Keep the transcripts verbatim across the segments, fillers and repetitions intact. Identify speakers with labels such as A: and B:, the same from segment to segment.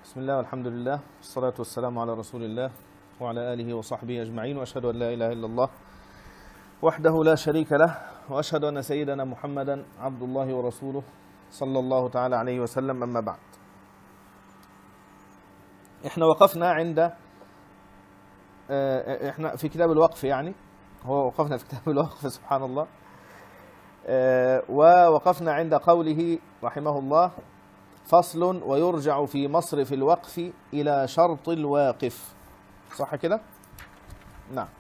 A: بسم الله والحمد لله والصلاة والسلام على رسول الله وعلى آله وصحبه أجمعين، وأشهد أن لا إله إلا الله وحده لا شريك له، وأشهد أن سيدنا محمدا عبد الله ورسوله صلى الله تعالى عليه وسلم. أما بعد، إحنا وقفنا عند إحنا في كتاب الوقف، يعني هو وقفنا في كتاب الوقف سبحان الله، ووقفنا عند قوله رحمه الله: فصل: ويرجع في مصرف الوقف إلى شرط الواقف. صح كده؟ نعم.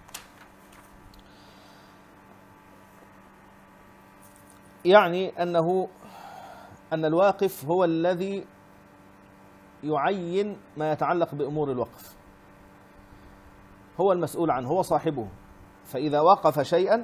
A: يعني أنه أن الواقف هو الذي يعين ما يتعلق بأمور الوقف، هو المسؤول عنه، هو صاحبه. فإذا وقف شيئا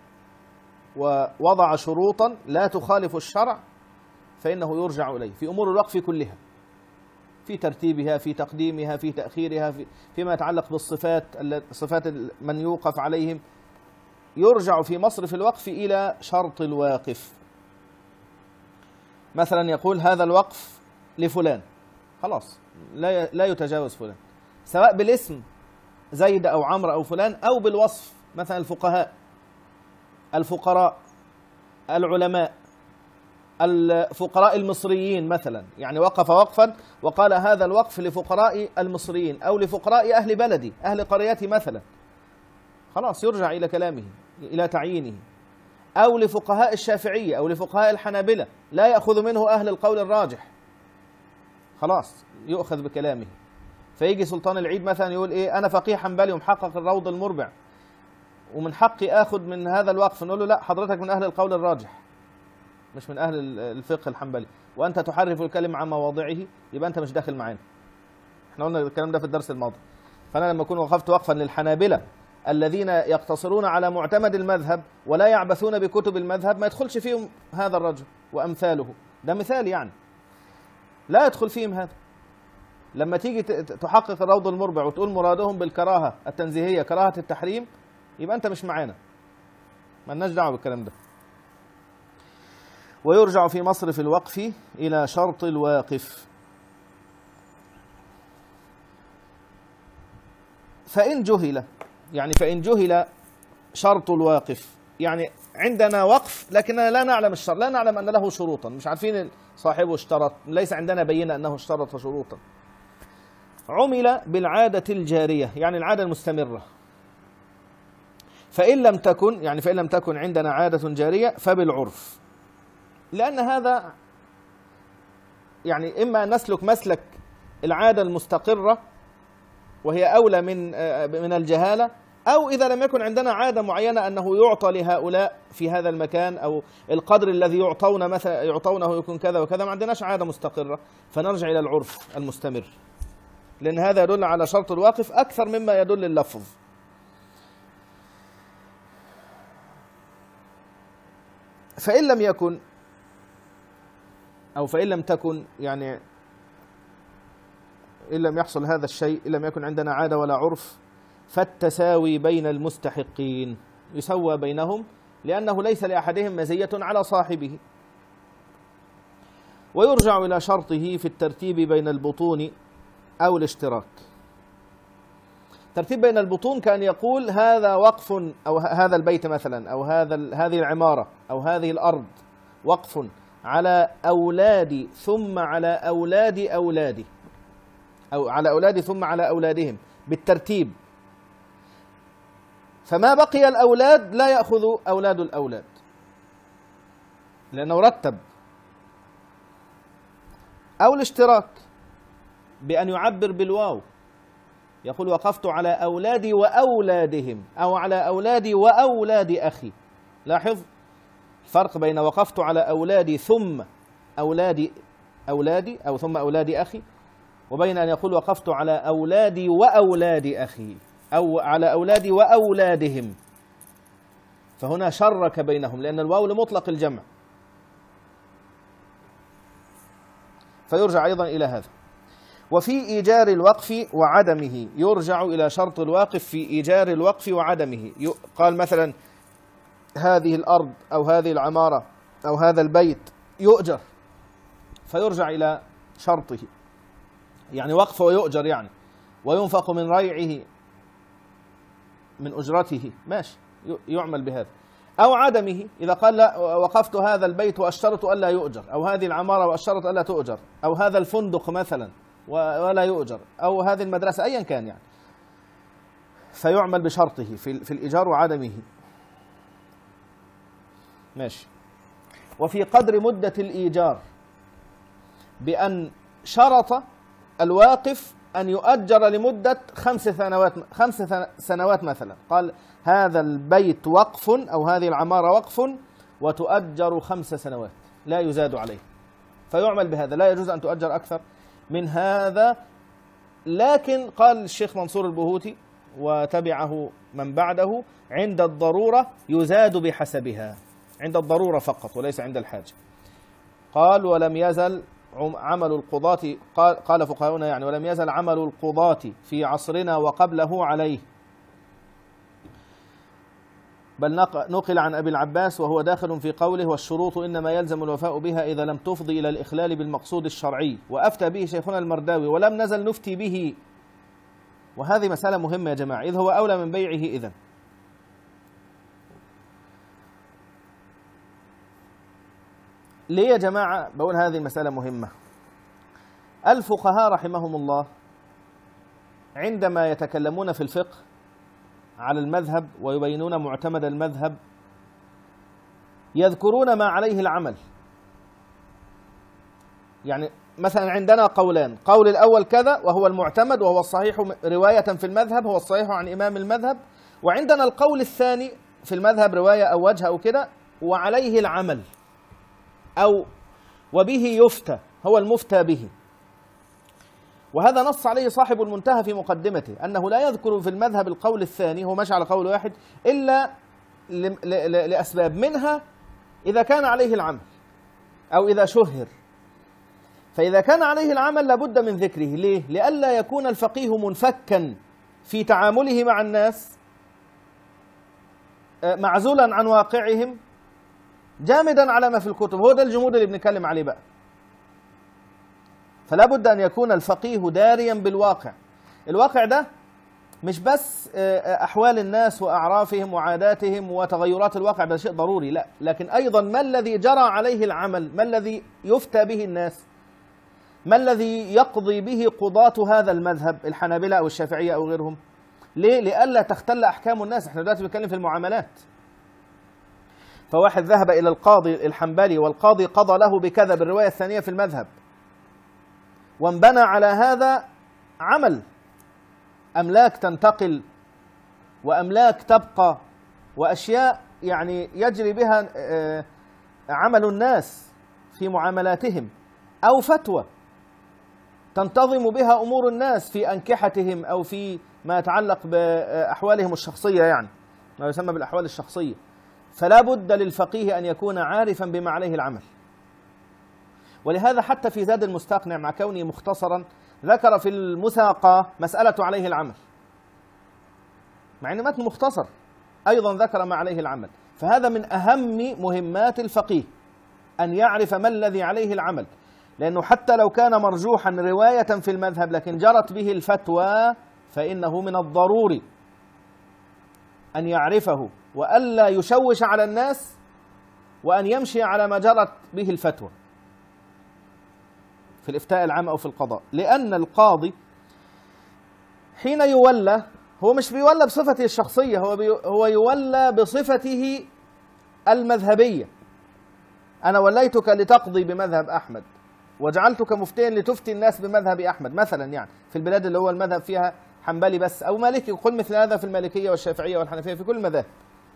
A: ووضع شروطا لا تخالف الشرع فإنه يرجع إليه في أمور الوقف كلها، في ترتيبها، في تقديمها، في تأخيرها، في فيما يتعلق بالصفات صفات من يوقف عليهم. يرجع في مصرف الوقف إلى شرط الواقف. مثلا يقول: هذا الوقف لفلان، خلاص لا لا يتجاوز فلان، سواء بالاسم زيد أو عمرو أو فلان، أو بالوصف، مثلا الفقهاء، الفقراء، العلماء، الفقراء المصريين مثلا، يعني وقف وقفا وقال: هذا الوقف لفقراء المصريين أو لفقراء أهل بلدي، أهل قريتي مثلا، خلاص يرجع إلى كلامه، إلى تعيينه. أو لفقهاء الشافعية أو لفقهاء الحنابلة، لا يأخذ منه أهل القول الراجح، خلاص يؤخذ بكلامه. فيجي سلطان العيد مثلا يقول: إيه، أنا فقيه حنبلي ومحقق الروض المربع ومن حقي آخذ من هذا الوقف. نقول له: لا، حضرتك من أهل القول الراجح، مش من أهل الفقه الحنبلي، وأنت تحرف الكلم عن مواضعه، يبقى أنت مش داخل معانا. احنا قلنا الكلام ده في الدرس الماضي. فأنا لما أكون وقفت وقفا للحنابلة الذين يقتصرون على معتمد المذهب ولا يعبثون بكتب المذهب، ما يدخلش فيهم هذا الرجل وأمثاله، ده مثال يعني، لا يدخل فيهم هذا. لما تيجي تحقق الروض المربع وتقول مرادهم بالكراهة التنزيهية كراهة التحريم، يبقى أنت مش معانا، ما لناش دعوة بالكلام ده. ويرجع في مصرف الوقف إلى شرط الواقف. فإن جهل، يعني فإن جهل شرط الواقف، يعني عندنا وقف لكننا لا نعلم الشرط، لا نعلم أن له شروطا، مش عارفين صاحبه اشترط، ليس عندنا بينة أنه اشترط شروطا. عمل بالعادة الجارية، يعني العادة المستمرة. فإن لم تكن، يعني فإن لم تكن عندنا عادة جارية فبالعرف، لأن هذا يعني إما أن نسلك مسلك العادة المستقرة وهي أولى من من الجهالة، أو إذا لم يكن عندنا عادة معينة أنه يعطى لهؤلاء في هذا المكان أو القدر الذي يعطون مثلا يعطونه يكون كذا وكذا، ما عندناش عادة مستقرة، فنرجع إلى العرف المستمر، لأن هذا يدل على شرط الواقف أكثر مما يدل اللفظ. فإن لم يكن أو فإن لم تكن، يعني إن لم يحصل هذا الشيء، إن لم يكن عندنا عادة ولا عرف، فالتساوي بين المستحقين، يسوى بينهم، لأنه ليس لأحدهم مزية على صاحبه. ويرجع إلى شرطه في الترتيب بين البطون أو الاشتراك. ترتيب بين البطون كان يقول: هذا وقف، أو هذا البيت مثلا، أو هذا هذه العمارة أو هذه الأرض وقف على أولادي ثم على أولاد أولادي، أو على أولادي ثم على أولادهم بالترتيب. فما بقي الأولاد لا يأخذ أولاد الأولاد، لأنه رتب. أو الاشتراك بأن يعبر بالواو، يقول: وقفت على أولادي وأولادهم، أو على أولادي وأولاد أخي. لاحظ الفرق بين وقفت على أولادي ثم أولادي أولادي أو ثم أولاد أخي، وبين أن يقول: وقفت على أولادي وأولاد أخي، أو على أولادي وأولادهم. فهنا شرك بينهم، لأن الواو لمطلق الجمع، فيرجع أيضا إلى هذا. وفي إيجار الوقف وعدمه يرجع إلى شرط الواقف في إيجار الوقف وعدمه. قال مثلا: هذه الأرض أو هذه العمارة أو هذا البيت يؤجر، فيرجع إلى شرطه. يعني وقف ويؤجر يعني، وينفق من ريعه من أجرته، ماشي يعمل بهذا. أو عدمه، إذا قال لا وقفت هذا البيت وأشترط ألا يؤجر، أو هذه العمارة وأشترط ألا تؤجر، أو هذا الفندق مثلا ولا يؤجر، أو هذه المدرسة أيا كان يعني، فيعمل بشرطه في, في الإيجار وعدمه. ماشي. وفي قدر مدة الإيجار، بأن شرط الواقف أن يؤجر لمدة خمس سنوات خمس سنوات مثلا، قال هذا البيت وقف أو هذه العمارة وقف وتؤجر خمس سنوات لا يزاد عليه، فيعمل بهذا. لا يجوز أن تؤجر أكثر من هذا. لكن قال الشيخ منصور البهوتي وتبعه من بعده عند الضرورة يزاد بحسبها، عند الضرورة فقط وليس عند الحاجة. قال ولم يزل عمل القضاة، قال, قال فقهاؤنا يعني ولم يزل عمل القضاة في عصرنا وقبله عليه، بل نقل عن أبي العباس وهو داخل في قوله والشروط إنما يلزم الوفاء بها إذا لم تفضي إلى الإخلال بالمقصود الشرعي، وأفتى به شيخنا المرداوي ولم نزل نفتي به. وهذه مسألة مهمة يا جماعة، إذ هو أولى من بيعه إذن. ليه يا جماعة بقول هذه المسألة مهمة؟ الفقهاء رحمهم الله عندما يتكلمون في الفقه على المذهب ويبينون معتمد المذهب يذكرون ما عليه العمل. يعني مثلا عندنا قولان، قول الأول كذا وهو المعتمد وهو الصحيح رواية في المذهب، هو الصحيح عن إمام المذهب، وعندنا القول الثاني في المذهب رواية أو وجه أو كده وعليه العمل أو وبه يفتى، هو المفتى به. وهذا نص عليه صاحب المنتهى في مقدمته أنه لا يذكر في المذهب القول الثاني، هو ماشي على قول واحد، إلا لأسباب، منها إذا كان عليه العمل أو إذا شهر. فإذا كان عليه العمل لابد من ذكره. ليه؟ لئلا يكون الفقيه منفكا في تعامله مع الناس معزولا عن واقعهم جامدا على ما في الكتب. هو ده الجمود اللي بنتكلم عليه بقى. فلا بد أن يكون الفقيه داريا بالواقع. الواقع ده مش بس أحوال الناس وأعرافهم وعاداتهم وتغيرات الواقع، ده شيء ضروري، لا، لكن أيضا ما الذي جرى عليه العمل، ما الذي يفتى به الناس، ما الذي يقضي به قضاة هذا المذهب الحنابلة أو الشافعية أو غيرهم. ليه؟ لئلا تختل أحكام الناس. احنا دلوقتي بنتكلم في المعاملات. فواحد ذهب إلى القاضي الحنبلي والقاضي قضى له بكذا بالرواية الثانية في المذهب، وانبنى على هذا عمل، أملاك تنتقل وأملاك تبقى وأشياء يعني يجري بها عمل الناس في معاملاتهم، أو فتوى تنتظم بها أمور الناس في أنكحتهم أو في ما يتعلق بأحوالهم الشخصية، يعني ما يسمى بالأحوال الشخصية. فلا بد للفقيه أن يكون عارفا بما عليه العمل. ولهذا حتى في زاد المستقنع مع كونه مختصرا ذكر في المساقة مسألة عليه العمل، مع أنه متن مختصر أيضا ذكر ما عليه العمل. فهذا من أهم مهمات الفقيه أن يعرف ما الذي عليه العمل، لأنه حتى لو كان مرجوحا رواية في المذهب لكن جرت به الفتوى فإنه من الضروري أن يعرفه وألا يشوش على الناس وأن يمشي على ما جرت به الفتوى في الإفتاء العام أو في القضاء. لأن القاضي حين يولى هو مش بيولى بصفته الشخصية، هو هو يولى بصفته المذهبية. أنا وليتك لتقضي بمذهب أحمد وجعلتك مفتيا لتفتي الناس بمذهب أحمد مثلا، يعني في البلاد اللي هو المذهب فيها حنبلي بس أو مالكي، وقل مثل هذا في المالكية والشافعية والحنفية في كل المذاهب.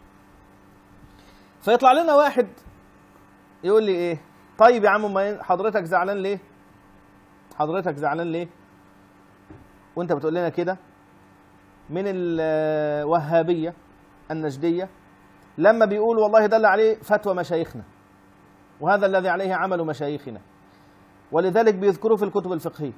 A: فيطلع لنا واحد يقول لي إيه، طيب يا عم ما حضرتك زعلان ليه؟ حضرتك زعلان ليه؟ وأنت بتقول لنا كده من الوهابية النجدية لما بيقول والله ده اللي عليه فتوى مشايخنا وهذا الذي عليه عمل مشايخنا، ولذلك بيذكروا في الكتب الفقهية.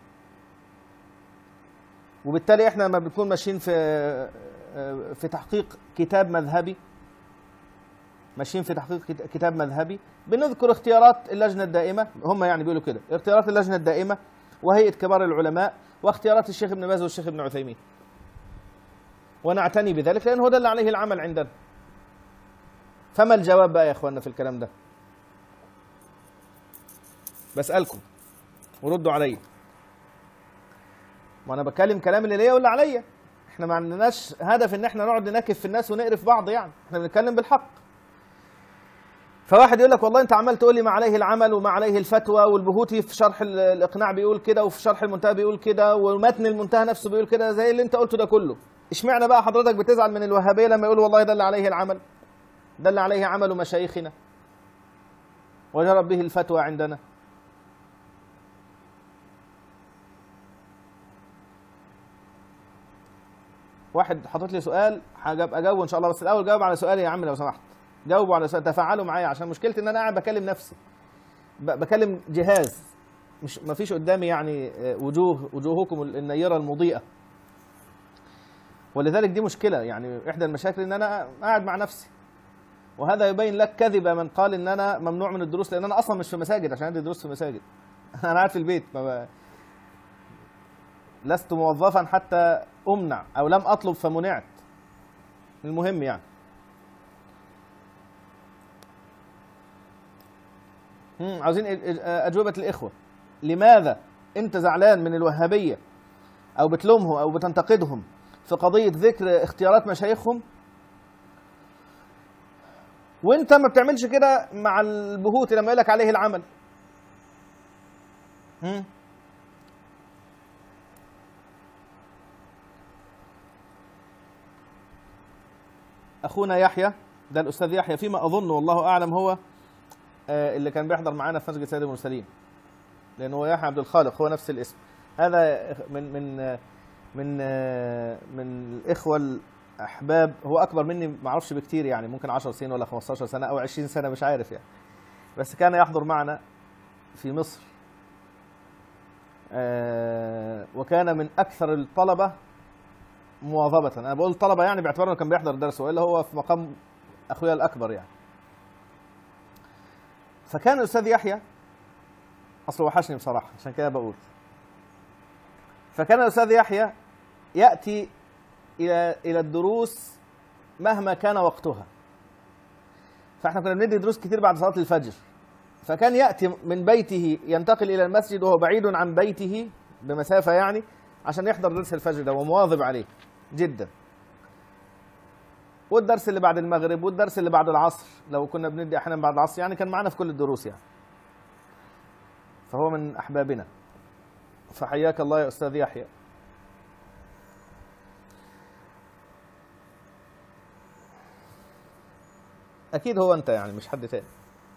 A: وبالتالي احنا لما بنكون ماشيين في في تحقيق كتاب مذهبي ماشيين في تحقيق كتاب مذهبي بنذكر اختيارات اللجنة الدائمة، هم يعني بيقولوا كده اختيارات اللجنة الدائمة وهيئة كبار العلماء واختيارات الشيخ ابن باز والشيخ ابن عثيمين، ونعتني بذلك لأن هو ده اللي عليه العمل عندنا. فما الجواب بقى يا اخوانا في الكلام ده؟ بسألكم وردوا عليا. ما انا بتكلم كلام اللي ليا واللي عليا، احنا ما عندناش هدف ان احنا نقعد ننكف في الناس ونقرف بعض، يعني احنا بنتكلم بالحق. فواحد يقول لك والله انت عمال تقول لي ما عليه العمل وما عليه الفتوى، والبهوتي في شرح الاقناع بيقول كده، وفي شرح المنتهى بيقول كده، ومتن المنتهى نفسه بيقول كده، زي اللي انت قلته ده كله. اشمعنى بقى حضرتك بتزعل من الوهابيه لما يقولوا والله ده اللي عليه العمل، ده اللي عليه عمل مشايخنا وجرب به الفتوى عندنا؟ واحد حاطط لي سؤال اجاوبه ان شاء الله، بس الاول جاوب على سؤالي يا عم لو سمحت، جاوبوا على سؤال، تفاعلوا معايا، عشان مشكلتي ان انا قاعد بكلم نفسي، بكلم جهاز، مش ما فيش قدامي يعني وجوه وجوهكم النيره المضيئه. ولذلك دي مشكله، يعني احدى المشاكل ان انا قاعد مع نفسي. وهذا يبين لك كذب من قال ان انا ممنوع من الدروس، لان انا اصلا مش في مساجد عشان ادي دروس في مساجد. انا قاعد في البيت، ما لست موظفا حتى امنع، او لم اطلب فمنعت. المهم يعني امم عاوزين اجوبه الاخوه. لماذا انت زعلان من الوهابيه او بتلومهم او بتنتقدهم في قضيه ذكر اختيارات مشايخهم، وانت ما بتعملش كده مع البهوتي لما يقول لك عليه العمل؟ امم اخونا يحيى، ده الاستاذ يحيى فيما اظن والله اعلم هو اللي كان بيحضر معانا في مسجد سيد المرسلين، لانه هو يحيى عبد الخالق، هو نفس الاسم. هذا من من من من الاخوه الاحباب، هو اكبر مني ما اعرفش بكتير، يعني ممكن عشر سنين ولا خمستاشر سنه او عشرين سنه مش عارف يعني، بس كان يحضر معنا في مصر، وكان من اكثر الطلبه مواظبه. انا بقول طلبه يعني باعتبار انه كان بيحضر الدرس، والا هو في مقام اخويا الاكبر يعني. فكان الاستاذ يحيى اصله وحشني بصراحه، عشان كده بقول. فكان الاستاذ يحيى ياتي الى الى الدروس مهما كان وقتها، فاحنا كنا بندي دروس كتير بعد صلاه الفجر، فكان ياتي من بيته ينتقل الى المسجد وهو بعيد عن بيته بمسافه يعني، عشان يحضر درس الفجر ده، ومواظب عليه جدا. والدرس اللي بعد المغرب، والدرس اللي بعد العصر، لو كنا بندي احيانا بعد العصر، يعني كان معنا في كل الدروس يعني. فهو من احبابنا، فحياك الله يا استاذ يحيى. اكيد هو انت يعني، مش حد تاني.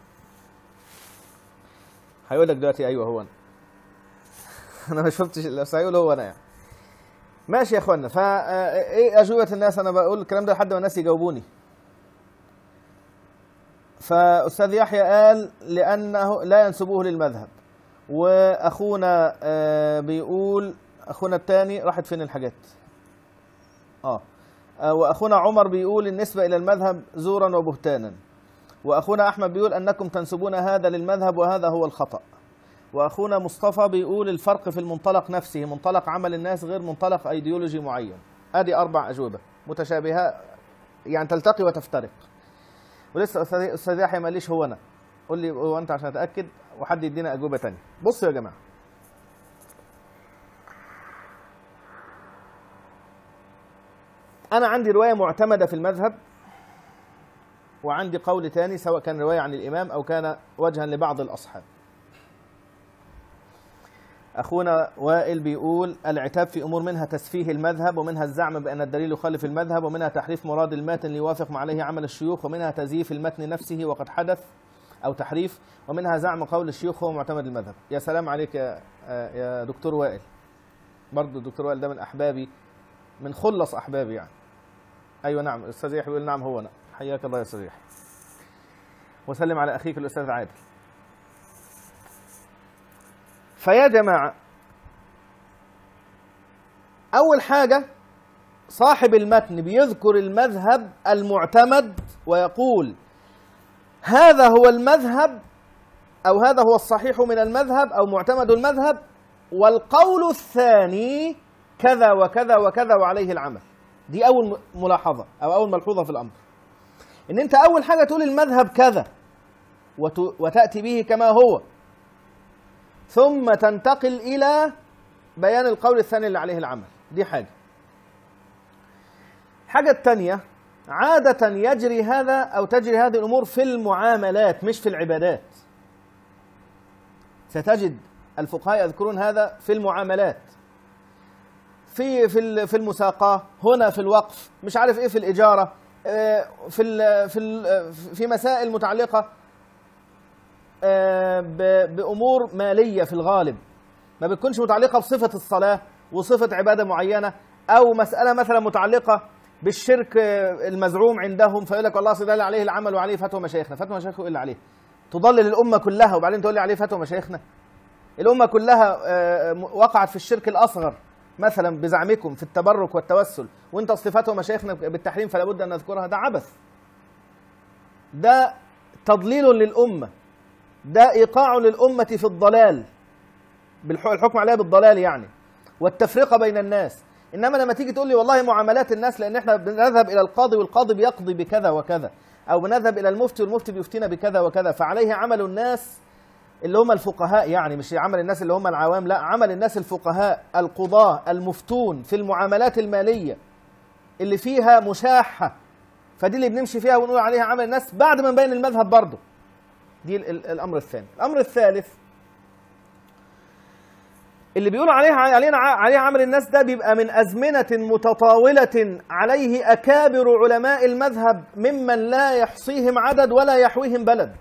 A: هيقول لك دلوقتي ايوه هو انا. انا ما شفتش، بس هيقول هو انا يعني. ماشي يا اخوانا. فا ايه اجوبه الناس؟ انا بقول الكلام ده لحد ما الناس يجاوبوني. فاستاذ يحيى قال لانه لا ينسبوه للمذهب، واخونا بيقول، اخونا الثاني راحت فين الحاجات؟ اه واخونا عمر بيقول النسبه الى المذهب زورا وبهتانا، واخونا احمد بيقول انكم تنسبون هذا للمذهب وهذا هو الخطأ، واخونا مصطفى بيقول الفرق في المنطلق نفسه، منطلق عمل الناس غير منطلق ايديولوجي معين. ادي اربع اجوبه متشابهه يعني تلتقي وتفترق. ولسه استاذ يحيى ما قاليش هو انا، قول لي هو انت عشان اتاكد، وحد يدينا اجوبه ثانيه. بصوا يا جماعه، انا عندي روايه معتمده في المذهب، وعندي قول ثاني سواء كان روايه عن الامام او كان وجها لبعض الاصحاب. اخونا وائل بيقول العتاب في امور منها تسفيه المذهب، ومنها الزعم بان الدليل يخالف المذهب، ومنها تحريف مراد المتن ليوافق ما عليه عمل الشيوخ، ومنها تزييف المتن نفسه وقد حدث او تحريف، ومنها زعم قول الشيوخ هو معتمد المذهب. يا سلام عليك يا يا دكتور وائل، برضه الدكتور وائل ده من احبابي، من خلص احبابي يعني. ايوه نعم، الاستاذ يحيى بيقول نعم هو انا. حياك الله يا استاذ يحيى، وسلم على اخيك الاستاذ عادل. فيا جماعه، اول حاجه صاحب المتن بيذكر المذهب المعتمد ويقول هذا هو المذهب، او هذا هو الصحيح من المذهب، او معتمد المذهب، والقول الثاني كذا وكذا وكذا وعليه العمل. دي أول ملاحظة أو أول ملحوظة في الأمر، إن أنت أول حاجة تقول المذهب كذا وتأتي به كما هو، ثم تنتقل إلى بيان القول الثاني اللي عليه العمل. دي حاجة. الحاجة الثانية، عادة يجري هذا أو تجري هذه الأمور في المعاملات مش في العبادات. ستجد الفقهاء يذكرون هذا في المعاملات، في في في المساقاه، هنا في الوقف، مش عارف ايه، في الإجارة، في ال في ال في مسائل متعلقة بأمور مالية في الغالب، ما بتكونش متعلقة بصفة الصلاة وصفة عبادة معينة، أو مسألة مثلا متعلقة بالشرك المزعوم عندهم، فيقول لك والله أصل عليه العمل وعليه فتوى مشايخنا. فتوى مشايخه إيه اللي عليه؟ تضلل الأمة كلها وبعدين تقول لي عليه فتوى مشايخنا؟ الأمة كلها وقعت في الشرك الأصغر مثلا بزعمكم في التبرك والتوسل، وانت اصل فتوى مشايخنا بالتحريم فلا بد ان نذكرها. ده عبث، ده تضليل للأمة، ده إيقاع للأمة في الضلال، بالحكم عليها بالضلال يعني، والتفرقة بين الناس. إنما لما تيجي تقول لي والله معاملات الناس، لأن احنا بنذهب إلى القاضي والقاضي بيقضي بكذا وكذا، أو بنذهب إلى المفتي والمفتي بيفتينا بكذا وكذا، فعليه عمل الناس اللي هم الفقهاء، يعني مش عمل الناس اللي هم العوام، لا، عمل الناس الفقهاء القضاة المفتون في المعاملات المالية اللي فيها مشاحة، فدي اللي بنمشي فيها ونقول عليها عمل الناس بعد ما نبين المذهب برضه. دي الأمر الثاني. الأمر الثالث اللي بيقولوا عليها علينا عليها عمل الناس، ده بيبقى من أزمنة متطاولة عليه أكابر علماء المذهب ممن لا يحصيهم عدد ولا يحويهم بلد.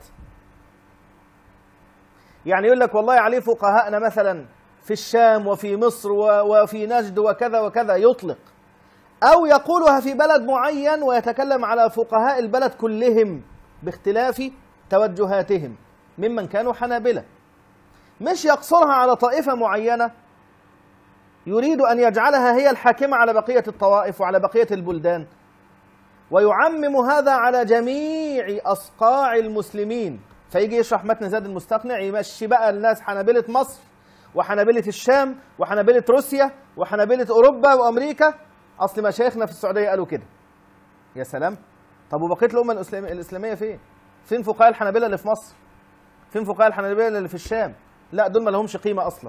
A: يعني يقول لك والله عليه فقهاءنا مثلا في الشام وفي مصر وفي نجد وكذا وكذا، يطلق، أو يقولها في بلد معين ويتكلم على فقهاء البلد كلهم باختلاف توجهاتهم ممن كانوا حنابلة، مش يقصرها على طائفة معينة يريد أن يجعلها هي الحاكمة على بقية الطوائف وعلى بقية البلدان، ويعمم هذا على جميع أصقاع المسلمين. فيجي يشرح متن زاد المستقنع يمشي بقى الناس حنابلة مصر وحنابلة الشام وحنابلة روسيا وحنابلة أوروبا وأمريكا، أصل مشايخنا في السعودية قالوا كده. يا سلام. طب وبقية الأمة الإسلامية فين؟ فين فقهاء الحنابلة اللي في مصر؟ فين فقهاء الحنابلة اللي في الشام؟ لا، دول ما لهمش قيمة أصلا.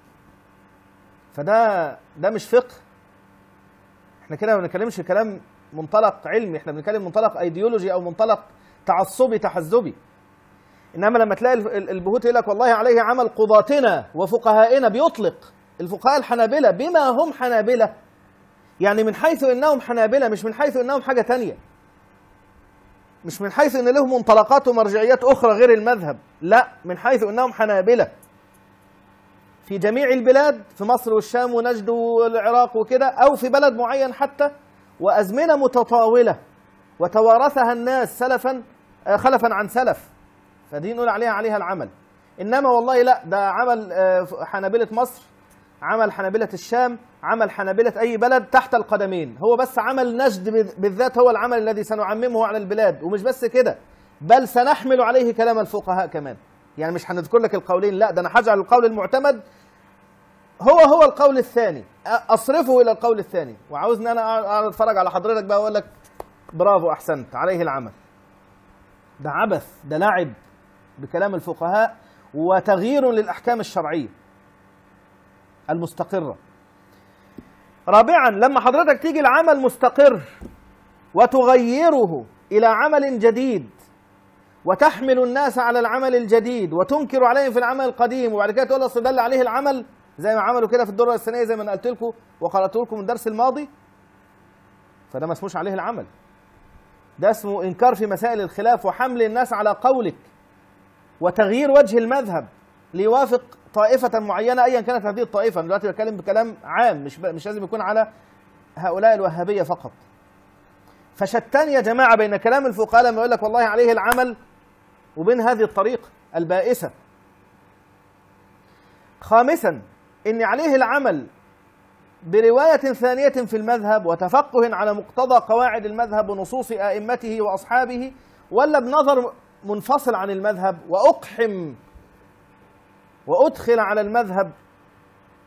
A: فده ده مش فقه. احنا كده ما بنتكلمش كلام منطلق علمي، احنا بنتكلم منطلق ايديولوجي أو منطلق تعصبي تحزبي. إنما لما تلاقي البهوت يقول لك والله عليه عمل قضاتنا وفقهائنا، بيطلق الفقهاء الحنابلة بما هم حنابلة، يعني من حيث إنهم حنابلة، مش من حيث إنهم حاجة تانية، مش من حيث إن لهم منطلقات ومرجعيات أخرى غير المذهب، لا، من حيث إنهم حنابلة في جميع البلاد، في مصر والشام ونجد والعراق وكده، أو في بلد معين حتى، وأزمنة متطاولة وتوارثها الناس سلفا خلفا عن سلف، فدي نقول عليها عليها العمل. إنما والله لا، ده عمل حنابلة مصر، عمل حنابلة الشام، عمل حنابلة أي بلد تحت القدمين، هو بس عمل نجد بالذات هو العمل الذي سنعممه على البلاد، ومش بس كده، بل سنحمل عليه كلام الفقهاء كمان. يعني مش هنذكر لك القولين، لا، ده أنا هجعل القول المعتمد هو هو القول الثاني، أصرفه إلى القول الثاني، وعاوزني أنا أقعد أتفرج على حضرتك بقى وأقول لك برافو أحسنت عليه العمل. ده عبث، ده لعب بكلام الفقهاء وتغيير للأحكام الشرعية المستقرة. رابعا، لما حضرتك تيجي العمل مستقر وتغيره إلى عمل جديد وتحمل الناس على العمل الجديد وتنكر عليهم في العمل القديم، وبعد كده تقول اصل دل عليه العمل زي ما عملوا كده في الدورة السنية زي ما انا قلت لكم وقرأت لكم الدرس الماضي، فده ما اسموش عليه العمل، ده اسمه إنكار في مسائل الخلاف وحمل الناس على قولك وتغيير وجه المذهب ليوافق طائفة معينة أيا كانت هذه الطائفة. أنا دلوقتي بتكلم بكلام عام، مش مش لازم يكون على هؤلاء الوهابية فقط. فشتان يا جماعة بين كلام الفقهاء لما يقول لك والله عليه العمل وبين هذه الطريقة البائسة. خامسا، إن عليه العمل برواية ثانية في المذهب وتفقه على مقتضى قواعد المذهب ونصوص أئمته وأصحابه، ولا بنظر منفصل عن المذهب وأقحم وأدخل على المذهب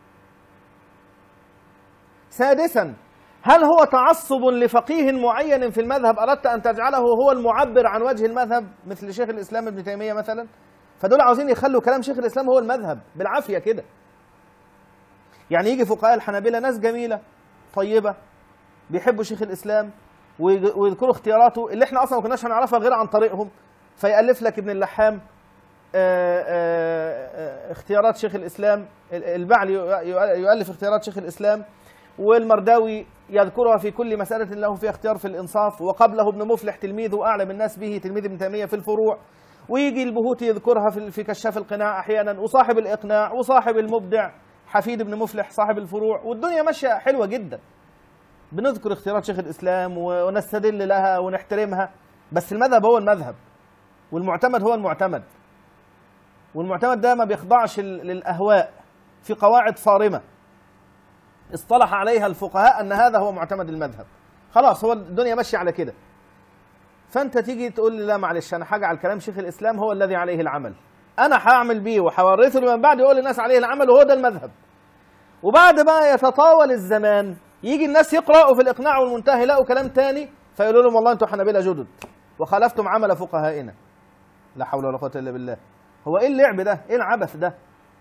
A: سادسا، هل هو تعصب لفقيه معين في المذهب أردت أن تجعله هو المعبر عن وجه المذهب مثل شيخ الإسلام ابن تيمية مثلا؟ فدول عاوزين يخلوا كلام شيخ الإسلام هو المذهب بالعافية كده. يعني يجي فقهاء الحنابلة ناس جميلة طيبة بيحبوا شيخ الإسلام ويذكروا اختياراته اللي احنا أصلا ما كناش هنعرفها غير عن طريقهم، فيألف لك ابن اللحام آآ آآ اختيارات شيخ الإسلام، البعلي يؤلف اختيارات شيخ الإسلام، والمرداوي يذكرها في كل مسألة له فيها اختيار في الإنصاف، وقبله ابن مفلح تلميذه أعلم الناس به تلميذ ابن تيمية في الفروع، ويجي البهوتي يذكرها في كشاف القناع أحيانا، وصاحب الإقناع، وصاحب المبدع حفيد ابن مفلح صاحب الفروع، والدنيا ماشية حلوة جدا. بنذكر اختيارات شيخ الإسلام ونستدل لها ونحترمها، بس المذهب هو المذهب والمعتمد هو المعتمد، والمعتمد ده ما بيخضعش للأهواء، في قواعد صارمة اصطلح عليها الفقهاء أن هذا هو معتمد المذهب. خلاص هو الدنيا ماشية على كده. فأنت تيجي تقول لي لا معلش أنا هجعل كلام شيخ الإسلام هو الذي عليه العمل، أنا هعمل بيه وهورثه لمن بعد يقول للناس عليه العمل وهو ده المذهب. وبعد بقى يتطاول الزمان يجي الناس يقرأوا في الإقناع والمنتهى يلاقوا كلام تاني فيقولوا لهم والله أنتم حنابلة جدد وخالفتم عمل فقهائنا. لا حول ولا قوة إلا بالله. هو إيه اللعب ده؟ إيه العبث ده؟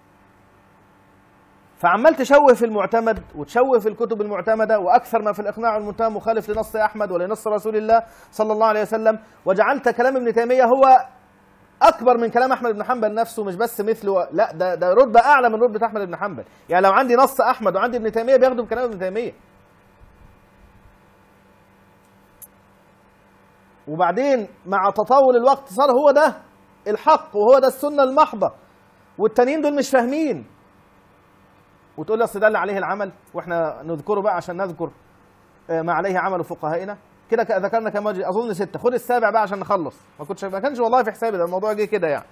A: فعمال تشوه في المعتمد وتشوه في الكتب المعتمدة، وأكثر ما في الإقناع والمنتهى مخالف لنص أحمد ولنص رسول الله صلى الله عليه وسلم، وجعلت كلام ابن تيمية هو أكبر من كلام أحمد بن حنبل نفسه، مش بس مثله، لا ده ده رتبة أعلى من رتبة أحمد بن حنبل. يعني لو عندي نص أحمد وعندي ابن تيمية بياخدوا بكلام ابن تيمية. وبعدين مع تطاول الوقت صار هو ده الحق وهو ده السنة المحضة، والتانيين دول مش فاهمين. وتقول لي اصل ده اللي عليه العمل واحنا نذكره بقى عشان نذكر ما عليه عمل فقهائنا. كده ذكرنا كم وجه؟ اظن ستة. خد السابع بقى عشان نخلص. ما كنتش ما كانش والله في حسابي ده الموضوع جه كده. يعني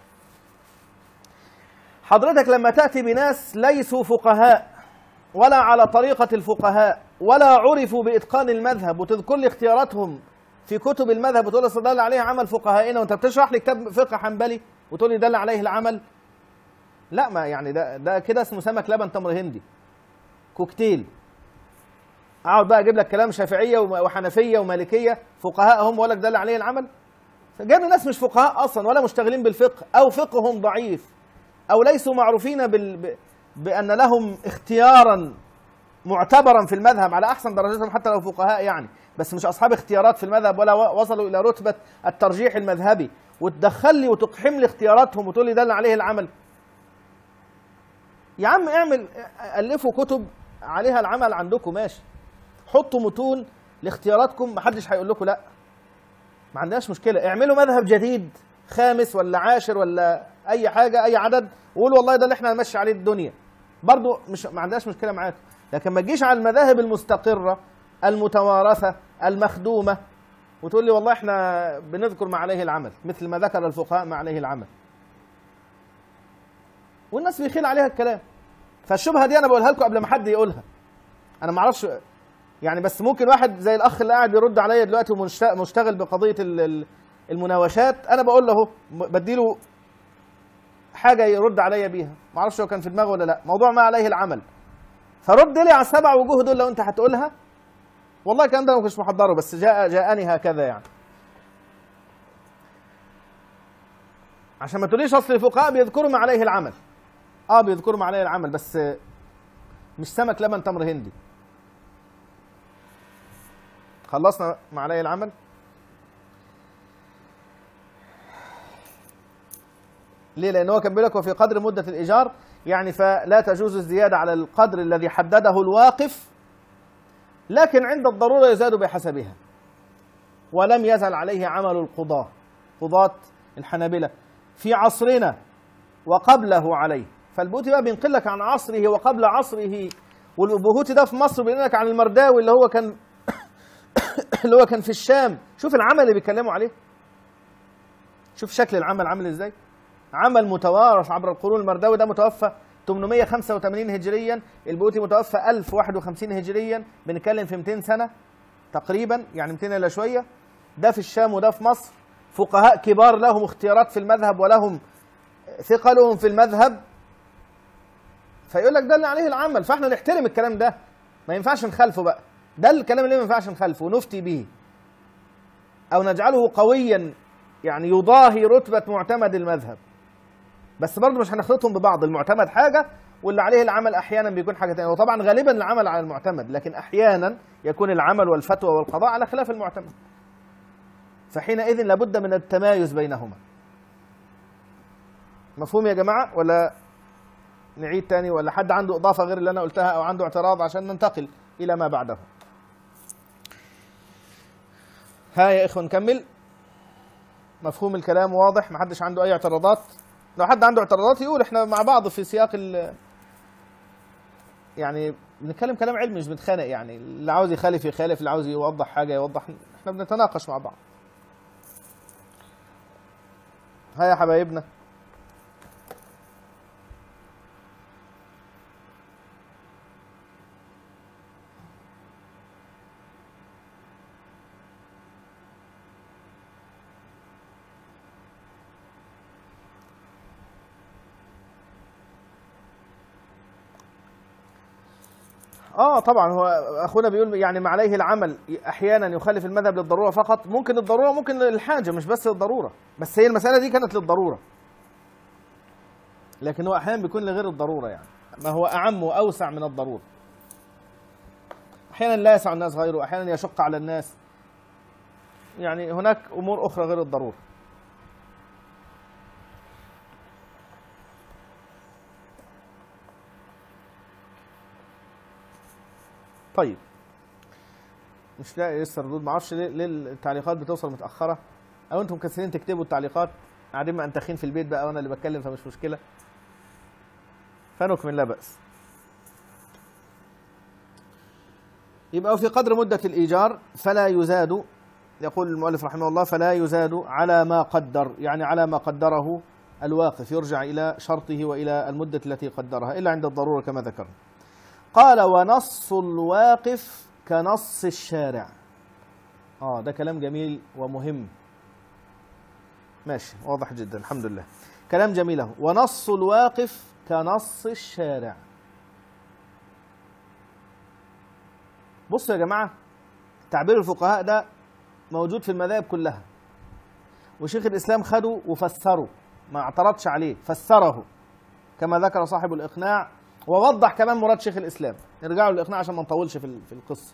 A: حضرتك لما تأتي بناس ليسوا فقهاء ولا على طريقة الفقهاء ولا عرفوا بإتقان المذهب وتذكر لي اختياراتهم في كتب المذهب وتقول لي ده اللي عليه عمل فقهائنا، وانت بتشرح لي كتاب فقه حنبلي وتقول لي ده اللي عليه العمل، لا ما يعني ده ده كده اسمه سمك لبن تمر هندي كوكتيل. اقعد بقى اجيب لك كلام شافعيه وحنفيه ومالكيه فقهاء هم واقول لك ده اللي عليه العمل. جاب ناس مش فقهاء اصلا ولا مشتغلين بالفقه او فقههم ضعيف او ليسوا معروفين بال... بان لهم اختيارا معتبرا في المذهب على احسن درجاتهم حتى لو فقهاء يعني، بس مش اصحاب اختيارات في المذهب ولا وصلوا الى رتبه الترجيح المذهبي، وتدخل لي وتقحم لي اختياراتهم وتقول لي ده اللي عليه العمل. يا عم اعمل الفوا كتب عليها العمل عندكم ماشي، حطوا متون لاختياراتكم محدش هيقول لكم لا، ما عندناش مشكله. اعملوا مذهب جديد خامس ولا عاشر ولا اي حاجه اي عدد وقولوا والله ده اللي احنا هنمشي عليه الدنيا، برضو مش ما عندناش مشكله معاكم. لكن ما تجيش على المذاهب المستقره المتوارثه المخدومه وتقول لي والله احنا بنذكر ما عليه العمل مثل ما ذكر الفقهاء ما عليه العمل، والناس بيخيل عليها الكلام. فالشبهه دي انا بقولها لكم قبل ما حد يقولها. انا ما اعرفش يعني، بس ممكن واحد زي الاخ اللي قاعد بيرد عليا دلوقتي ومشتغل بقضيه المناوشات، انا بقول له اهو بديله حاجه يرد عليا بيها، ما اعرفش هو كان في دماغه ولا لا، موضوع ما عليه العمل. فرد لي على السبع وجوه دول لو انت هتقولها. والله الكلام ده ما كنتش محضره بس جاء جاءني هكذا يعني. عشان ما تقوليش اصل الفقهاء بيذكروا ما عليه العمل. اه بيذكروا ما عليه العمل بس مش سمك لبن تمر هندي. خلصنا ما عليه العمل. ليه؟ لأن هو كان بيقول لك وفي قدر مدة الإيجار، يعني فلا تجوز الزيادة على القدر الذي حدده الواقف، لكن عند الضرورة يزاد بحسبها. ولم يزل عليه عمل القضاة، قضاة الحنابلة في عصرنا وقبله عليه. فالبهوتي بقى بينقل لك عن عصره وقبل عصره، والبهوتي ده في مصر بينقل لك عن المرداوي اللي هو كان اللي هو كان في الشام. شوف العمل اللي بيتكلموا عليه، شوف شكل العمل عامل ازاي، عمل متوارث عبر القرون. المرداوي ده متوفى ثمانمائة وخمسة وثمانين هجريا، البهوتي متوفى ألف وواحد وخمسين هجريا، بنتكلم في مئتين سنة تقريبا، يعني مئتين الا شويه. ده في الشام وده في مصر، فقهاء كبار لهم اختيارات في المذهب ولهم ثقلهم في المذهب، فيقول لك ده اللي عليه العمل. فاحنا نحترم الكلام ده ما ينفعش نخالفه بقى، ده الكلام اللي ما ينفعش نخالفه ونفتي به او نجعله قويا يعني يضاهي رتبه معتمد المذهب، بس برضه مش هنخلطهم ببعض. المعتمد حاجه واللي عليه العمل احيانا بيكون حاجه ثانيه، وطبعا غالبا العمل على المعتمد، لكن احيانا يكون العمل والفتوى والقضاء على خلاف المعتمد، فحينئذ لابد من التمايز بينهما. مفهوم يا جماعه ولا نعيد تاني، ولا حد عنده اضافه غير اللي انا قلتها او عنده اعتراض عشان ننتقل الى ما بعده؟ ها يا اخوان نكمل. مفهوم الكلام واضح؟ محدش عنده اي اعتراضات؟ لو حد عنده اعتراضات يقول، احنا مع بعض في سياق ال يعني بنتكلم كلام علمي مش بنتخانق، يعني اللي عاوز يخالف يخالف، اللي عاوز يوضح حاجه يوضح، احنا بنتناقش مع بعض. ها يا حبايبنا. اه طبعا، هو اخونا بيقول يعني ما عليه العمل احيانا يخالف المذهب للضروره فقط، ممكن الضروره ممكن للحاجه مش بس للضروره، بس هي المساله دي كانت للضروره، لكن هو احيانا بيكون لغير الضروره، يعني ما هو اعم واوسع من الضروره. احيانا لا يسع الناس غيره، احيانا يشق على الناس، يعني هناك امور اخرى غير الضروره. طيب مش لاقي لسه ردود، ما اعرفش ليه, ليه التعليقات بتوصل متاخره، او انتم مكسلين تكتبوا التعليقات، قاعدين منتخين في البيت بقى وانا اللي بتكلم فمش مشكله، فنكمل لا باس. يبقى في قدر مده الايجار فلا يزاد، يقول المؤلف رحمه الله فلا يزاد على ما قدر، يعني على ما قدره الواقف، يرجع الى شرطه والى المده التي قدرها الا عند الضروره كما ذكرنا. قال ونص الواقف كنص الشارع. اه ده كلام جميل ومهم، ماشي واضح جدا الحمد لله، كلام جميل اهو. ونص الواقف كنص الشارع. بصوا يا جماعه، تعبير الفقهاء ده موجود في المذاهب كلها، وشيخ الاسلام خده وفسره، ما اعترضش عليه، فسره كما ذكر صاحب الاقناع، ووضح كمان مراد شيخ الاسلام. نرجعوا للاقناع عشان ما نطولش في في القصه.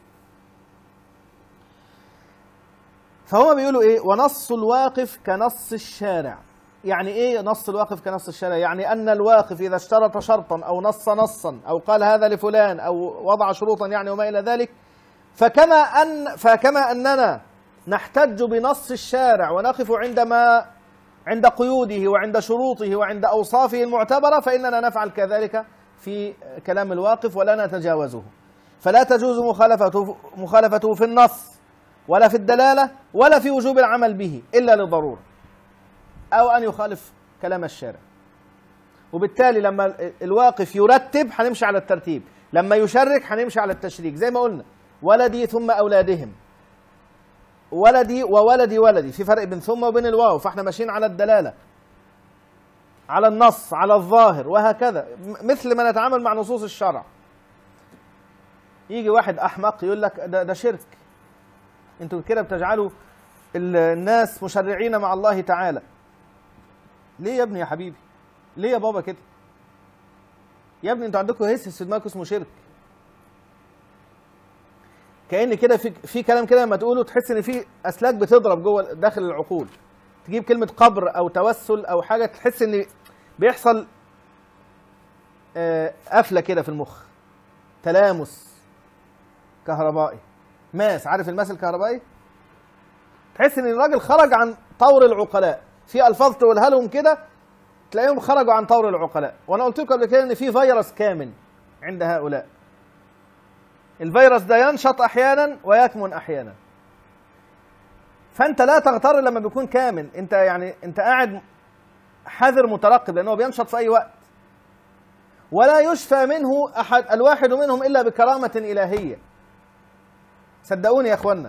A: فهو بيقولوا ايه؟ ونص الواقف كنص الشارع. يعني ايه نص الواقف كنص الشارع؟ يعني ان الواقف اذا اشترط شرطا او نص نصا او قال هذا لفلان او وضع شروطا يعني وما الى ذلك، فكما ان فكما اننا نحتج بنص الشارع ونقف عندما عند قيوده وعند شروطه وعند اوصافه المعتبره، فاننا نفعل كذلك في كلام الواقف ولا نتجاوزه. فلا تجوز مخالفته مخالفته في النص ولا في الدلالة ولا في وجوب العمل به إلا للضرورة، أو أن يخالف كلام الشارع. وبالتالي لما الواقف يرتب هنمشي على الترتيب، لما يشرك هنمشي على التشريك، زي ما قلنا ولدي ثم أولادهم، ولدي وولدي ولدي، في فرق بين ثم وبين الواو، فاحنا ماشيين على الدلالة، على النص، على الظاهر، وهكذا، مثل ما نتعامل مع نصوص الشرع. يجي واحد أحمق يقول لك ده, ده شرك، انتوا كده بتجعلوا الناس مشرعين مع الله تعالى. ليه يا ابني يا حبيبي؟ ليه يا بابا كده؟ يا ابني انتوا عندكم هس في دماغكم اسمه شرك. كأن كده في في كلام كده لما تقوله تحس ان في اسلاك بتضرب جوه داخل العقول. تجيب كلمة قبر او توسل او حاجة تحس ان بيحصل قفلة كده في المخ، تلامس كهربائي، ماس، عارف الماس الكهربائي؟ تحس ان الراجل خرج عن طور العقلاء، في الفاظ تقولها لهم كده تلاقيهم خرجوا عن طور العقلاء. وانا قلت لكم قبل كده ان في فيروس كامن عند هؤلاء، الفيروس ده ينشط احيانا ويكمن احيانا، فانت لا تغتر لما بيكون كامن، انت يعني انت قاعد حذر مترقب لانه بينشط في اي وقت، ولا يشفى منه احد الواحد منهم الا بكرامة الهية، صدقوني يا اخوانا.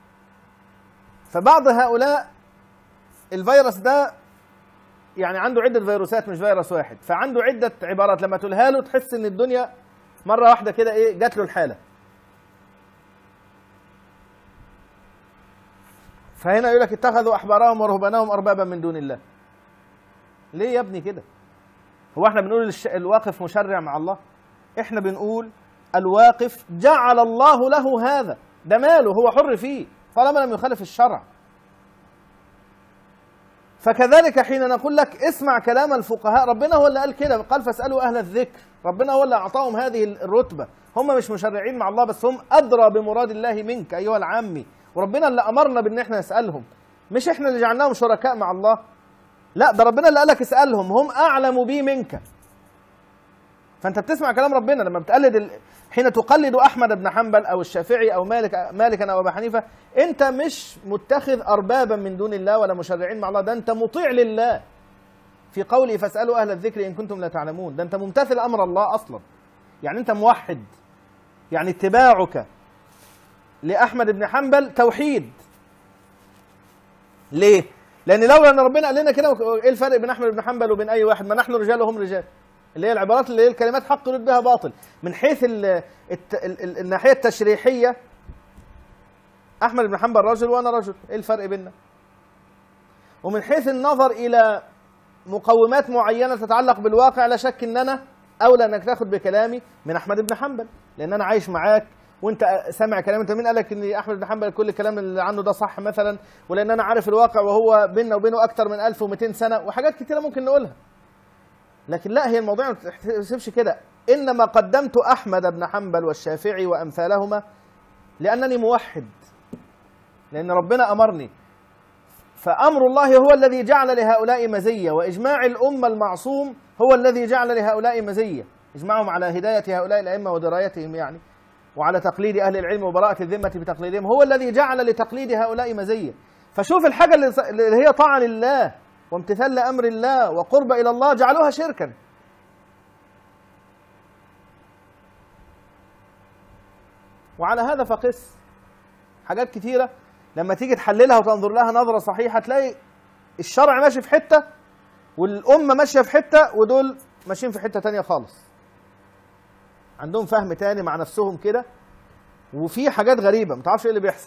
A: فبعض هؤلاء الفيروس ده يعني عنده عدة فيروسات مش فيروس واحد، فعنده عدة عبارات لما تقولها له تحس ان الدنيا مرة واحدة كده ايه جات له الحالة. فهنا يقول لك اتخذوا احبارهم ورهبانهم اربابا من دون الله. ليه يا ابني كده؟ هو احنا بنقول الواقف مشرع مع الله؟ احنا بنقول الواقف جعل الله له هذا، ده ماله، هو حر فيه طالما لم يخالف الشرع. فكذلك حين نقول لك اسمع كلام الفقهاء، ربنا هو اللي قال كده، قال فاسألوا أهل الذكر، ربنا هو اللي أعطاهم هذه الرتبة، هم مش مشرعين مع الله بس هم أدرى بمراد الله منك أيها العامي، وربنا اللي أمرنا بأن احنا نسألهم، مش احنا اللي جعلناهم شركاء مع الله، لا ده ربنا اللي قالك اسألهم، هم أعلم بي منك. فأنت بتسمع كلام ربنا لما بتقلد ال... حين تقلد أحمد بن حنبل أو الشافعي أو مالك مالكا أو أبا حنيفة، أنت مش متخذ أربابا من دون الله ولا مشرعين مع الله، ده أنت مطيع لله في قوله فاسألوا أهل الذكر إن كنتم لا تعلمون، ده أنت ممتثل أمر الله أصلا، يعني أنت موحد، يعني اتباعك لأحمد بن حنبل توحيد. ليه؟ لأن لولا أن ربنا قال لنا كده، إيه الفرق بين أحمد بن حنبل وبين أي واحد؟ ما نحن رجال وهم رجال، اللي هي العبارات اللي هي الكلمات حق يريد بها باطل. من حيث ال الت ال الناحية التشريحية أحمد بن حنبل رجل وأنا رجل، إيه الفرق بيننا؟ ومن حيث النظر إلى مقومات معينة تتعلق بالواقع، لا شك أن أنا أولى أنك تاخد بكلامي من أحمد بن حنبل، لأن أنا عايش معاك وأنت سامع كلام. أنت مين قالك أن أحمد بن حنبل كل الكلام اللي عنه ده صح مثلا؟ ولأن أنا عارف الواقع وهو بيننا وبينه أكتر من ألف ومئتين سنة وحاجات كتيرة ممكن نقولها. لكن لا، هي الموضوع ما تحسبش كده، إنما قدمت أحمد بن حنبل والشافعي وأمثالهما لأنني موحد، لأن ربنا أمرني. فأمر الله هو الذي جعل لهؤلاء مزية، وإجماع الأمة المعصوم هو الذي جعل لهؤلاء مزية، إجماعهم على هداية هؤلاء الأئمة ودرايتهم يعني، وعلى تقليد أهل العلم وبراءة الذمة بتقليدهم، هو الذي جعل لتقليد هؤلاء مزية. فشوف الحاجة اللي هي طاعة لله وامتثال لأمر الله وقرب إلى الله جعلوها شركا. وعلى هذا فقس حاجات كتيرة لما تيجي تحللها وتنظر لها نظرة صحيحة، تلاقي الشرع ماشي في حتة والأمة ماشية في حتة ودول ماشيين في حتة تانية خالص، عندهم فهم تاني مع نفسهم كده، وفي حاجات غريبة متعرفش ايه اللي بيحصل.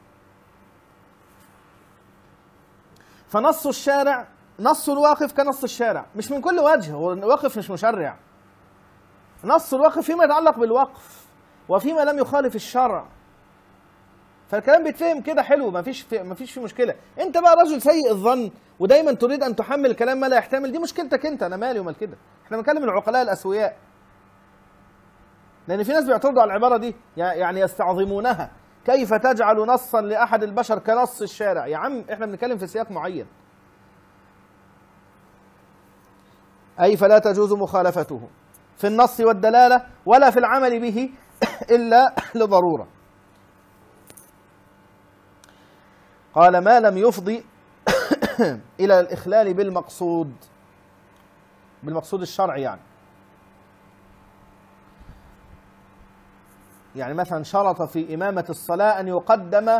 A: فنص الشارع نص الواقف كنص الشارع، مش من كل وجه، هو الواقف مش مشرع. نص الواقف فيما يتعلق بالوقف وفيما لم يخالف الشرع، فالكلام بيتفهم كده حلو، ما فيش في ما فيش فيه مشكله. انت بقى رجل سيء الظن ودايما تريد ان تحمل الكلام ما لا يحتمل، دي مشكلتك انت، انا مالي ومال كده. احنا بنتكلم العقلاء الاسوياء، لان في ناس بيعترضوا على العباره دي، يعني يستعظمونها، كيف تجعل نصا لاحد البشر كنص الشارع؟ يا عم احنا بنتكلم في سياق معين، اي فلا تجوز مخالفته في النص والدلاله ولا في العمل به الا لضروره. قال ما لم يفضي إلى الإخلال بالمقصود، بالمقصود الشرعي يعني. يعني مثلا شرط في إمامة الصلاة أن يقدم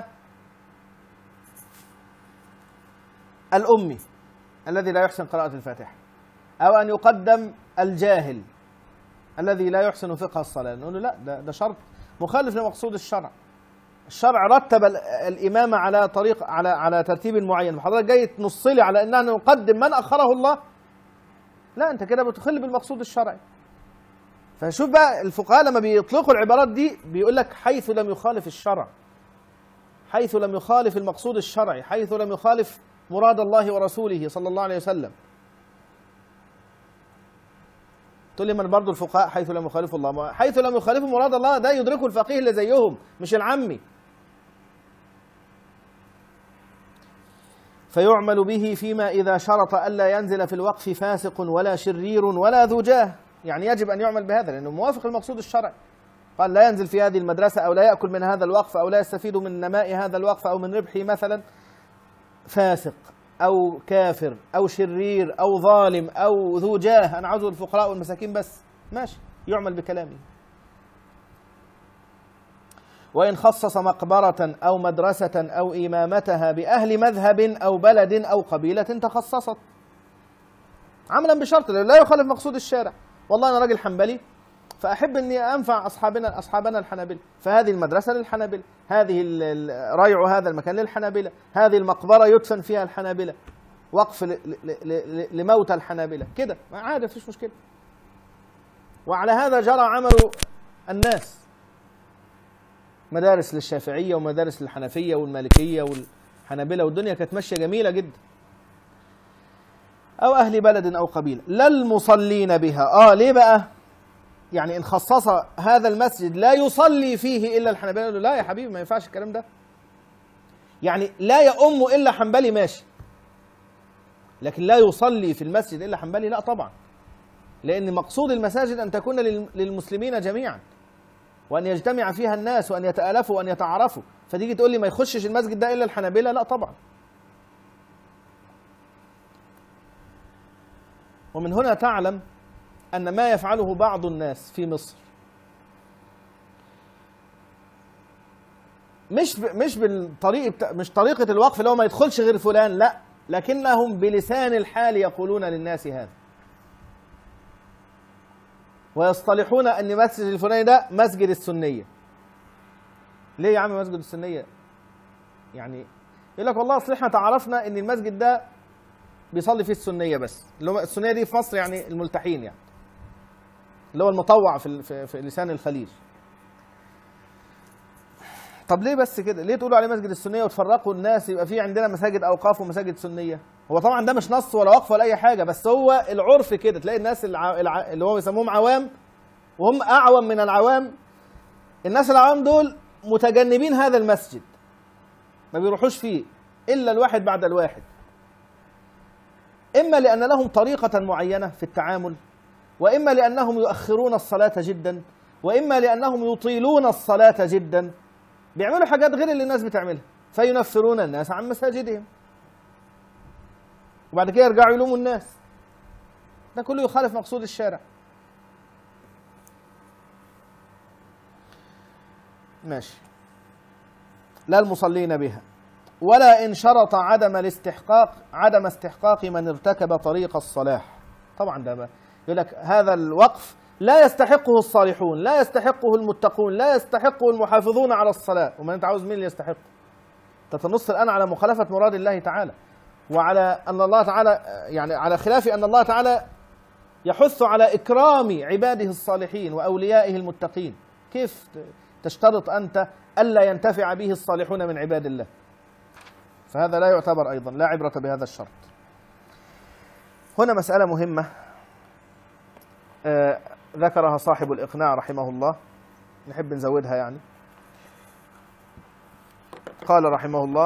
A: الأمي الذي لا يحسن قراءة الفاتحة، أو أن يقدم الجاهل الذي لا يحسن فقه الصلاة، نقول له لا، ده, ده شرط مخالف لمقصود الشرع. الشرع رتب الإمامة على طريق على على ترتيب معين، حضرتك جاي تنص لي على أننا نقدم من أخره الله؟ لا، أنت كده بتخل بالمقصود الشرعي. فشوف بقى الفقهاء لما بيطلقوا العبارات دي بيقول لك حيث لم يخالف الشرع، حيث لم يخالف المقصود الشرعي، حيث لم يخالف مراد الله ورسوله صلى الله عليه وسلم. تقول لي من برضه الفقهاء حيث لم يخالفوا الله، حيث لم يخالفوا مراد الله ده يدركه الفقيه اللي زيهم مش العمي. فيعمل به فيما إذا شرط ألا ينزل في الوقف فاسق ولا شرير ولا ذو جاه، يعني يجب أن يعمل بهذا لأنه موافق المقصود الشرعي. قال لا ينزل في هذه المدرسة أو لا يأكل من هذا الوقف أو لا يستفيد من نماء هذا الوقف أو من ربحه مثلا فاسق أو كافر أو شرير أو ظالم أو ذو جاه، أنا عاوز الفقراء والمساكين بس، ماشي يعمل بكلامه. وإن خصص مقبرة أو مدرسة أو إمامتها بأهل مذهب أو بلد أو قبيلة تخصصت عملا بشرط لا يخالف مقصود الشارع. والله أنا راجل حنبلي فأحب أني أنفع أصحابنا أصحابنا الحنابلة، فهذه المدرسة للحنابلة، هذه ريع هذا المكان للحنابلة، هذه المقبرة يدفن فيها الحنابلة، وقف لموتى الحنابلة كده، عادي مفيش مشكلة. وعلى هذا جرى عمل الناس، مدارس للشافعية ومدارس للحنفية والمالكية والحنابلة، والدنيا كانت ماشية جميلة جدا. أو أهل بلد أو قبيلة، لا المصلين بها. آه ليه بقى؟ يعني إن خصص هذا المسجد لا يصلي فيه إلا الحنابلة، لا يا حبيبي ما ينفعش الكلام ده. يعني لا يؤم إلا حنبلي ماشي، لكن لا يصلي في المسجد إلا حنبلي لا طبعا، لأن مقصود المساجد أن تكون للمسلمين جميعا، وأن يجتمع فيها الناس وأن يتآلفوا وأن يتعارفوا. فتيجي تقول لي ما يخشش المسجد ده إلا الحنابلة، لا طبعا. ومن هنا تعلم أن ما يفعله بعض الناس في مصر مش مش بالطريقة مش طريقة الوقف اللي هو ما يدخلش غير فلان، لا، لكنهم بلسان الحال يقولون للناس هذا، ويصطلحون أن مسجد الفلاني ده مسجد السنية. ليه يا عم مسجد السنية؟ يعني يقول لك والله أصل احنا تعرفنا أن المسجد ده بيصلي فيه السنية بس، اللي هو السنية دي في مصر يعني الملتحين، يعني اللي هو المطوع في, في, في لسان الخليج. طب ليه بس كده؟ ليه تقولوا عليه مسجد السنية وتفرقوا الناس يبقى في عندنا مساجد أوقاف ومساجد سنية؟ هو طبعا ده مش نص ولا وقف ولا أي حاجة، بس هو العرف كده. تلاقي الناس الع... الع... اللي هو بيسموهم عوام، وهم أعوم من العوام. الناس العوام دول متجنبين هذا المسجد، ما بيروحوش فيه إلا الواحد بعد الواحد، إما لأن لهم طريقة معينة في التعامل، وإما لأنهم يؤخرون الصلاة جدا، وإما لأنهم يطيلون الصلاة جدا، بيعملوا حاجات غير اللي الناس بتعملها، فينفرون الناس عن مساجدهم، وبعد كده يرجعوا يلوموا الناس. ده كله يخالف مقصود الشارع. ماشي. لا المصلين بها، ولا إن شرط عدم الاستحقاق عدم استحقاق من ارتكب طريق الصلاح. طبعا ده يقول لك هذا الوقف لا يستحقه الصالحون، لا يستحقه المتقون، لا يستحقه المحافظون على الصلاة. وما أنت عاوز مين اللي يستحقه؟ تتنص الآن على مخالفة مراد الله تعالى، وعلى أن الله تعالى يعني على خلاف أن الله تعالى يحث على إكرام عباده الصالحين وأوليائه المتقين. كيف تشترط أنت ألا ينتفع به الصالحون من عباد الله؟ فهذا لا يعتبر أيضا، لا عبرة بهذا الشرط. هنا مسألة مهمة آه ذكرها صاحب الإقناع رحمه الله، نحب نزودها يعني. قال رحمه الله: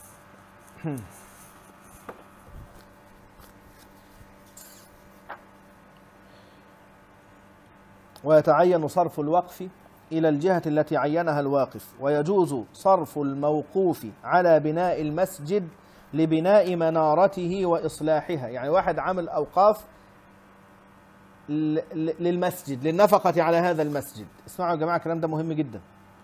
A: ويتعين صرف الوقف إلى الجهة التي عينها الواقف، ويجوز صرف الموقوف على بناء المسجد لبناء منارته وإصلاحها. يعني واحد عمل أوقاف للمسجد، للنفقة على هذا المسجد. اسمعوا يا جماعة الكلام ده مهم جدا.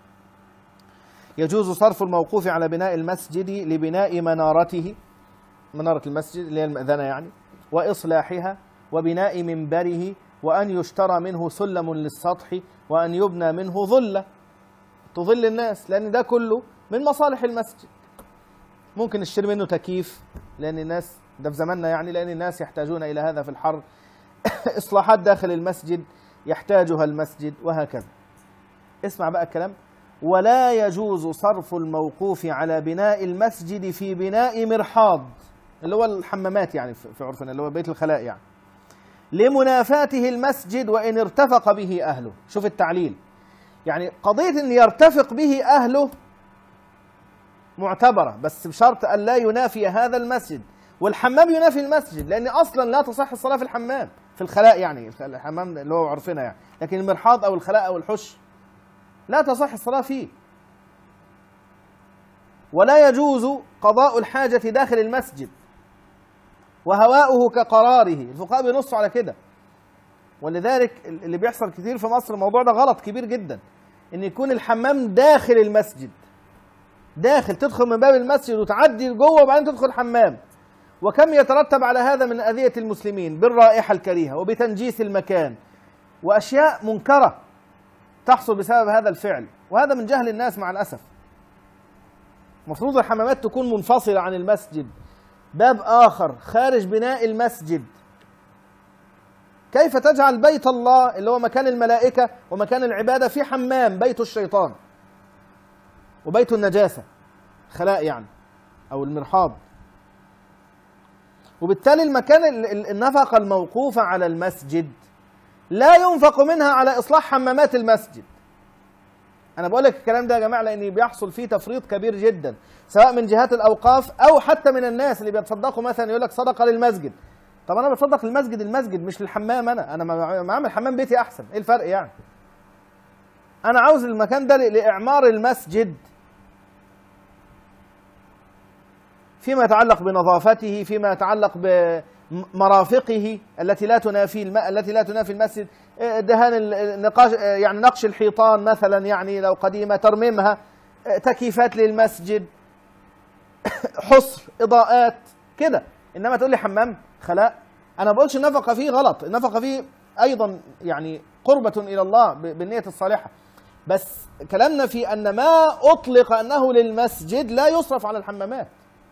A: يجوز صرف الموقوف على بناء المسجد لبناء منارته، منارة المسجد اللي هي المأذنة يعني، وإصلاحها، وبناء منبره، وأن يشترى منه سلم للسطح، وأن يبنى منه ظلة تظل الناس، لأن ده كله من مصالح المسجد. ممكن نشتري منه تكييف، لأن الناس ده في زماننا يعني، لأن الناس يحتاجون إلى هذا في الحر. إصلاحات داخل المسجد يحتاجها المسجد، وهكذا. اسمع بقى الكلام: ولا يجوز صرف الموقوف على بناء المسجد في بناء مرحاض، اللي هو الحمامات يعني في عرفنا، اللي هو بيت الخلاء يعني، لمنافاته المسجد وإن ارتفق به أهله. شوف التعليل، يعني قضية أن يرتفق به أهله معتبرة، بس بشرط أن لا ينافي هذا المسجد. والحمام ينافي المسجد، لأن أصلا لا تصح الصلاة في الحمام، في الخلاء يعني، الحمام اللي هو عرفنا يعني، لكن المرحاض أو الخلاء أو الحش لا تصح الصلاة فيه. ولا يجوز قضاء الحاجة داخل المسجد وهواؤه كقراره. الفقهاء بينصوا على كده، ولذلك اللي بيحصل كتير في مصر الموضوع ده غلط كبير جدا، ان يكون الحمام داخل المسجد، داخل تدخل من باب المسجد وتعدي جوه وبعدين تدخل حمام. وكم يترتب على هذا من أذية المسلمين بالرائحة الكريهة وبتنجيس المكان وأشياء منكرة تحصل بسبب هذا الفعل، وهذا من جهل الناس مع الأسف. المفروض الحمامات تكون منفصلة عن المسجد، باب آخر خارج بناء المسجد. كيف تجعل بيت الله اللي هو مكان الملائكة ومكان العبادة في حمام بيت الشيطان وبيت النجاسة، خلاء يعني أو المرحاض؟ وبالتالي المكان النفقة الموقوفة على المسجد لا ينفق منها على إصلاح حمامات المسجد. أنا بقول لك الكلام ده يا جماعة لأن بيحصل فيه تفريط كبير جدا، سواء من جهات الأوقاف أو حتى من الناس اللي بيتصدقوا، مثلا يقول لك صدقة للمسجد. طب أنا بتصدق للمسجد، المسجد مش للحمام. أنا أنا ما أعمل حمام بيتي أحسن، إيه الفرق يعني؟ أنا عاوز المكان ده لإعمار المسجد فيما يتعلق بنظافته، فيما يتعلق بمرافقه التي لا تنافي الماء التي لا تنافي المسجد، دهان النقاش يعني نقش الحيطان مثلا يعني لو قديمه ترميمها، تكييفات للمسجد، حصر، اضاءات كده. انما تقول لي حمام خلاء، انا ما بقولش النفقه فيه غلط، النفقه فيه ايضا يعني قربة الى الله بالنية الصالحه، بس كلامنا في ان ما اطلق انه للمسجد لا يصرف على الحمامات.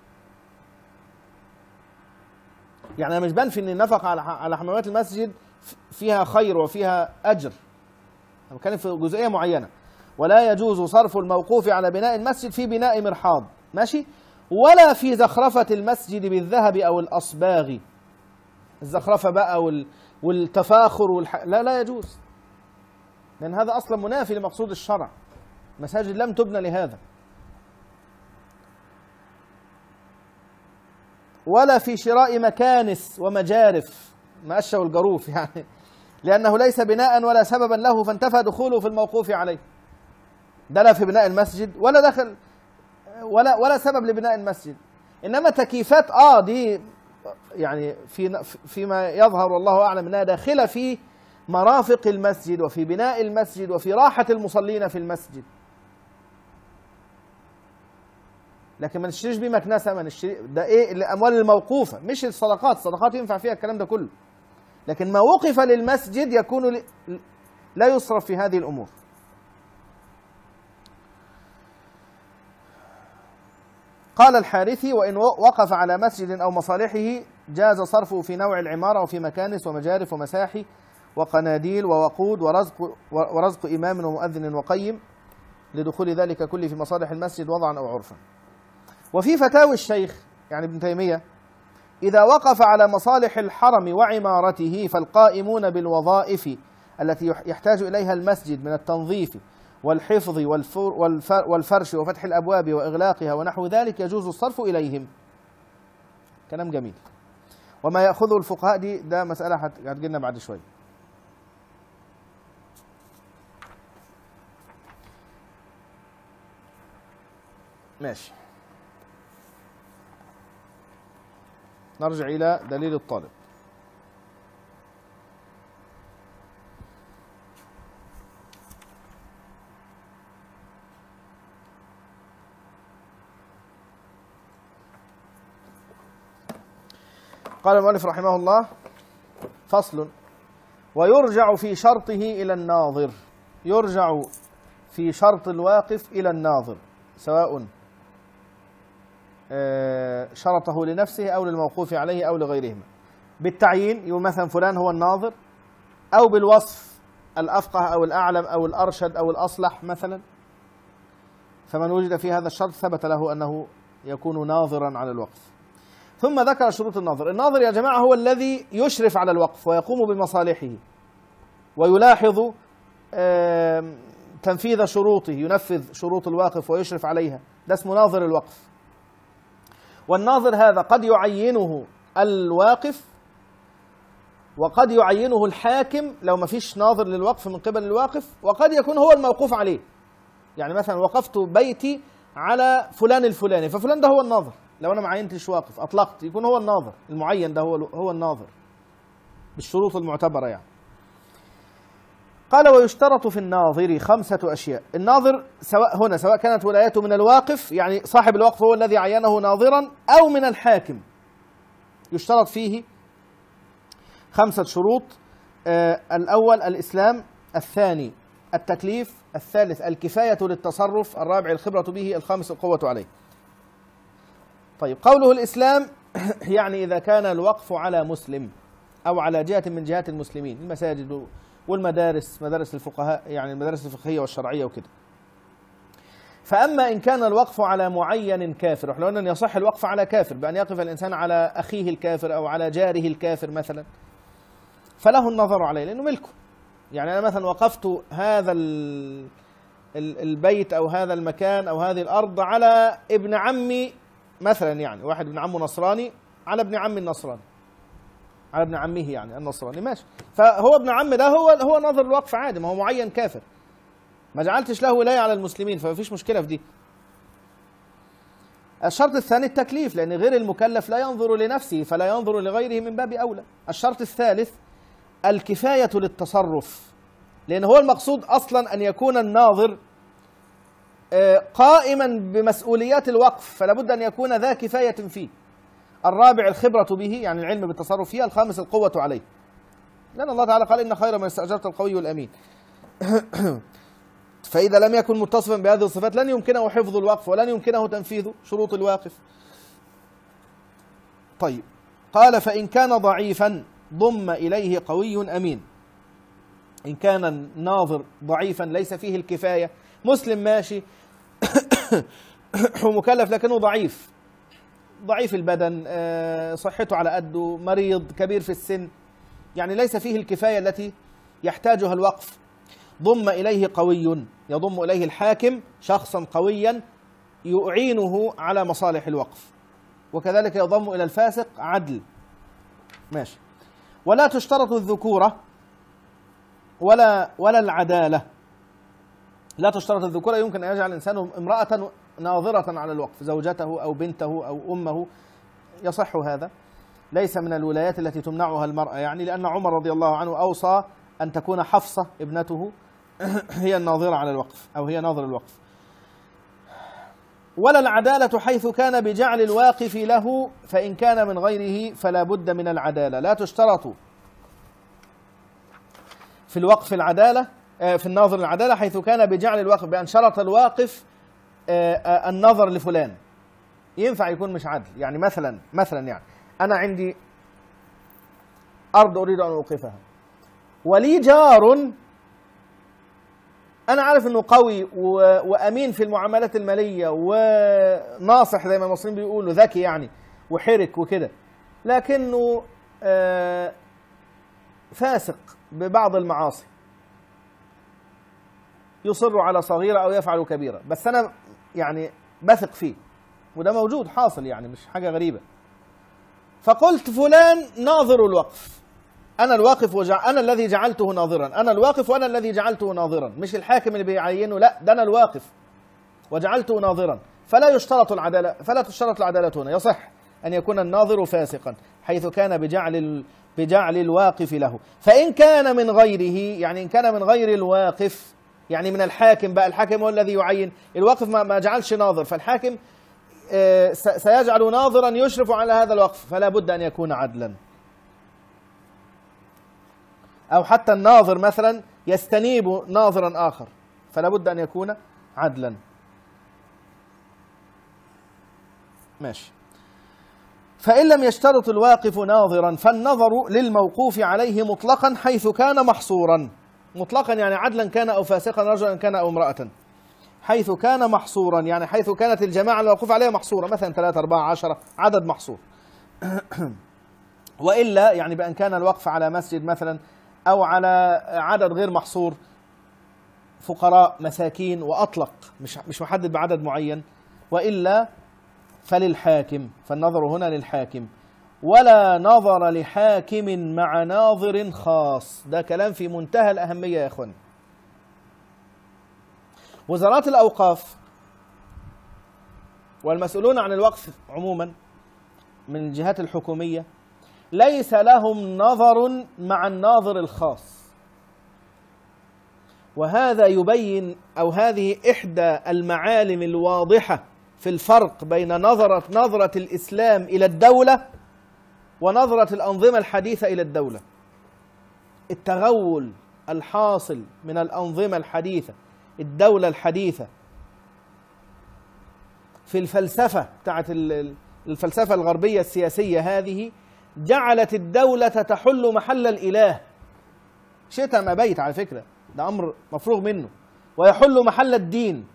A: يعني انا مش بنفي ان النفقه على على حمامات المسجد فيها خير وفيها اجر، انا بتكلم في جزئيه معينه. ولا يجوز صرف الموقوف على بناء المسجد في بناء مرحاض، ماشي، ولا في زخرفه المسجد بالذهب او الاصباغ، الزخرفه بقى والتفاخر والح... لا لا يجوز، لان هذا اصلا منافي لمقصود الشرع. مساجد لم تبنى لهذا. ولا في شراء مكانس ومجارف، مقشة والجروف يعني، لأنه ليس بناء ولا سببا له فانتفى دخوله في الموقوف عليه. ده لا في بناء المسجد ولا دخل ولا ولا سبب لبناء المسجد. إنما تكييفات آه دي يعني في فيما يظهر والله أعلم أنها داخلة في مرافق المسجد وفي بناء المسجد وفي راحة المصلين في المسجد. لكن ما نشتريش بيه مكنسه، ما نشتري ده ايه الاموال الموقوفه، مش الصدقات. الصدقات ينفع فيها الكلام ده كله، لكن ما وقف للمسجد يكون لا يصرف في هذه الامور. قال الحارثي: وان وقف على مسجد او مصالحه جاز صرفه في نوع العماره وفي مكانس ومجارف ومساحي وقناديل ووقود ورزق ورزق امام ومؤذن وقيم، لدخول ذلك كله في مصالح المسجد وضعا او عرفا. وفي فتاوي الشيخ يعني ابن تيمية: إذا وقف على مصالح الحرم وعمارته فالقائمون بالوظائف التي يحتاج إليها المسجد من التنظيف والحفظ والفرش وفتح الأبواب وإغلاقها ونحو ذلك يجوز الصرف إليهم. كلام جميل. وما يأخذه الفقهاء دي ده مسألة هتجينا بعد شوية. ماشي، نرجع إلى دليل الطالب. قال المؤلف رحمه الله: فصل: ويرجع في شرطه إلى الناظر. يرجع في شرط الواقف إلى الناظر، سواء شرطه لنفسه أو للموقوف عليه أو لغيرهما، بالتعيين، يقول مثلا فلان هو الناظر، أو بالوصف، الأفقه أو الأعلم أو الأرشد أو الأصلح مثلا. فمن وجد في هذا الشرط ثبت له أنه يكون ناظرا على الوقف. ثم ذكر شروط الناظر. الناظر يا جماعة هو الذي يشرف على الوقف ويقوم بمصالحه ويلاحظ تنفيذ شروطه، ينفذ شروط الواقف ويشرف عليها، ده اسمه ناظر الوقف. والناظر هذا قد يعينه الواقف وقد يعينه الحاكم لو ما فيش ناظر للوقف من قبل الواقف، وقد يكون هو الموقوف عليه. يعني مثلا وقفت بيتي على فلان الفلاني، ففلان ده هو الناظر. لو انا ما عينتش واقف اطلقت، يكون هو الناظر المعين، ده هو هو الناظر بالشروط المعتبرة يعني. قال: ويشترط في الناظر خمسة أشياء. الناظر سواء هنا سواء كانت ولايته من الواقف، يعني صاحب الوقف هو الذي عينه ناظرا، أو من الحاكم، يشترط فيه خمسة شروط. آه الأول الإسلام، الثاني التكليف، الثالث الكفاية للتصرف، الرابع الخبرة به، الخامس القوة عليه. طيب قوله الإسلام يعني إذا كان الوقف على مسلم أو على جهة من جهات المسلمين، المساجد والمدارس، مدارس الفقهاء يعني المدارس الفقهية والشرعية وكده. فأما إن كان الوقف على معين كافر، احنا قلنا أن يصح الوقف على كافر بأن يقف الإنسان على أخيه الكافر أو على جاره الكافر مثلا، فله النظر عليه لأنه ملكه. يعني أنا مثلا وقفت هذا البيت أو هذا المكان أو هذه الأرض على ابن عمي مثلا، يعني واحد ابن عمه نصراني على ابن عمي النصراني، على ابن عمه يعني النصراني، ماشي، فهو ابن عم ده هو هو ناظر الوقف عادي، ما هو معين كافر، ما جعلتش له ولاية على المسلمين، فما فيش مشكلة في دي. الشرط الثاني التكليف، لأن غير المكلف لا ينظر لنفسه فلا ينظر لغيره من باب أولى. الشرط الثالث الكفاية للتصرف، لأن هو المقصود أصلا أن يكون الناظر قائما بمسؤوليات الوقف، فلا بد أن يكون ذا كفاية فيه. الرابع الخبرة به، يعني العلم بالتصرف فيها. الخامس القوة عليه، لأن الله تعالى قال إن خير من استأجرت القوي الأمين. فإذا لم يكن متصفا بهذه الصفات لن يمكنه حفظ الوقف ولن يمكنه تنفيذ شروط الواقف. طيب قال فإن كان ضعيفا ضم إليه قوي أمين. إن كان الناظر ضعيفا ليس فيه الكفاية، مسلم ماشي ومكلف لكنه ضعيف، ضعيف البدن، صحته على قده، مريض، كبير في السن، يعني ليس فيه الكفاية التي يحتاجها الوقف، ضم إليه قوي، يضم إليه الحاكم شخصا قويا يعينه على مصالح الوقف، وكذلك يضم إلى الفاسق عدل، ماشي. ولا تشترط الذكورة ولا ولا العدالة. لا تشترط الذكورة، يمكن أن يجعل الإنسان امرأة ناظرة على الوقف، زوجته أو بنته أو أمه، يصح هذا، ليس من الولايات التي تمنعها المرأة، يعني لأن عمر رضي الله عنه أوصى أن تكون حفصة ابنته هي الناظرة على الوقف أو هي ناظر الوقف. ولا العدالة حيث كان بجعل الواقف له، فإن كان من غيره فلا بد من العدالة. لا تشترط في الوقف العدالة، في الناظر العدالة حيث كان بجعل الواقف، بأن شرط الواقف النظر لفلان، ينفع يكون مش عدل. يعني مثلا مثلا يعني أنا عندي أرض أريد أن أوقفها، ولي جار أنا عارف أنه قوي وأمين في المعاملات المالية وناصح زي ما المصريين بيقولوا، ذكي يعني وحرك وكده، لكنه فاسق ببعض المعاصي، يصر على صغيرة أو يفعل كبيرة، بس أنا يعني بثق فيه، وده موجود حاصل يعني مش حاجة غريبة. فقلت فلان ناظر الوقف، أنا الواقف وجع... أنا الذي جعلته ناظرا، أنا الواقف وأنا الذي جعلته ناظرا، مش الحاكم اللي بيعينه، لا ده أنا الواقف وجعلته ناظرا. فلا يشترط العدالة، فلا تشترط العدالة هنا، يصح أن يكون الناظر فاسقا حيث كان بجعل ال... بجعل الواقف له. فإن كان من غيره، يعني إن كان من غير الواقف، يعني من الحاكم بقى، الحاكم هو الذي يعين، الواقف ما, ما جعلش ناظر، فالحاكم آه سيجعل ناظرا يشرف على هذا الوقف، فلا بد أن يكون عدلا. أو حتى الناظر مثلا يستنيب ناظرا آخر، فلا بد أن يكون عدلا، ماشي. فإن لم يشترط الواقف ناظرا فالنظر للموقوف عليه مطلقا حيث كان محصورا، مطلقا يعني عدلا كان أو فاسقا، رجلا كان أو امرأة، حيث كان محصورا يعني حيث كانت الجماعة الموقوف عليها محصورة، مثلا ثلاثة أربعة عشرة، عدد محصور. وإلا يعني بأن كان الوقف على مسجد مثلا أو على عدد غير محصور، فقراء مساكين وأطلق، مش مش محدد بعدد معين. وإلا فللحاكم، فالنظر هنا للحاكم. ولا نظر لحاكم مع ناظر خاص، ده كلام في منتهى الأهمية يا أخوان. وزارات الأوقاف والمسؤولون عن الوقف عموما من الجهات الحكومية ليس لهم نظر مع الناظر الخاص، وهذا يبين، أو هذه إحدى المعالم الواضحة في الفرق بين نظرة نظرة الإسلام إلى الدولة ونظرة الأنظمة الحديثة إلى الدولة. التغول الحاصل من الأنظمة الحديثة، الدولة الحديثة في الفلسفة بتاعت الفلسفة الغربية السياسية هذه، جعلت الدولة تحل محل الإله شئت أم أبيت. على فكرة ده أمر مفروغ منه، ويحل محل الدين.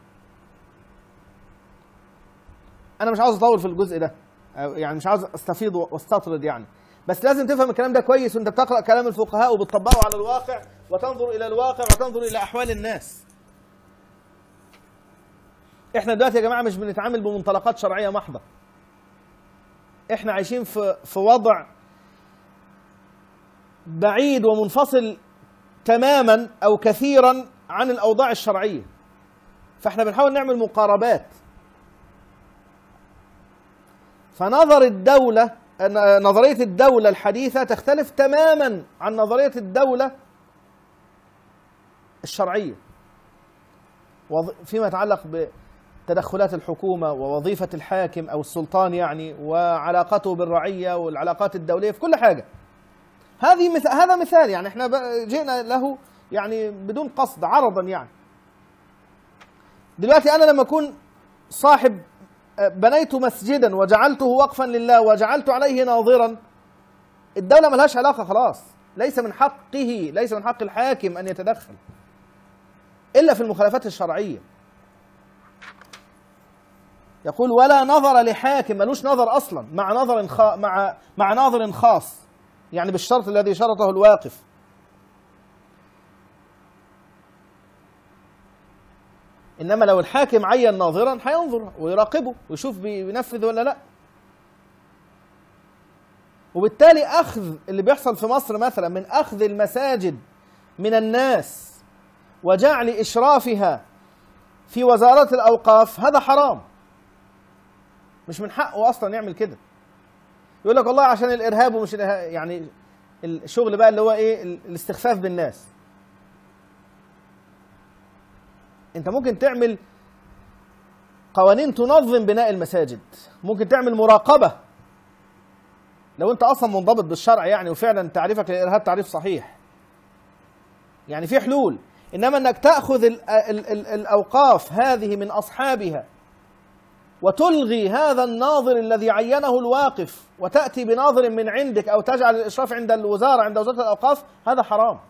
A: أنا مش عاوز أطول في الجزء ده، يعني مش عاوز أستفيض واستطرد يعني، بس لازم تفهم الكلام ده كويس وأنت بتقرأ كلام الفقهاء وبتطبقه على الواقع، وتنظر إلى الواقع وتنظر إلى أحوال الناس. إحنا دلوقتي يا جماعة مش بنتعامل بمنطلقات شرعية محضة، إحنا عايشين في في وضع بعيد ومنفصل تماما أو كثيرا عن الأوضاع الشرعية، فإحنا بنحاول نعمل مقاربات. فنظر الدولة، نظرية الدولة الحديثة تختلف تماما عن نظرية الدولة الشرعية فيما يتعلق بتدخلات الحكومة ووظيفة الحاكم أو السلطان يعني، وعلاقته بالرعية والعلاقات الدولية في كل حاجة. هذه مثال، هذا مثال يعني احنا جئنا له يعني بدون قصد عرضا. يعني دلوقتي أنا لما أكون صاحب بنيت مسجدا وجعلته وقفا لله وجعلت عليه ناظرا، الدولة ملهاش علاقة خلاص، ليس من حقه، ليس من حق الحاكم أن يتدخل إلا في المخالفات الشرعية. يقول ولا نظر لحاكم، ملوش نظر أصلا مع نظر خا مع مع ناظر خاص، يعني بالشرط الذي شرطه الواقف. إنما لو الحاكم عين ناظرا هينظر ويراقبه ويشوف بينفذ ولا لا. وبالتالي أخذ اللي بيحصل في مصر مثلا من أخذ المساجد من الناس وجعل إشرافها في وزارة الأوقاف هذا حرام، مش من حقه أصلا يعمل كده. يقول لك والله عشان الإرهاب ومش الإرهاب، يعني الشغل بقى اللي هو إيه، الاستخفاف بالناس. أنت ممكن تعمل قوانين تنظم بناء المساجد، ممكن تعمل مراقبة لو أنت أصلا منضبط بالشرع يعني، وفعلا تعريفك للإرهاب تعريف صحيح، يعني في حلول. إنما أنك تأخذ ال ال ال الأوقاف هذه من أصحابها وتلغي هذا الناظر الذي عينه الواقف وتأتي بناظر من عندك، أو تجعل الإشراف عند الوزارة، عند وزارة الأوقاف، هذا حرام.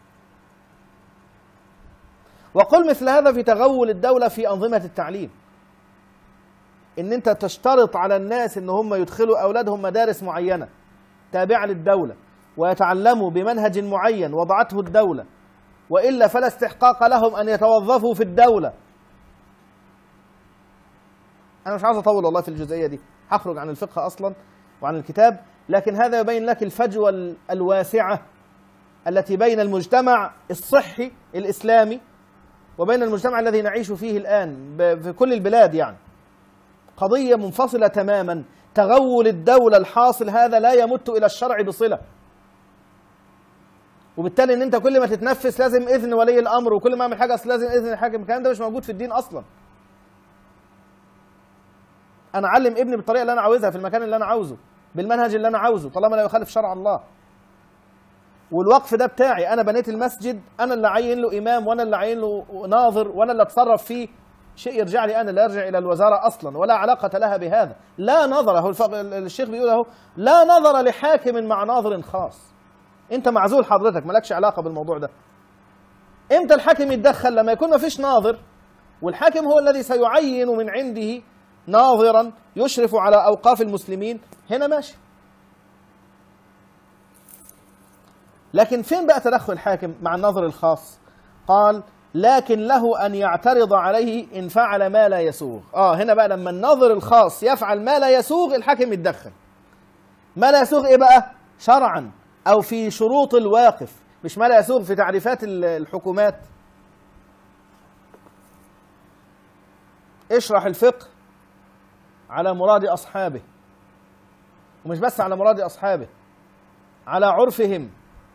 A: وقل مثل هذا في تغول الدولة في أنظمة التعليم، إن أنت تشترط على الناس إن هم يدخلوا أولادهم مدارس معينة تابعة للدولة ويتعلموا بمنهج معين وضعته الدولة، وإلا فلا استحقاق لهم أن يتوظفوا في الدولة. أنا مش عاوز أطول والله في الجزئية دي، هخرج عن الفقه أصلا وعن الكتاب، لكن هذا يبين لك الفجوة الواسعة التي بين المجتمع الصحي الإسلامي وبين المجتمع الذي نعيش فيه الآن في كل البلاد. يعني قضية منفصلة تماما. تغول الدولة الحاصل هذا لا يمت إلى الشرع بصلة، وبالتالي ان انت كل ما تتنفس لازم اذن ولي الامر، وكل ما اعمل حاجه اصل لازم اذن الحاكم. الكلام ده مش موجود في الدين اصلا. انا اعلم ابني بالطريقه اللي انا عاوزها في المكان اللي انا عاوزه بالمنهج اللي انا عاوزه طالما لا يخالف شرع الله. والوقف ده بتاعي، انا بنيت المسجد، انا اللي عين له امام وانا اللي عين له ناظر وانا اللي اتصرف فيه. شيء يرجع لي انا، لا يرجع الى الوزاره اصلا ولا علاقه لها بهذا. لا نظر، هو الشيخ بيقول اهو لا نظر لحاكم مع ناظر خاص. انت معزول حضرتك، مالكش علاقه بالموضوع ده. امتى الحاكم يتدخل؟ لما يكون ما فيش ناظر، والحاكم هو الذي سيعين من عنده ناظرا يشرف على اوقاف المسلمين، هنا ماشي. لكن فين بقى تدخل الحاكم مع الناظر الخاص؟ قال لكن له ان يعترض عليه ان فعل ما لا يسوغ. اه هنا بقى لما الناظر الخاص يفعل ما لا يسوغ الحاكم يتدخل. ما لا يسوغ ايه بقى؟ شرعا أو في شروط الواقف، مش ما لا يسوغ في تعريفات الحكومات. اشرح الفقه على مراد أصحابه، ومش بس على مراد أصحابه، على عرفهم.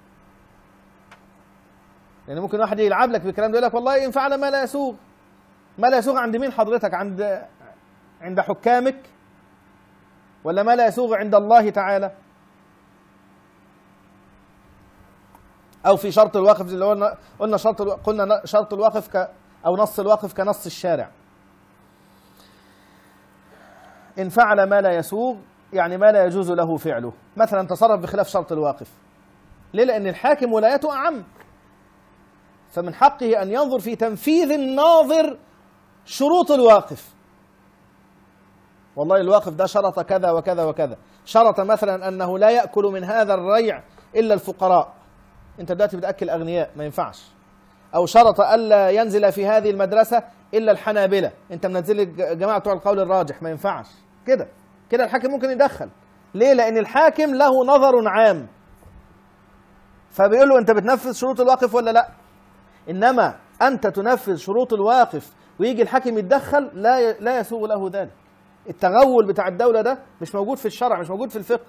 A: يعني ممكن واحد يلعب لك بالكلام ده، يقول لك والله إن فعل ما لا يسوغ. ما لا يسوغ عند مين حضرتك؟ عند عند حكامك، ولا ما لا يسوغ عند الله تعالى؟ أو في شرط الواقف اللي قلنا قلنا شرط الو... قلنا شرط الواقف ك... أو نص الواقف كنص الشارع. إن فعل ما لا يسوغ يعني ما لا يجوز له فعله، مثلا تصرف بخلاف شرط الواقف. ليه؟ لأن الحاكم ولايته أعم، فمن حقه أن ينظر في تنفيذ الناظر شروط الواقف. والله الواقف ده شرط كذا وكذا وكذا، شرط مثلا أنه لا يأكل من هذا الريع إلا الفقراء، أنت دلوقتي بتأكل أغنياء ما ينفعش. أو شرط ألا ينزل في هذه المدرسة إلا الحنابلة، أنت منزل الجماعة بتوع القول الراجح ما ينفعش. كده كده الحاكم ممكن يدخل. ليه؟ لأن الحاكم له نظر عام، فبيقول له أنت بتنفذ شروط الواقف ولا لا؟ إنما أنت تنفذ شروط الواقف ويجي الحاكم يتدخل، لا لا يسوغ له ذلك. التغول بتاع الدولة ده مش موجود في الشرع، مش موجود في الفقه.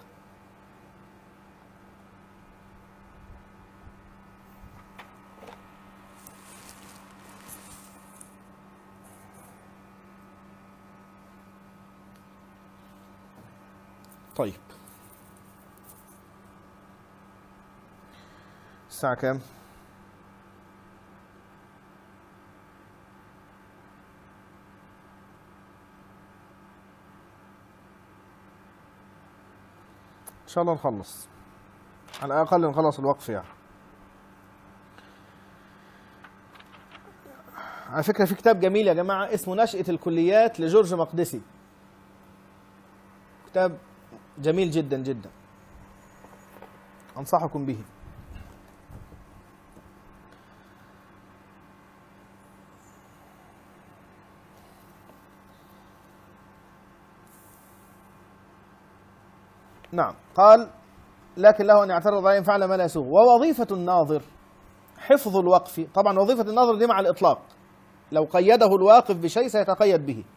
A: طيب الساعة كام؟ إن شاء الله نخلص، على الأقل نخلص الوقف يعني. على فكرة في كتاب جميل يا جماعة اسمه نشأة الكليات لجورج مقدسي، كتاب جميل جدا جدا، أنصحكم به. نعم. قال لكن له أن يعترض عليه إن فعل ما لا يسوغ. ووظيفة الناظر حفظ الوقف. طبعا وظيفة الناظر دي مع الإطلاق، لو قيده الواقف بشيء سيتقيد به.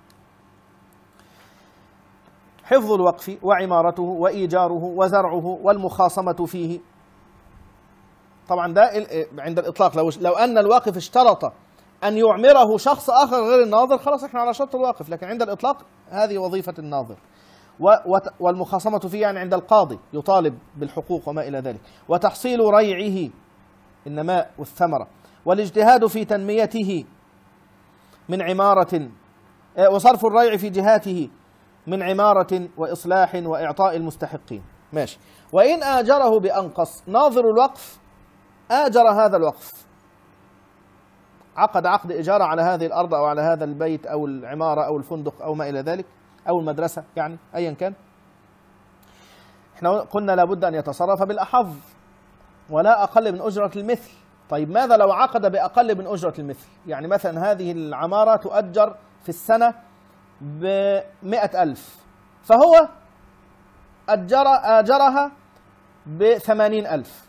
A: حفظ الوقف وعمارته وإيجاره وزرعه والمخاصمة فيه. طبعا ده عند الإطلاق، لو لو أن الواقف اشترط أن يعمره شخص آخر غير الناظر خلاص احنا على شرط الواقف، لكن عند الإطلاق هذه وظيفة الناظر. والمخاصمة فيه يعني عند القاضي يطالب بالحقوق وما إلى ذلك. وتحصيل ريعه النماء والثمرة، والاجتهاد في تنميته من عمارة، وصرف الريع في جهاته من عمارة وإصلاح وإعطاء المستحقين. ماشي. وإن آجره بأنقص، ناظر الوقف آجر هذا الوقف، عقد عقد إجارة على هذه الأرض أو على هذا البيت أو العمارة أو الفندق أو ما إلى ذلك أو المدرسة، يعني أيا كان. احنا قلنا لابد أن يتصرف بالأحظ ولا أقل من أجرة المثل. طيب ماذا لو عقد بأقل من أجرة المثل؟ يعني مثلا هذه العمارة تؤجر في السنة بمئة ألف، فهو أجر آجرها بثمانين ألف،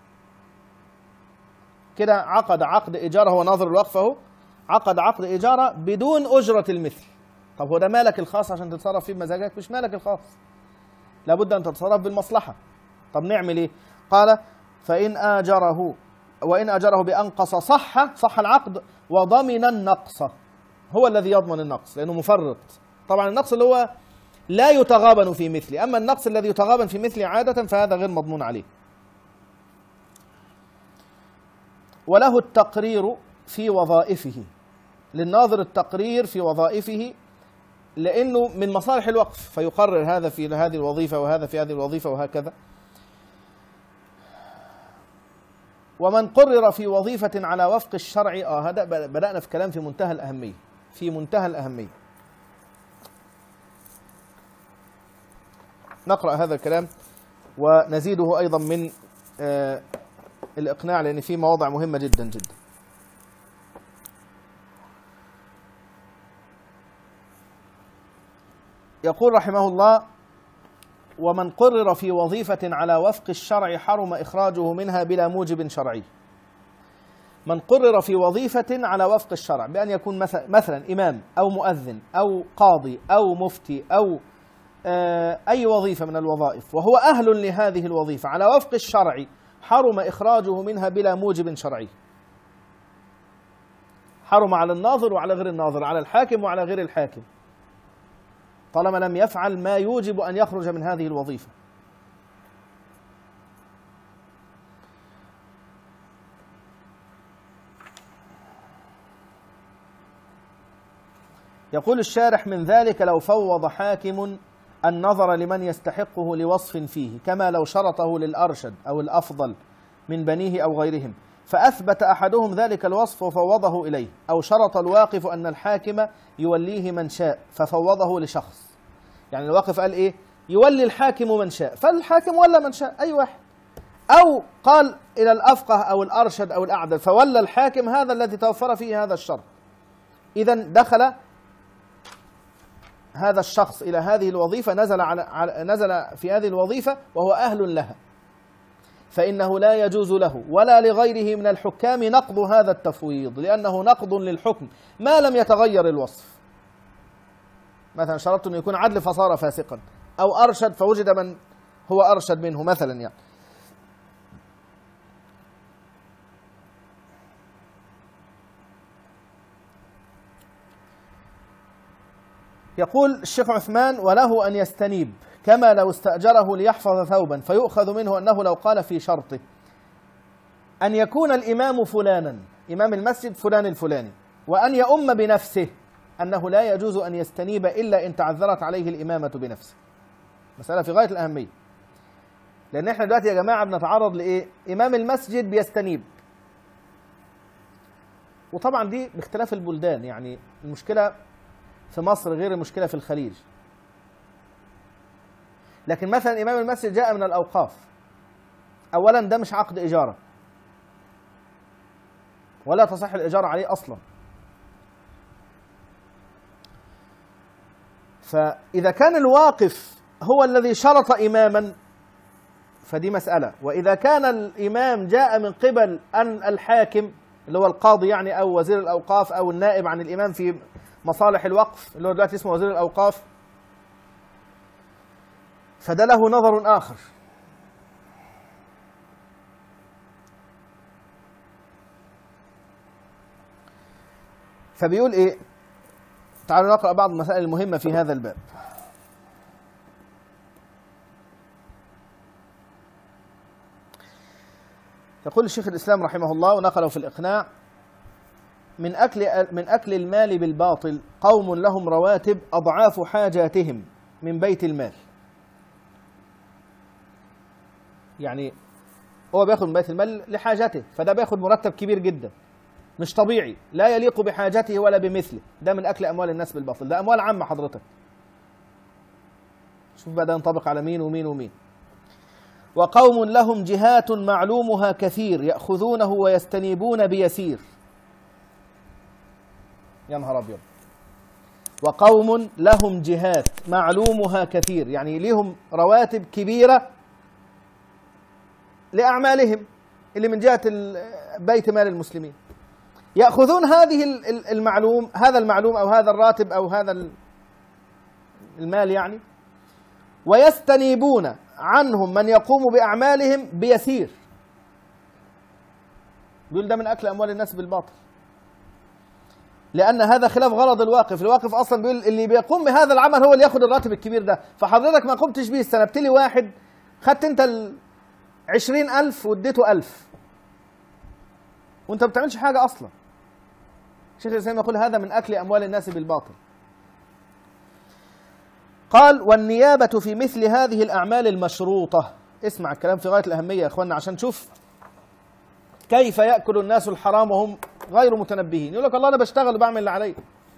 A: كده عقد عقد إيجار. هو ناظر الوقف اهو عقد عقد إيجارة بدون أجرة المثل. طب هو ده مالك الخاص عشان تتصرف فيه بمزاجك؟ مش مالك الخاص، لابد أن تتصرف بالمصلحة. طب نعمل إيه؟ قال فإن آجره وإن آجره بأنقص صح صح العقد وضمن النقص، هو الذي يضمن النقص لأنه مفرط. طبعا النقص اللي هو لا يتغابن في مثله، أما النقص الذي يتغابن في مثله عادة فهذا غير مضمون عليه. وله التقرير في وظائفه، للناظر التقرير في وظائفه لأنه من مصالح الوقف، فيقرر هذا في هذه الوظيفة وهذا في هذه الوظيفة وهكذا. ومن قرر في وظيفة على وفق الشرع، آه هذا بدأنا في كلام في منتهى الأهمية، في منتهى الأهمية. نقرأ هذا الكلام ونزيده أيضا من آه الإقناع، لأن فيه مواضع مهمة جدا جدا. يقول رحمه الله: ومن قرر في وظيفة على وفق الشرع حرم إخراجه منها بلا موجب شرعي. من قرر في وظيفة على وفق الشرع بأن يكون مثلا, مثلا إمام أو مؤذن أو قاضي أو مفتي أو أي وظيفة من الوظائف، وهو أهل لهذه الوظيفة على وفق الشرع، حرم إخراجه منها بلا موجب شرعي. حرم على الناظر وعلى غير الناظر، على الحاكم وعلى غير الحاكم، طالما لم يفعل ما يوجب أن يخرج من هذه الوظيفة. يقول الشارح: من ذلك لو فوض حاكم النظر لمن يستحقه لوصف فيه، كما لو شرطه للأرشد أو الأفضل من بنيه أو غيرهم، فأثبت أحدهم ذلك الوصف وفوضه إليه، أو شرط الواقف أن الحاكم يوليه من شاء ففوضه لشخص. يعني الواقف قال إيه؟ يولي الحاكم من شاء، فالحاكم ولا من شاء أي واحد، أو قال إلى الأفقه أو الأرشد أو الأعدل فولى الحاكم هذا الذي توفر فيه هذا الشرط. إذن دخل هذا الشخص إلى هذه الوظيفة، نزل على نزل في هذه الوظيفة وهو أهل لها، فإنه لا يجوز له ولا لغيره من الحكام نقض هذا التفويض، لأنه نقض للحكم ما لم يتغير الوصف. مثلا شرطت أن يكون عدل فصار فاسقا، أو أرشد فوجد من هو أرشد منه مثلا. يعني يقول الشيخ عثمان: وله أن يستنيب، كما لو استأجره ليحفظ ثوبا، فيؤخذ منه أنه لو قال في شرطه أن يكون الإمام فلانا، إمام المسجد فلان الفلاني، وأن يؤم بنفسه، أنه لا يجوز أن يستنيب إلا إن تعذرت عليه الإمامة بنفسه. مسألة في غاية الأهمية، لأن إحنا دلوقتي يا جماعة بنتعرض لإيه؟ إمام المسجد بيستنيب، وطبعا دي باختلاف البلدان، يعني المشكلة في مصر غير المشكلة في الخليج. لكن مثلا إمام المسجد جاء من الأوقاف، أولا ده مش عقد إجارة ولا تصح الإجارة عليه أصلا، فإذا كان الواقف هو الذي شرط إماما فدي مسألة، وإذا كان الإمام جاء من قبل أن الحاكم اللي هو القاضي يعني أو وزير الأوقاف أو النائب عن الإمام في مصالح الوقف اللي هو دلوقتي اسمه وزير الأوقاف، فده له نظر آخر. فبيقول إيه؟ تعالوا نقرأ بعض المسائل المهمة في هذا الباب. يقول الشيخ الإسلام رحمه الله ونقله في الإقناع: من أكل من أكل المال بالباطل قوم لهم رواتب أضعاف حاجاتهم من بيت المال. يعني هو بياخد من بيت المال لحاجته، فده بياخد مرتب كبير جدا مش طبيعي، لا يليق بحاجته ولا بمثله، ده من أكل أموال الناس بالباطل، ده أموال عامة حضرتك. شوف بقى ده ينطبق على مين ومين ومين. وقوم لهم جهات معلومها كثير يأخذونه ويستنيبون بيسير. يا نهار أبيض. وقوم لهم جهات معلومها كثير، يعني ليهم رواتب كبيرة لأعمالهم اللي من جهة بيت مال المسلمين، يأخذون هذه المعلوم هذا المعلوم أو هذا الراتب أو هذا المال يعني، ويستنيبون عنهم من يقوم بأعمالهم بيسير. يقول ده من أكل أموال الناس بالباطل، لأن هذا خلاف غرض الواقف. الواقف أصلا بيقول اللي بيقوم بهذا العمل هو اللي ياخد الراتب الكبير ده، فحضرتك ما قمتش بيه، استنبت لي واحد خدت أنت العشرين ألف واديته ألف وأنت ما بتعملش حاجة أصلا. الشيخ الإسلام يقول هذا من أكل أموال الناس بالباطل. قال: والنيابة في مثل هذه الأعمال المشروطة. اسمع الكلام في غاية الأهمية يا إخواننا عشان تشوف كيف يأكل الناس الحرام وهم غير متنبهين. يقول لك الله أنا بشتغل وبعمل اللي علي.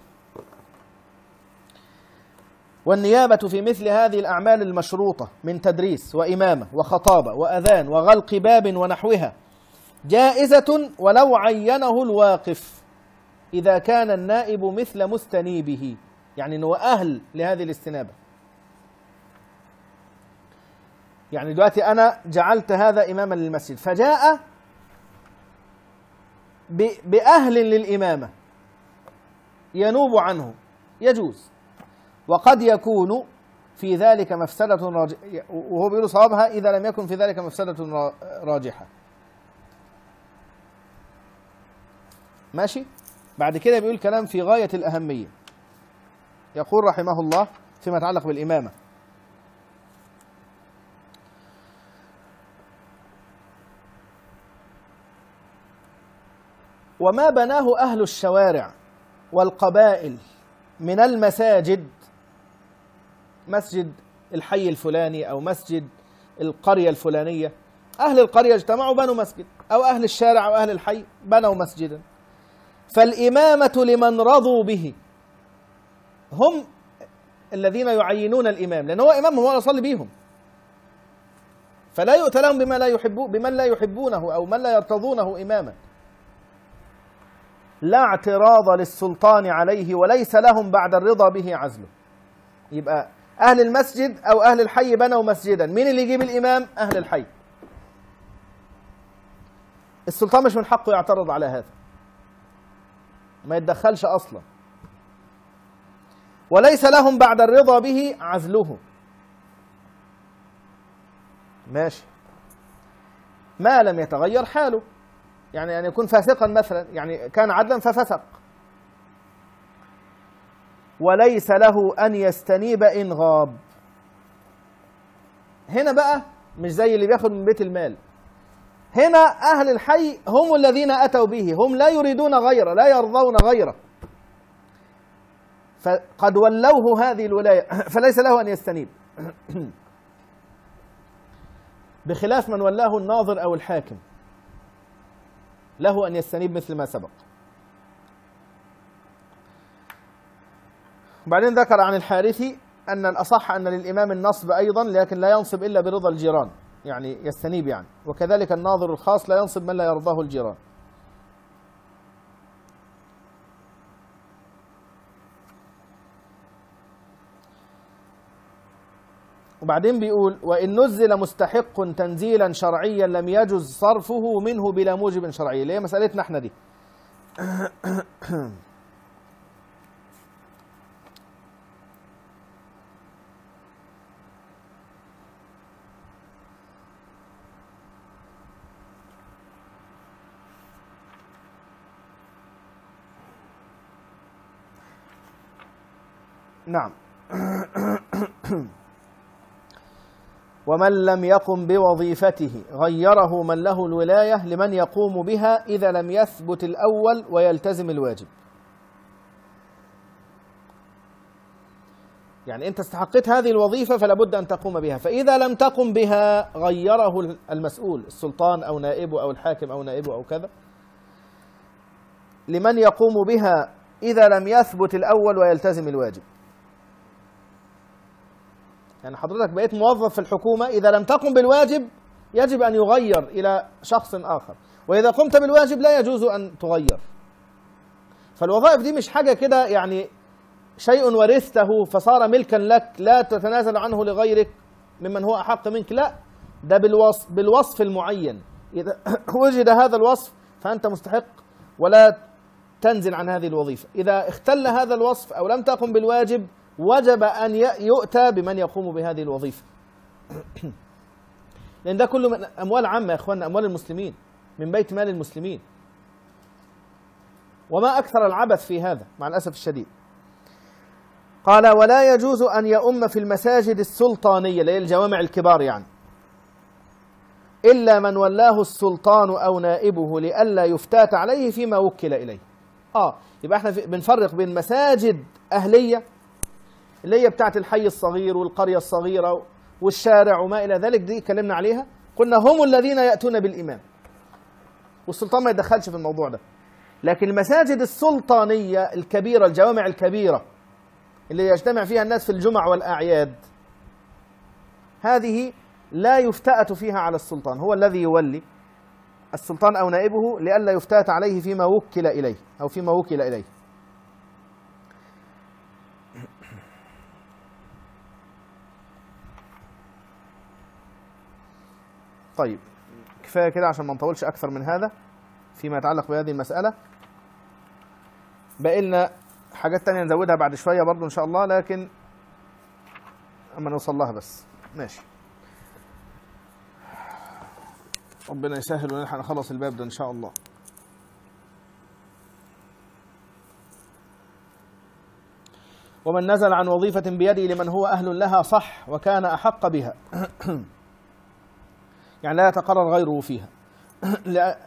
A: والنيابة في مثل هذه الأعمال المشروطة من تدريس وإمامة وخطابة وأذان وغلق باب ونحوها جائزة ولو عينه الواقف إذا كان النائب مثل مستنيبه، يعني أنه أهل لهذه الاستنابة. يعني دلوقتي أنا جعلت هذا إماما للمسجد، فجاء بأهل للإمامة ينوب عنه، يجوز. وقد يكون في ذلك مفسدة راجحة، وهو بيقول صوابها إذا لم يكن في ذلك مفسدة راجحة. ماشي. بعد كده بيقول كلام في غاية الأهمية، يقول رحمه الله فيما يتعلق بالإمامة: وما بناه أهل الشوارع والقبائل من المساجد، مسجد الحي الفلاني أو مسجد القرية الفلانية، أهل القرية اجتمعوا بنوا مسجد، أو أهل الشارع أو أهل الحي بنوا مسجدا، فالإمامة لمن رضوا به، هم الذين يعينون الإمام، لأن هو إمامهم، هو يصلي بيهم، فلا يؤتى لهم بما لا يحبون، بمن لا يحبونه أو من لا يرتضونه إماما. لا اعتراض للسلطان عليه وليس لهم بعد الرضا به عزله. يبقى أهل المسجد أو أهل الحي بنوا مسجدا، مين اللي يجيب الإمام؟ أهل الحي. السلطان مش من حقه يعترض على هذا، ما يتدخلش أصلا. وليس لهم بعد الرضا به عزله. ماشي، ما لم يتغير حاله، يعني أن يكون فاسقا مثلا، يعني كان عدلا ففسق. وليس له أن يستنيب إن غاب. هنا بقى مش زي اللي بياخد من بيت المال، هنا أهل الحي هم الذين أتوا به، هم لا يريدون غيره، لا يرضون غيره، فقد ولوه هذه الولاية فليس له أن يستنيب، بخلاف من ولاه الناظر أو الحاكم، له أن يستنيب مثل ما سبق. وبعدين ذكر عن الحارثي أن الأصح أن للإمام النصب أيضا، لكن لا ينصب إلا برضا الجيران، يعني يستنيب يعني، وكذلك الناظر الخاص لا ينصب من لا يرضاه الجيران. وبعدين بيقول: وإن نزل مستحق تنزيلا شرعيا لم يجز صرفه منه بلا موجب شرعي، اللي هي مسألتنا احنا دي. نعم. ومن لم يقم بوظيفته غيره من له الولاية لمن يقوم بها إذا لم يثبت الأول ويلتزم الواجب. يعني أنت استحقت هذه الوظيفة فلا بد أن تقوم بها، فإذا لم تقم بها غيره المسؤول، السلطان أو نائبه أو الحاكم أو نائبه أو كذا، لمن يقوم بها إذا لم يثبت الأول ويلتزم الواجب. يعني حضرتك بقيت موظف في الحكومة، إذا لم تقم بالواجب يجب أن يغير إلى شخص آخر، وإذا قمت بالواجب لا يجوز أن تغير. فالوظائف دي مش حاجة كده يعني شيء ورثته فصار ملكا لك لا تتنازل عنه لغيرك ممن هو أحق منك، لا، ده بالوصف, بالوصف المعين. إذا وجد هذا الوصف فأنت مستحق ولا تنزل عن هذه الوظيفة. إذا اختل هذا الوصف أو لم تقم بالواجب وجب أن يؤتى بمن يقوم بهذه الوظيفة. لأن ده كله من أموال عامة يا إخواننا، أموال المسلمين، من بيت مال المسلمين، وما أكثر العبث في هذا مع الأسف الشديد. قال: ولا يجوز أن يؤم في المساجد السلطانية، اللي هي الجوامع الكبار يعني، إلا من ولاه السلطان أو نائبه لئلا يفتات عليه فيما وكل إليه. آه يبقى احنا بنفرق بين مساجد أهلية اللي هي بتاعت الحي الصغير والقرية الصغيرة والشارع وما إلى ذلك، دي اتكلمنا عليها، قلنا هم الذين يأتون بالإمام والسلطان ما يدخلش في الموضوع ده. لكن المساجد السلطانية الكبيرة، الجوامع الكبيرة اللي يجتمع فيها الناس في الجمع والأعياد، هذه لا يفتأت فيها على السلطان، هو الذي يولي السلطان أو نائبه لئلا يفتات عليه فيما وكل إليه أو فيما وكل إليه. طيب كفاية كده عشان ما نطولش أكثر من هذا فيما يتعلق بهذه المسألة. بقى لنا حاجات تانية نزودها بعد شوية برضو إن شاء الله، لكن أما نوصل لها بس. ماشي، ربنا يسهل ونلحق نخلص الباب ده إن شاء الله. ومن نزل عن وظيفة بيده لمن هو أهل لها صح وكان أحق بها، يعني لا يتقرر غيره فيها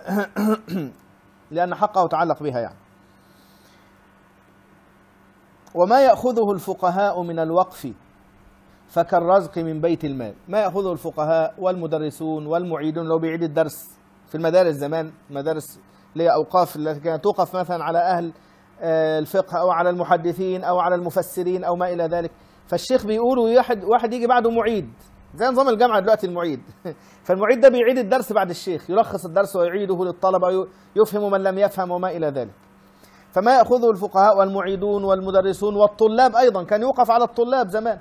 A: لأن حقه تعلق بها يعني. وما يأخذه الفقهاء من الوقف فكالرزق من بيت المال. ما يأخذه الفقهاء والمدرسون والمعيدون، لو بيعيد الدرس في المدارس زمان، مدارس اللي هي أوقاف التي كانت توقف مثلا على أهل الفقه أو على المحدثين أو على المفسرين أو ما إلى ذلك، فالشيخ بيقول واحد واحد يجي بعده معيد زي نظام الجامعة دلوقتي المعيد فالمعيد ده بيعيد الدرس بعد الشيخ، يلخص الدرس ويعيده للطلبة، يفهم من لم يفهم وما إلى ذلك. فما يأخذه الفقهاء والمعيدون والمدرسون والطلاب أيضا، كان يوقف على الطلاب زمان،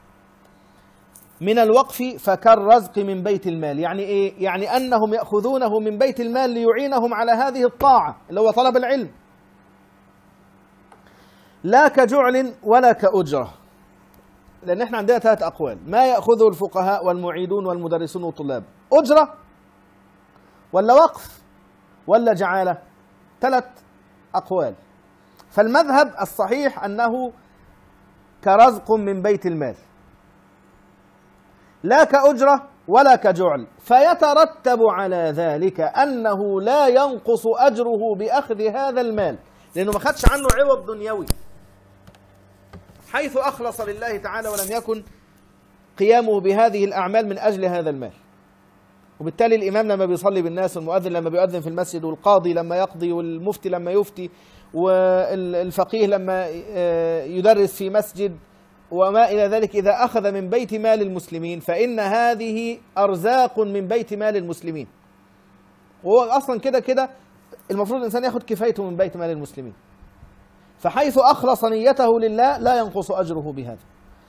A: من الوقف فكالرزق من بيت المال. يعني إيه؟ يعني أنهم يأخذونه من بيت المال ليعينهم على هذه الطاعة اللي هو طلب العلم، لا كجعل ولا كأجرة. لأن احنا عندنا ثلاث أقوال: ما يأخذه الفقهاء والمعيدون والمدرسون والطلاب، أجرة ولا وقف ولا جعالة؟ ثلاث أقوال. فالمذهب الصحيح أنه كرزق من بيت المال، لا كأجرة ولا كجعل، فيترتب على ذلك أنه لا ينقص أجره بأخذ هذا المال، لأنه ما خدش عنه عوض دنيوي، حيث أخلص لله تعالى ولم يكن قيامه بهذه الأعمال من أجل هذا المال. وبالتالي الإمام لما بيصلي بالناس، والمؤذن لما بيؤذن في المسجد، والقاضي لما يقضي، والمفتي لما يفتي، والفقيه لما يدرس في مسجد وما إلى ذلك، إذا أخذ من بيت مال المسلمين فإن هذه أرزاق من بيت مال المسلمين، وهو أصلا كده كده المفروض الإنسان يأخذ كفايته من بيت مال المسلمين، فحيث أخلص نيته لله لا ينقص أجره بهذا.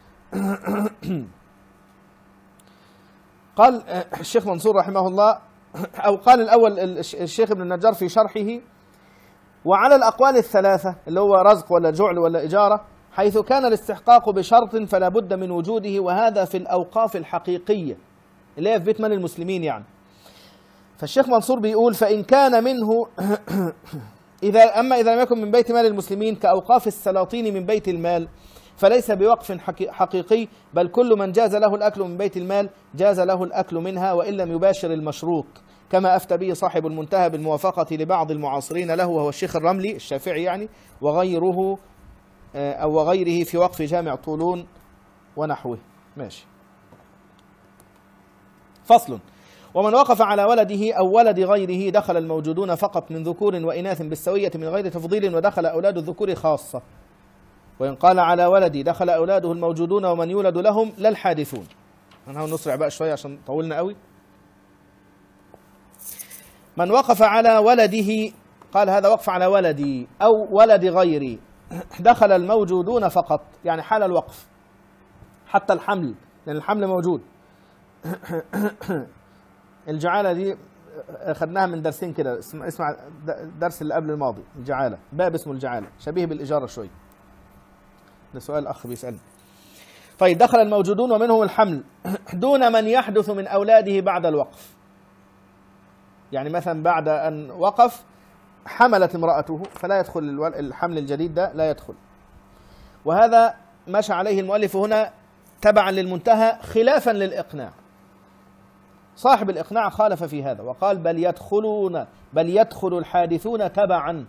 A: قال الشيخ منصور رحمه الله، أو قال الأول الشيخ ابن النجار في شرحه: وعلى الأقوال الثلاثة اللي هو رزق ولا جعل ولا إجارة، حيث كان الاستحقاق بشرط فلا بد من وجوده، وهذا في الأوقاف الحقيقية اللي هي في بيت مال المسلمين يعني. فالشيخ منصور بيقول: فإن كان منه إذا أما إذا لم يكن من بيت مال المسلمين كأوقاف السلاطين من بيت المال، فليس بوقف حقيقي، بل كل من جاز له الأكل من بيت المال جاز له الأكل منها وإن لم يباشر المشروط، كما أفتى به صاحب المنتهى بالموافقة لبعض المعاصرين له وهو الشيخ الرملي الشافعي يعني، وغيره أو وغيره في وقف جامع طولون ونحوه. ماشي. فصل: ومن وقف على ولده أو ولد غيره دخل الموجودون فقط من ذكور وإناث بالسوية من غير تفضيل، ودخل أولاد الذكور خاصة. وإن قال على ولدي دخل أولاده الموجودون ومن يولد لهم لا الحادثون. أنا نسرع بقى شوية عشان طولنا قوي. من وقف على ولده، قال هذا وقف على ولدي أو ولد غيري، دخل الموجودون فقط، يعني حال الوقف، حتى الحمل، لأن الحمل موجود. الجعالة دي خدناها من درسين كده، اسمع الدرس اللي قبل الماضي، الجعالة، باب اسمه الجعالة، شبيه بالإجارة شوي. ده سؤال أخ بيسألني. طيب: دخل الموجودون ومنهم الحمل دون من يحدث من أولاده بعد الوقف. يعني مثلا بعد أن وقف حملت امرأته فلا يدخل الحمل الجديد، ده لا يدخل. وهذا مشى عليه المؤلف هنا تبعا للمنتهى خلافا للإقناع. صاحب الإقناع خالف في هذا وقال: بل يدخلون بل يدخل الحادثون تبعا.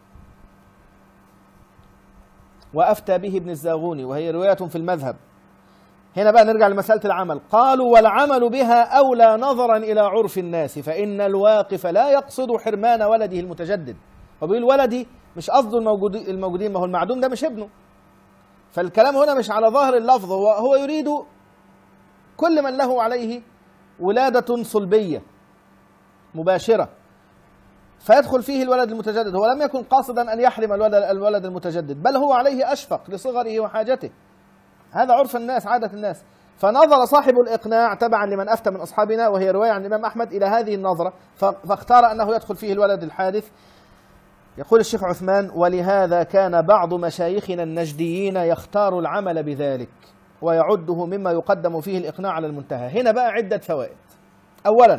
A: وأفتى به ابن الزاغوني وهي رواية في المذهب. هنا بقى نرجع لمسألة العمل. قالوا: والعمل بها أولى نظرا إلى عرف الناس، فإن الواقف لا يقصد حرمان ولده المتجدد. وبيقول ولدي مش قصده الموجودين، ما هو المعدوم ده مش ابنه. فالكلام هنا مش على ظاهر اللفظ، هو هو يريد كل من له عليه ولادة صلبية مباشرة فيدخل فيه الولد المتجدد. هو لم يكن قاصدا أن يحرم الولد, الولد المتجدد، بل هو عليه أشفق لصغره وحاجته. هذا عرف الناس، عادة الناس. فنظر صاحب الإقناع تبعا لمن أفتى من أصحابنا وهي رواية عن الإمام أحمد إلى هذه النظرة، فاختار أنه يدخل فيه الولد الحادث. يقول الشيخ عثمان: ولهذا كان بعض مشايخنا النجديين يختار العمل بذلك ويعده مما يقدم فيه الإقناع على المنتهى. هنا بقى عدة فوائد. أولا،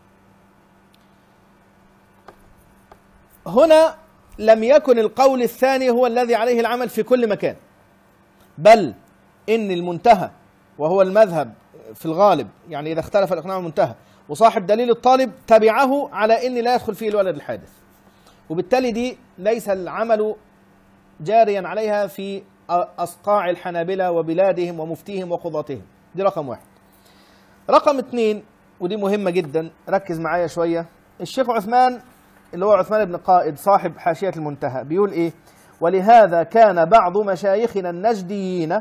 A: هنا لم يكن القول الثاني هو الذي عليه العمل في كل مكان، بل إن المنتهى وهو المذهب في الغالب، يعني إذا اختلف الإقناع والمنتهى وصاحب دليل الطالب تبعه على إن لا يدخل فيه الولد الحادث، وبالتالي دي ليس العمل جاريا عليها في أصقاع الحنابلة وبلادهم ومفتيهم وقضاتهم. دي رقم واحد. رقم اتنين، ودي مهمة جدا، ركز معايا شوية. الشيخ عثمان اللي هو عثمان بن قائد صاحب حاشية المنتهى بيقول إيه؟ ولهذا كان بعض مشايخنا النجديين،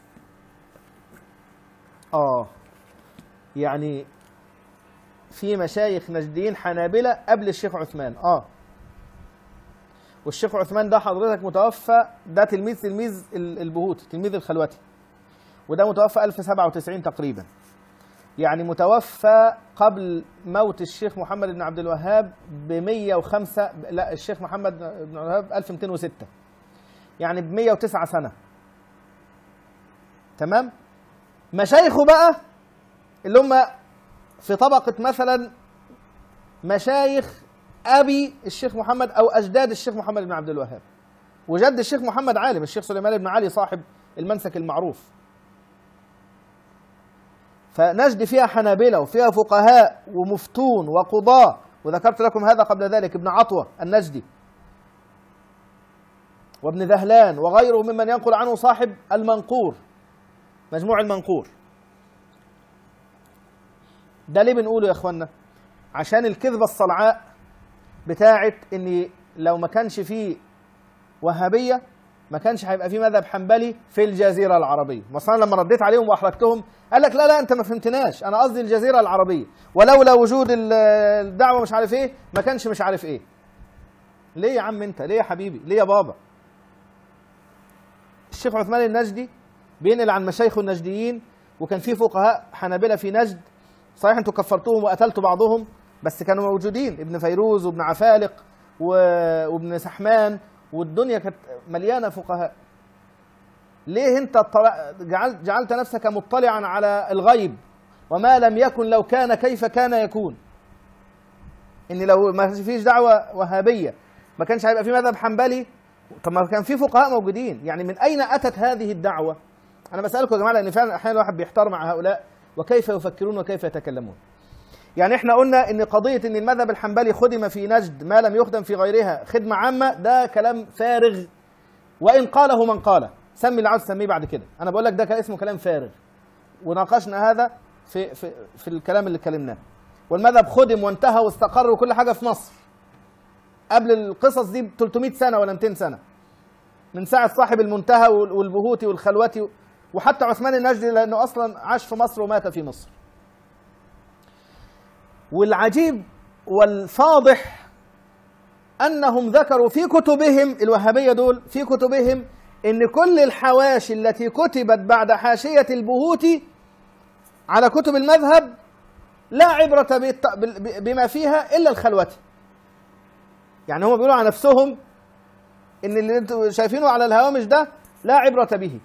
A: آه يعني في مشايخ نجديين حنابلة قبل الشيخ عثمان، آه والشيخ عثمان ده حضرتك متوفى، ده تلميذ تلميذ البهوتي، تلميذ الخلوتي، وده متوفى ألف وسبعة وتسعين تقريبا، يعني متوفى قبل موت الشيخ محمد بن عبد الوهاب ب مية وخمسة، لا الشيخ محمد بن عبد الوهاب ألف ومئتين وستة، يعني ب مية وتسعة سنة. تمام؟ مشايخه بقى اللي هم في طبقة مثلا مشايخ أبي الشيخ محمد أو أجداد الشيخ محمد بن عبد الوهاب، وجد الشيخ محمد عالم، الشيخ سليمان بن علي صاحب المنسك المعروف. فنجد فيها حنابلة وفيها فقهاء ومفتون وقضاة، وذكرت لكم هذا قبل ذلك، ابن عطوة النجدي وابن ذهلان وغيره ممن ينقل عنه صاحب المنقور، مجموع المنقور. ده ليه بنقوله يا اخوانا؟ عشان الكذبة الصلعاء بتاعت ان لو ما كانش فيه وهابية ما كانش هيبقى فيه مذهب حنبلي في الجزيرة العربية. مثلا لما رديت عليهم واحرجتهم قال لك لا لا انت ما فهمتناش، انا قصدي الجزيرة العربية، ولولا وجود الدعوة مش عارف ايه ما كانش مش عارف ايه. ليه يا عم انت؟ ليه يا حبيبي؟ ليه يا بابا؟ الشيخ عثمان النجدي بينقل عن مشايخه النجديين، وكان في فقهاء حنابلة في نجد، صحيح انتوا كفرتوهم وقتلتوا بعضهم بس كانوا موجودين، ابن فيروز وابن عفالق وابن سحمان، والدنيا كانت مليانة فقهاء. ليه انت جعلت, جعلت نفسك مطلعا على الغيب؟ وما لم يكن لو كان كيف كان يكون. ان لو ما فيش دعوة وهابية ما كانش هيبقى في مذهب حنبلي. طب ما كان في فقهاء موجودين، يعني من اين اتت هذه الدعوة؟ انا بسألكم يا جماعة لان فعلا احيانا الواحد بيحتار مع هؤلاء وكيف يفكرون وكيف يتكلمون. يعني احنا قلنا ان قضية ان المذهب الحنبلي خدم في نجد ما لم يخدم في غيرها خدمة عامة، ده كلام فارغ، وان قاله من قاله، سمي اللي عاوز تسميه بعد كده، انا بقول لك ده كان اسمه كلام فارغ، وناقشنا هذا في في في الكلام اللي اتكلمناه. والمذهب خدم وانتهى واستقر وكل حاجة في مصر قبل القصص دي ب ثلاثمئة سنة ولا مئتين سنة، من ساعة صاحب المنتهى والبهوتي والخلوتي، وحتى عثمان النجدي لأنه أصلا عاش في مصر ومات في مصر. والعجيب والفاضح أنهم ذكروا في كتبهم الوهابية دول، في كتبهم إن كل الحواشي التي كتبت بعد حاشية البهوتي على كتب المذهب لا عبرة بما فيها إلا الخلوتي. يعني هم بيقولوا على نفسهم إن اللي انتم شايفينه على الهوامش ده لا عبرة به،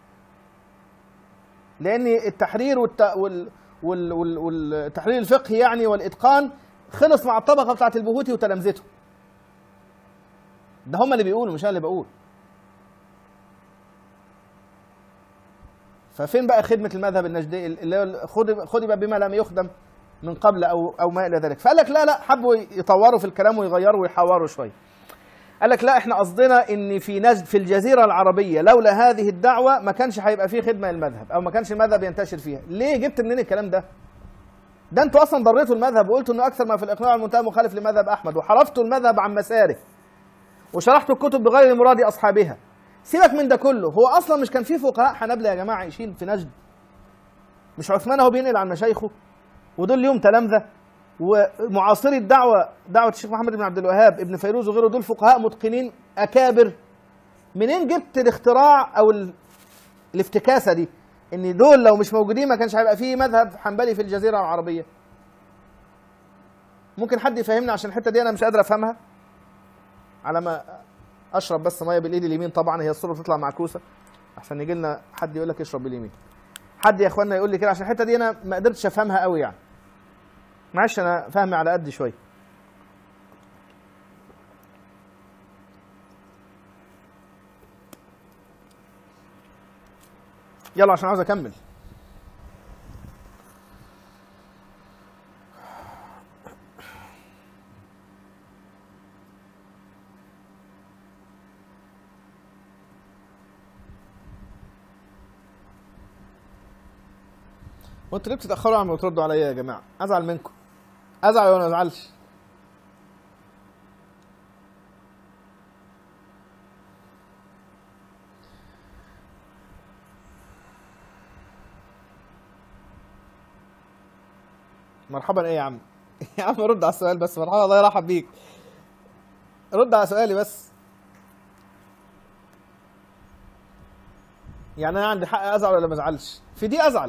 A: لأن التحرير والت... وال... وال... وال... والتحرير الفقهي يعني والإتقان خلص مع الطبقة بتاعت البهوتي وتلامذته. ده هم اللي بيقولوا مش أنا اللي بقول. ففين بقى خدمة المذهب النجدي اللي خدم بما لم يخدم من قبل أو أو ما إلى ذلك؟ فقال لك لا لا، حبوا يطوروا في الكلام ويغيروا ويحوروا شوية. قال لك لا، احنا قصدنا ان في نجد في الجزيرة العربية لولا هذه الدعوة ما كانش هيبقى فيه خدمة للمذهب او ما كانش المذهب ينتشر فيها. ليه جبت منين الكلام ده؟ ده انتوا اصلا ضريتوا المذهب وقلتوا انه اكثر ما في الاقناع والمنتهى مخالف لمذهب احمد، وحرفتوا المذهب عن مساره، وشرحتوا الكتب بغير مراد اصحابها. سيبك من ده كله، هو اصلا مش كان في فقهاء حنابلة يا جماعة عايشين في نجد؟ مش عثمان هو بينقل عن مشايخه ودول ليهم تلامذة، ومعاصري الدعوة دعوة الشيخ محمد بن عبد الوهاب ابن فيروز وغيره دول فقهاء متقنين أكابر. منين جبت الاختراع أو الافتكاسة دي إن دول لو مش موجودين ما كانش هيبقى فيه مذهب حنبلي في الجزيرة العربية؟ ممكن حد يفهمنا عشان الحتة دي أنا مش قادر أفهمها؟ على ما أشرب بس مية بالإيد اليمين، طبعا هي الصورة بتطلع معكوسة عشان يجي لنا حد يقول لك اشرب باليمين. حد يا إخوانا يقول لي كده عشان الحتة دي أنا ما قدرتش أفهمها قوي يعني. معلش انا فاهمي على قد شويه. يلا عشان عاوز اكمل. وانتوا ليه بتتاخروا عم بتردوا عليا يا جماعه؟ ازعل منكم. ازعل ولا ما ازعلش؟ مرحبا ايه يا عم؟ يا عم رد على السؤال بس. مرحبا، الله يرحب بيك. رد على سؤالي بس. يعني انا عندي حق ازعل ولا ما ازعلش؟ في دي ازعل.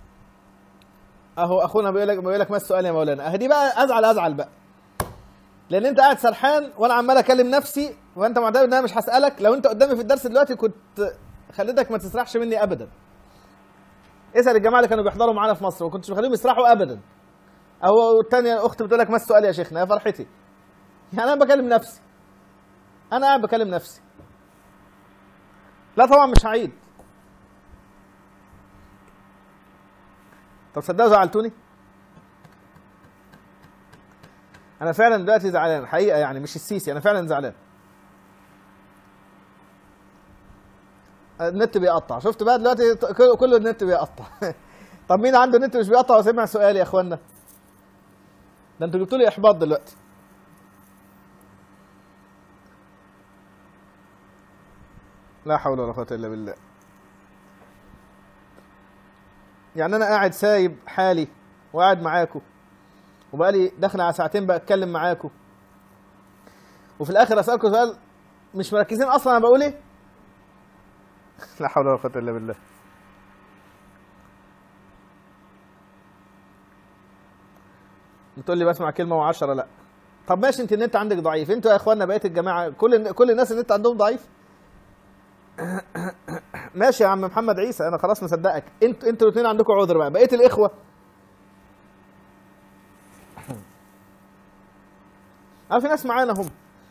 A: اهو اخونا بيقول لك بيقول لك ما السؤال يا مولانا؟ اهي دي بقى ازعل ازعل بقى. لان انت قاعد سرحان وانا عمال اكلم نفسي وانت معتمد ان انا مش هسالك. لو انت قدامي في الدرس دلوقتي كنت خليتك ما تسرحش مني ابدا. اسال الجماعه اللي كانوا بيحضروا معانا في مصر، وما كنتش بخليهم يسرحوا ابدا. اهو الثانيه اخت بتقول لك ما السؤال يا شيخنا؟ يا فرحتي. يعني انا بكلم نفسي. انا قاعد بكلم نفسي. لا طبعا مش هعيد. طب صدقوا زعلتوني؟ انا فعلا دلوقتي زعلان حقيقه، يعني مش السيسي، انا فعلا زعلان. النت بيقطع. شفت بقى دلوقتي كله النت بيقطع. طب مين عنده نت مش بيقطع وسمع سؤالي يا اخوانا؟ ده انتوا جبتوا لي احباط دلوقتي. لا حول ولا قوه الا بالله. يعني انا قاعد سايب حالي وقاعد معاكم، وبقالي داخل على ساعتين بقى اتكلم معاكم، وفي الاخر اسالكم سؤال مش مركزين اصلا انا بقول ايه؟ لا حول ولا قوه الا بالله. بتقول لي بسمع كلمه وعشرة لا. طب ماشي، انت النت عندك ضعيف. انتوا يا اخوانا بقيه الجماعه كل كل الناس النت عندهم ضعيف. ماشي يا عم محمد عيسى، انا خلاص مصدقك. انتوا انتوا الاثنين عندكم عذر بقى. بقيه الاخوه اه في ناس معانا هم.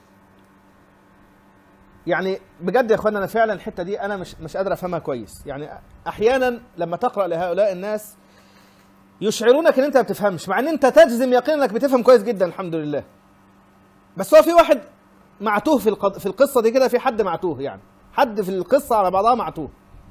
A: يعني بجد يا اخوانا انا فعلا الحته دي انا مش مش قادر افهمها كويس. يعني احيانا لما تقرا لهؤلاء الناس يشعرونك ان انت ما بتفهمش، مع ان انت تجزم يقينا انك بتفهم كويس جدا الحمد لله. بس هو في واحد معتوه في القض... في القصه دي كده. في حد معتوه، يعني حد في القصه على بعضها معتوه.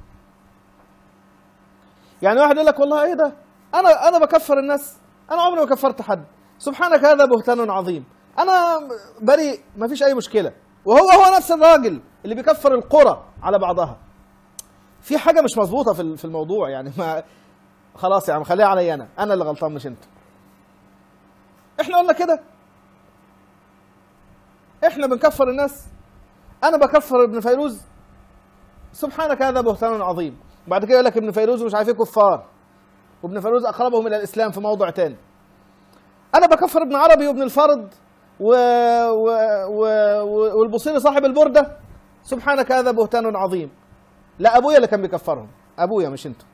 A: يعني واحد يقول لك والله ايه ده؟ انا انا بكفر الناس؟ انا عمري ما كفرت حد. سبحانك هذا بهتان عظيم. انا بريء، ما فيش اي مشكله. وهو هو نفس الراجل اللي بيكفر القرى على بعضها. في حاجه مش مظبوطه في في الموضوع. يعني ما خلاص يا عم خليها عليا انا، انا اللي غلطان مش انت. احنا قلنا كده؟ احنا بنكفر الناس؟ انا بكفر ابن فيروز؟ سبحانك هذا بهتان عظيم. بعد كده يقول لك ابن فيروز ومش عارف ايه كفار، وابن فيروز اقربهم الى الاسلام في موضع تاني. انا بكفر ابن عربي وابن الفرد و... و... و... والبصيري صاحب البرده؟ سبحانك هذا بهتان عظيم. لا ابويا اللي كان بيكفرهم، ابويا مش انتوا.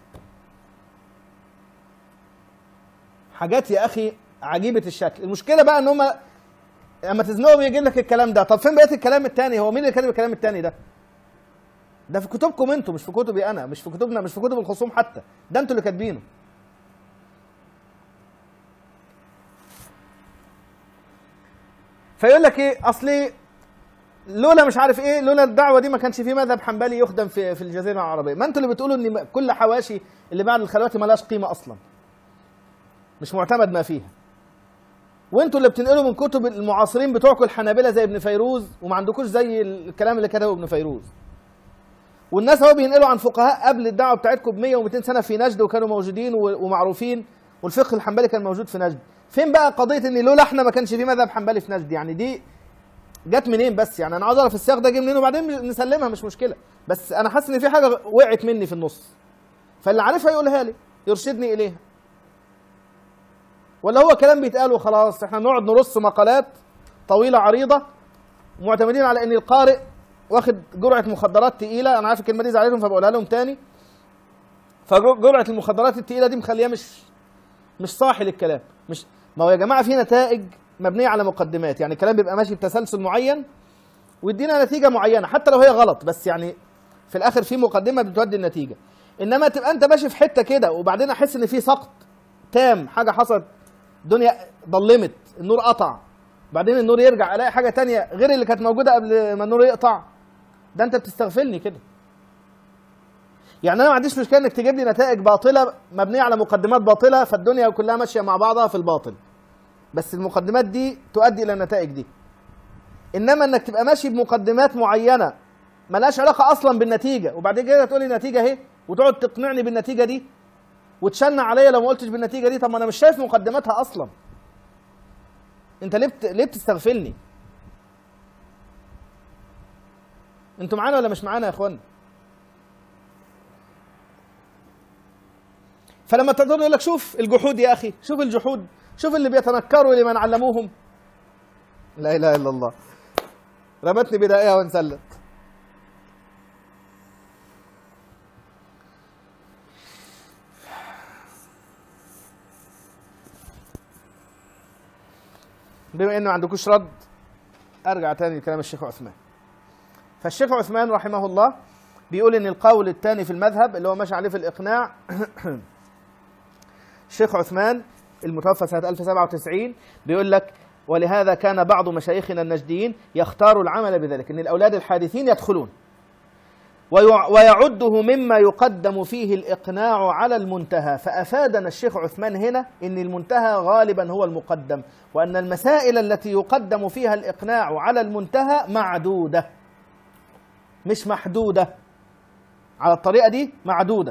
A: حاجات يا اخي عجيبه الشكل. المشكله بقى ان هم لما تزنقهم يجي لك الكلام ده. طب فين بقيه الكلام الثاني؟ هو مين اللي كاتب الكلام الثاني ده؟ ده في كتبكم انتوا، مش في كتبي انا، مش في كتبنا، مش في كتب الخصوم حتى. ده انتوا اللي كاتبينه. فيقول لك ايه؟ اصلي لولا مش عارف ايه، لولا الدعوه دي ما كانش في مذهب حنبلي يخدم في في الجزيره العربيه. ما انتوا اللي بتقولوا ان كل حواشي اللي بعد الخلوات ما لهاش قيمه اصلا، مش معتمد ما فيها. وانتوا اللي بتنقلوا من كتب المعاصرين بتوعكم الحنابلة زي ابن فيروز، وما عندكوش زي الكلام اللي كتبه ابن فيروز. والناس اهو بينقلوا عن فقهاء قبل الدعوه بتاعتكم ب مية ومئتين سنه في نجد وكانوا موجودين ومعروفين، والفقه الحنبلي كان موجود في نجد. فين بقى قضيه ان لولا احنا ما كانش في مذهب حنبلي في نجد؟ يعني دي جت منين بس؟ يعني انا عاوز اعرف السياق ده جه منين وبعدين نسلمها مش مشكله. بس انا حاسس ان في حاجه وقعت مني في النص، فاللي عارفها يقولها لي يرشدني اليها. ولا هو كلام بيتقال وخلاص؟ احنا نقعد نرص مقالات طويله عريضه معتمدين على ان القارئ واخد جرعه مخدرات تقيله. انا عارف الكلمه دي زعلتهم فبقولها لهم تاني. فجرعه المخدرات التقيله دي مخليها مش مش صاحي للكلام. مش ما هو يا جماعه في نتائج مبنيه على مقدمات. يعني الكلام بيبقى ماشي بتسلسل معين ويدينا نتيجه معينه حتى لو هي غلط، بس يعني في الاخر في مقدمه بتودي النتيجه. انما تبقى انت ماشي في حته كده وبعدين احس ان في سقط تام، حاجه حصلت، الدنيا ضلمت، النور قطع، بعدين النور يرجع الاقي حاجه تانية غير اللي كانت موجوده قبل ما النور يقطع. ده انت بتستغفلني كده. يعني انا ما عنديش مشكله انك تجيب لي نتائج باطله مبنيه على مقدمات باطله، فالدنيا كلها ماشيه مع بعضها في الباطل، بس المقدمات دي تؤدي الى النتائج دي. انما انك تبقى ماشي بمقدمات معينه ملهاش علاقه اصلا بالنتيجه، وبعدين كده تقول لي نتيجه اهي وتقعد تقنعني بالنتيجه دي وتشنع عليا لو ما قلتش بالنتيجه دي. طب ما انا مش شايف مقدماتها اصلا، انت ليه بت... ليه بتستغفلني؟ انتوا معانا ولا مش معانا يا اخوانا؟ فلما تقدر يقول لك شوف الجحود يا اخي، شوف الجحود، شوف اللي بيتنكروا لمن علموهم. لا اله الا الله، رمتني بدائها وانسلت. بما انه ما عندكوش رد ارجع تاني لكلام الشيخ عثمان. فالشيخ عثمان رحمه الله بيقول ان القول الثاني في المذهب اللي هو ماشي عليه في الاقناع الشيخ عثمان المتوفى سنة ألف وسبعة وتسعين بيقول لك: ولهذا كان بعض مشايخنا النجديين يختار العمل بذلك، ان الاولاد الحادثين يدخلون، ويعده مما يقدم فيه الاقناع على المنتهى. فافادنا الشيخ عثمان هنا ان المنتهى غالبا هو المقدم، وان المسائل التي يقدم فيها الاقناع على المنتهى معدوده مش محدوده، على الطريقه دي معدوده.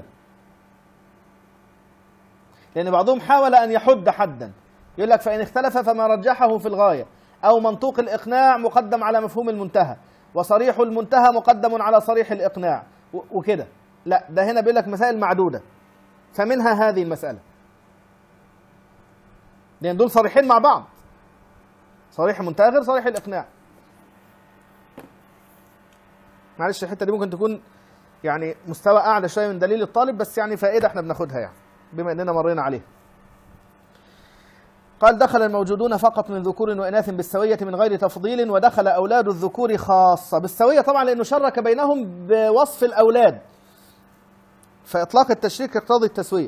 A: لأن بعضهم حاول أن يحد حدا، يقول لك فإن اختلف فما رجحه في الغاية، أو منطوق الإقناع مقدم على مفهوم المنتهى، وصريح المنتهى مقدم على صريح الإقناع وكده. لا، ده هنا بيقول لك مسائل معدودة، فمنها هذه المسألة، لأن دول صريحين مع بعض، صريح المنتهى غير صريح الإقناع. معلش الحتة دي ممكن تكون يعني مستوى أعلى شوية من دليل الطالب، بس يعني فائدة احنا بناخدها يعني بما اننا مرينا عليه. قال: دخل الموجودون فقط من ذكور وإناث بالسوية من غير تفضيل، ودخل أولاد الذكور خاصة بالسوية، طبعا لأنه شرك بينهم بوصف الأولاد، فإطلاق التشريك يقتضي التسوية.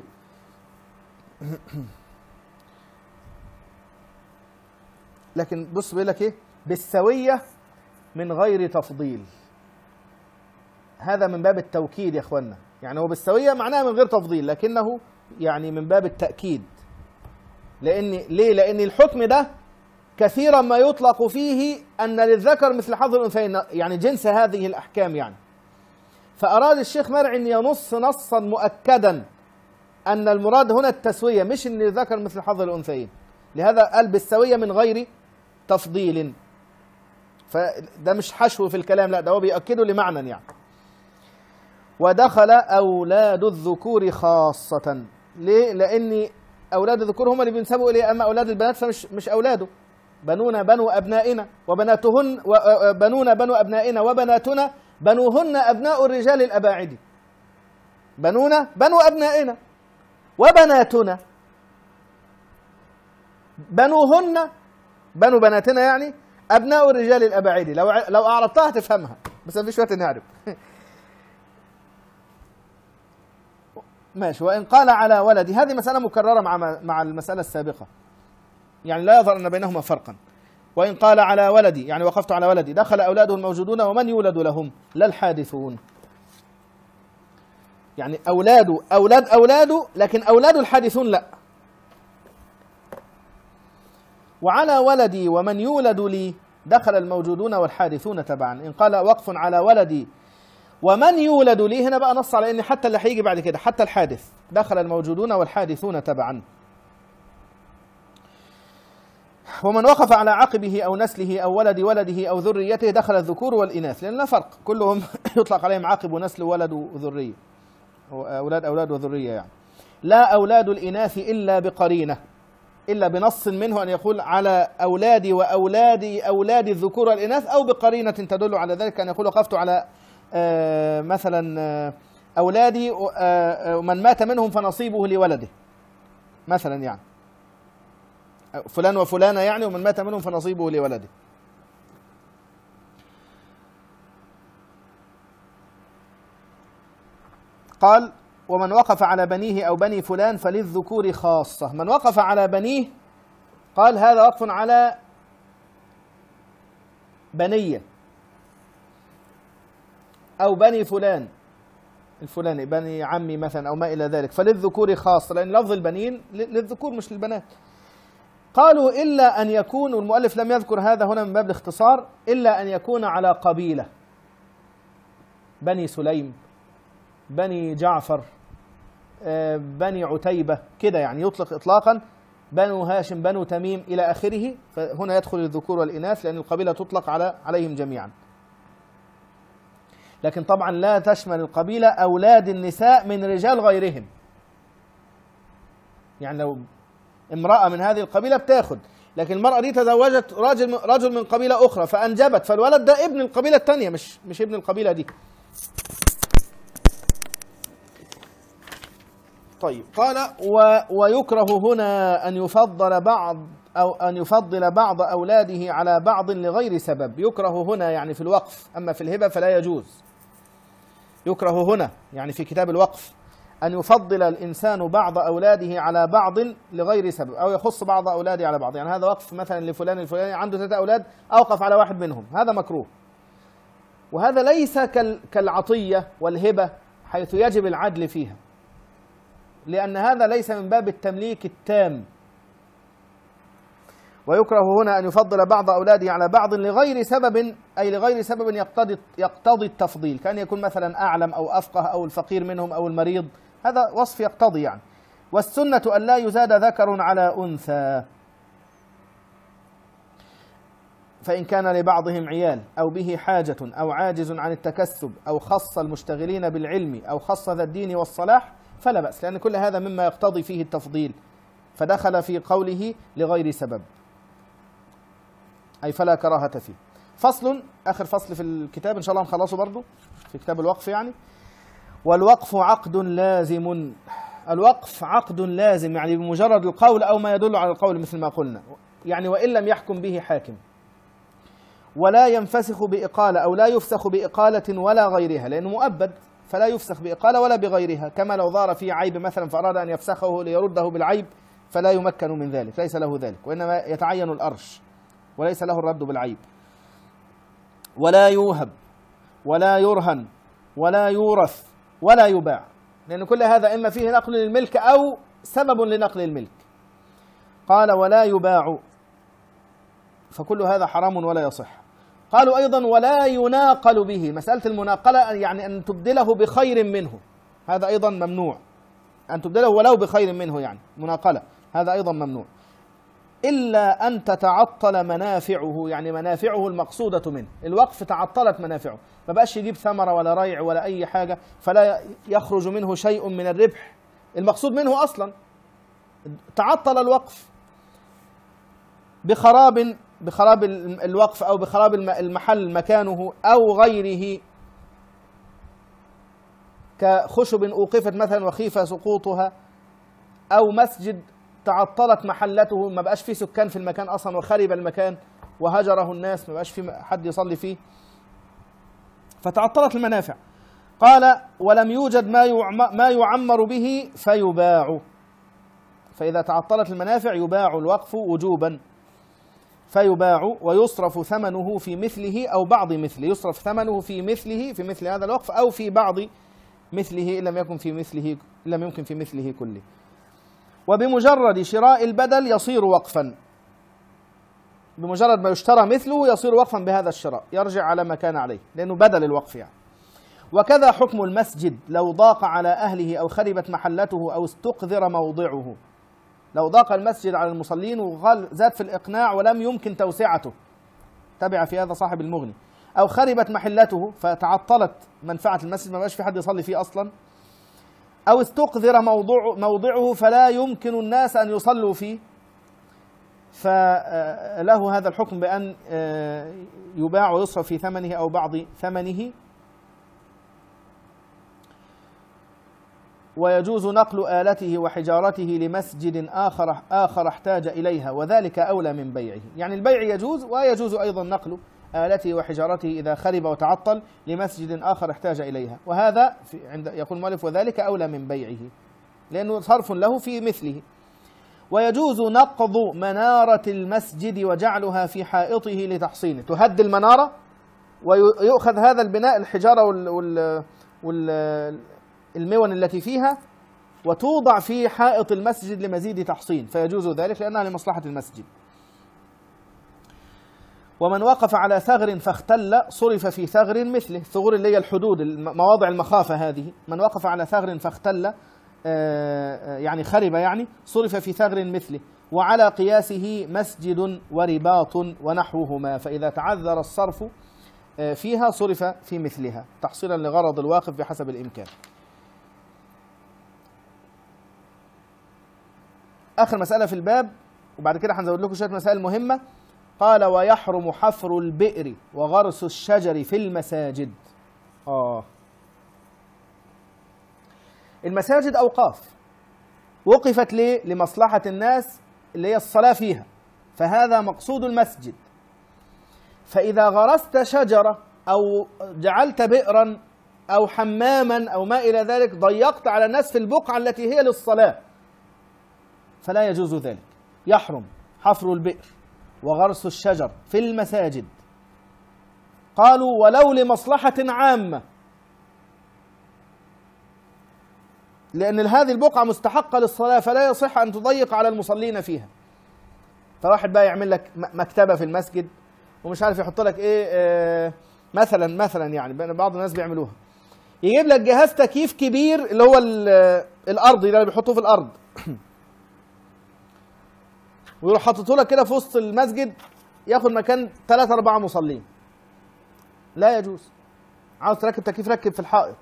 A: لكن بص بيقول لك إيه؟ بالسوية من غير تفضيل، هذا من باب التوكيد يا إخوانا، يعني هو بالسوية معناها من غير تفضيل، لكنه يعني من باب التأكيد. لأن ليه؟ لأن الحكم ده كثيرا ما يطلق فيه أن للذكر مثل حظ الأنثيين، يعني جنس هذه الأحكام يعني. فأراد الشيخ مرعي أن ينص نصا مؤكدا أن المراد هنا التسوية، مش أن للذكر مثل حظ الأنثيين، لهذا قال بالسوية من غير تفضيل. فده مش حشو في الكلام، لا ده هو بيأكده لمعنى يعني. ودخل أولاد الذكور خاصة، ليه؟ لأن أولاد الذكور هم اللي بينسبوا إليه، أما أولاد البنات فمش مش أولاده. بنونا بنو أبنائنا وبناتهن، وبنونا بنو أبنائنا وبناتنا بنوهن أبناء الرجال الأباعد. بنونا بنو أبنائنا وبناتنا بنوهن بنو بناتنا يعني أبناء الرجال الأباعد. لو لو أعرضتها تفهمها، بس مفيش وقت نعرف. ماشي. وإن قال على ولدي، هذه مسألة مكررة مع مع المسألة السابقة، يعني لا يظهر أن بينهما فرقا. وإن قال على ولدي يعني وقفت على ولدي، دخل أولاده الموجودون ومن يولد لهم لا الحادثون، يعني أولاده أولاد أولاده، لكن أولاده الحادثون لا. وعلى ولدي ومن يولد لي دخل الموجودون والحادثون تبعا. إن قال وقف على ولدي ومن يولد لي، هنا بقى نص على ان حتى اللي هيجي بعد كده حتى الحادث دخل الموجودون والحادثون تبعا. ومن وقف على عقبه او نسله او ولد ولده او ذريته دخل الذكور والاناث، لان لا فرق، كلهم يطلق عليهم عقب ونسل وولد وذريه، اولاد اولاد وذريه يعني. لا اولاد الاناث الا بقرينه، الا بنص منه ان يقول على اولادي واولادي اولاد الذكور والاناث، او بقرينه تدل على ذلك، ان يقول وقفت على آه مثلا آه أولادي آه من مات منهم فنصيبه لولده مثلا، يعني فلان وفلانة يعني، ومن مات منهم فنصيبه لولده. قال ومن وقف على بنيه أو بني فلان فللذكور خاصة. من وقف على بنيه قال هذا وقف على بنية أو بني فلان، الفلاني، بني عمي مثلا أو ما إلى ذلك، فللذكور خاصة، لأن لفظ البنين للذكور مش للبنات. قالوا إلا أن يكون، والمؤلف لم يذكر هذا هنا من باب الاختصار، إلا أن يكون على قبيلة، بني سليم، بني جعفر، بني عتيبة كده، يعني يطلق إطلاقا، بنو هاشم، بنو تميم إلى آخره، فهنا يدخل الذكور والإناث لأن القبيلة تطلق على عليهم جميعا. لكن طبعا لا تشمل القبيلة أولاد النساء من رجال غيرهم، يعني لو امرأة من هذه القبيلة بتاخد، لكن المرأة دي تزوجت رجل رجل من قبيلة أخرى فأنجبت، فالولد ده ابن القبيلة الثانية، مش مش ابن القبيلة دي. طيب قال و ويكره هنا أن يفضل بعض أو أن يفضل بعض أولاده على بعض لغير سبب. يكره هنا يعني في الوقف، أما في الهبة فلا يجوز. يكره هنا يعني في كتاب الوقف أن يفضل الإنسان بعض أولاده على بعض لغير سبب، أو يخص بعض أولاده على بعض. يعني هذا وقف مثلا لفلان الفلاني عنده ثلاثة أولاد، أوقف على واحد منهم، هذا مكروه. وهذا ليس كالعطية والهبة حيث يجب العدل فيها، لأن هذا ليس من باب التمليك التام. ويكره هنا أن يفضل بعض أولاده على بعض لغير سبب، أي لغير سبب يقتضي يقتضي التفضيل، كان يكون مثلا أعلم أو أفقه أو الفقير منهم أو المريض، هذا وصف يقتضي يعني. والسنة أن لا يزاد ذكر على أنثى، فإن كان لبعضهم عيال أو به حاجة أو عاجز عن التكسب أو خص المشتغلين بالعلم أو خص ذا الدين والصلاح فلا بأس، لأن كل هذا مما يقتضي فيه التفضيل، فدخل في قوله لغير سبب، أي فلا كراهة فيه. فصل، آخر فصل في الكتاب إن شاء الله نخلصه برضو في كتاب الوقف يعني. والوقف عقد لازم. الوقف عقد لازم يعني بمجرد القول أو ما يدل على القول مثل ما قلنا، يعني وإن لم يحكم به حاكم. ولا ينفسخ بإقالة أو لا يفسخ بإقالة ولا غيرها، لأنه مؤبد فلا يفسخ بإقالة ولا بغيرها، كما لو ظهر فيه عيب مثلا فأراد أن يفسخه ليرده بالعيب فلا يمكن من ذلك، ليس له ذلك، وإنما يتعين الأرش وليس له الرد بالعيب. ولا يوهب ولا يرهن ولا يورث ولا يباع، لأن كل هذا إما فيه نقل للملك أو سبب لنقل الملك. قال ولا يباع، فكل هذا حرام ولا يصح. قالوا أيضا ولا يناقل به، مسألة المناقلة يعني أن تبدله بخير منه، هذا أيضا ممنوع، أن تبدله ولو بخير منه يعني مناقلة، هذا أيضا ممنوع. إلا أن تتعطل منافعه، يعني منافعه المقصودة منه، الوقف تعطلت منافعه، ما بقاش يجيب ثمرة ولا ريع ولا أي حاجة، فلا يخرج منه شيء من الربح المقصود منه أصلا، تعطل الوقف بخراب بخراب الوقف أو بخراب المحل مكانه أو غيره، كخشب أوقفت مثلا وخيف سقوطها، أو مسجد تعطلت محلته، ما بقاش فيه سكان في المكان أصلا وخرب المكان وهجره الناس، ما بقاش فيه حد يصلي فيه، فتعطلت المنافع. قال ولم يوجد ما يعمر به فيباع، فإذا تعطلت المنافع يباع الوقف وجوبا، فيباع ويصرف ثمنه في مثله أو بعض مثله، يصرف ثمنه في مثله في مثل هذا الوقف أو في بعض مثله إن لم يكن في مثله إن لم يمكن في مثله كله. وبمجرد شراء البدل يصير وقفا، بمجرد ما يشترى مثله يصير وقفا بهذا الشراء، يرجع على ما كان عليه لأنه بدل الوقف يعني. وكذا حكم المسجد لو ضاق على أهله أو خربت محلته أو استقذر موضعه، لو ضاق المسجد على المصلين وقال زاد في الإقناع ولم يمكن توسعته، تبع في هذا صاحب المغني، أو خربت محلته فتعطلت منفعة المسجد ما بقاش في حد يصلي فيه أصلا، أو استقذر موضوع موضعه فلا يمكن الناس أن يصلوا فيه، فله هذا الحكم بأن يباع ويصرف في ثمنه أو بعض ثمنه. ويجوز نقل آلته وحجارته لمسجد آخر آخر احتاج إليها وذلك أولى من بيعه، يعني البيع يجوز ويجوز أيضا نقل آلته وحجارته إذا خرب وتعطل لمسجد آخر احتاج إليها، وهذا في عند يقول المؤلف وذلك أولى من بيعه لأنه صرف له في مثله. ويجوز نقض منارة المسجد وجعلها في حائطه لتحصينه، تهد المنارة ويؤخذ هذا البناء الحجارة وال وال وال المون التي فيها وتوضع في حائط المسجد لمزيد تحصين، فيجوز ذلك لأنها لمصلحة المسجد. ومن وقف على ثغر فاختل صرف في ثغر مثله. الثغور اللي هي الحدود، مواضع المخافة هذه. من وقف على ثغر فاختل يعني خرب، يعني صرف في ثغر مثله. وعلى قياسه مسجد ورباط ونحوهما، فإذا تعذر الصرف فيها صرف في مثلها تحصيلا لغرض الواقف بحسب الإمكان. آخر مسألة في الباب، وبعد كده هنزود لكم شوية مسائل مهمة. قال: ويحرم حفر البئر وغرس الشجر في المساجد. آه المساجد أوقاف، وقفت ليه؟ لمصلحة الناس اللي هي الصلاة فيها، فهذا مقصود المسجد. فإذا غرست شجرة أو جعلت بئرا أو حماما أو ما إلى ذلك، ضيقت على الناس في البقعة التي هي للصلاة، فلا يجوز ذلك. يحرم حفر البئر وغرس الشجر في المساجد. قالوا: ولو لمصلحة عامة، لأن هذه البقعة مستحقة للصلاة، فلا يصح أن تضيق على المصلين فيها. فواحد بقى يعمل لك مكتبة في المسجد ومش عارف يحط لك إيه، آه مثلا مثلا يعني بعض الناس بيعملوها، يجيب لك جهاز تكييف كبير اللي هو الأرضي ده اللي بيحطوه في الأرض ويروح حاططه لك كده في وسط المسجد، ياخد مكان ثلاثة أربعة مصلين. لا يجوز. عاوز تركب تكييف ركب في الحائط،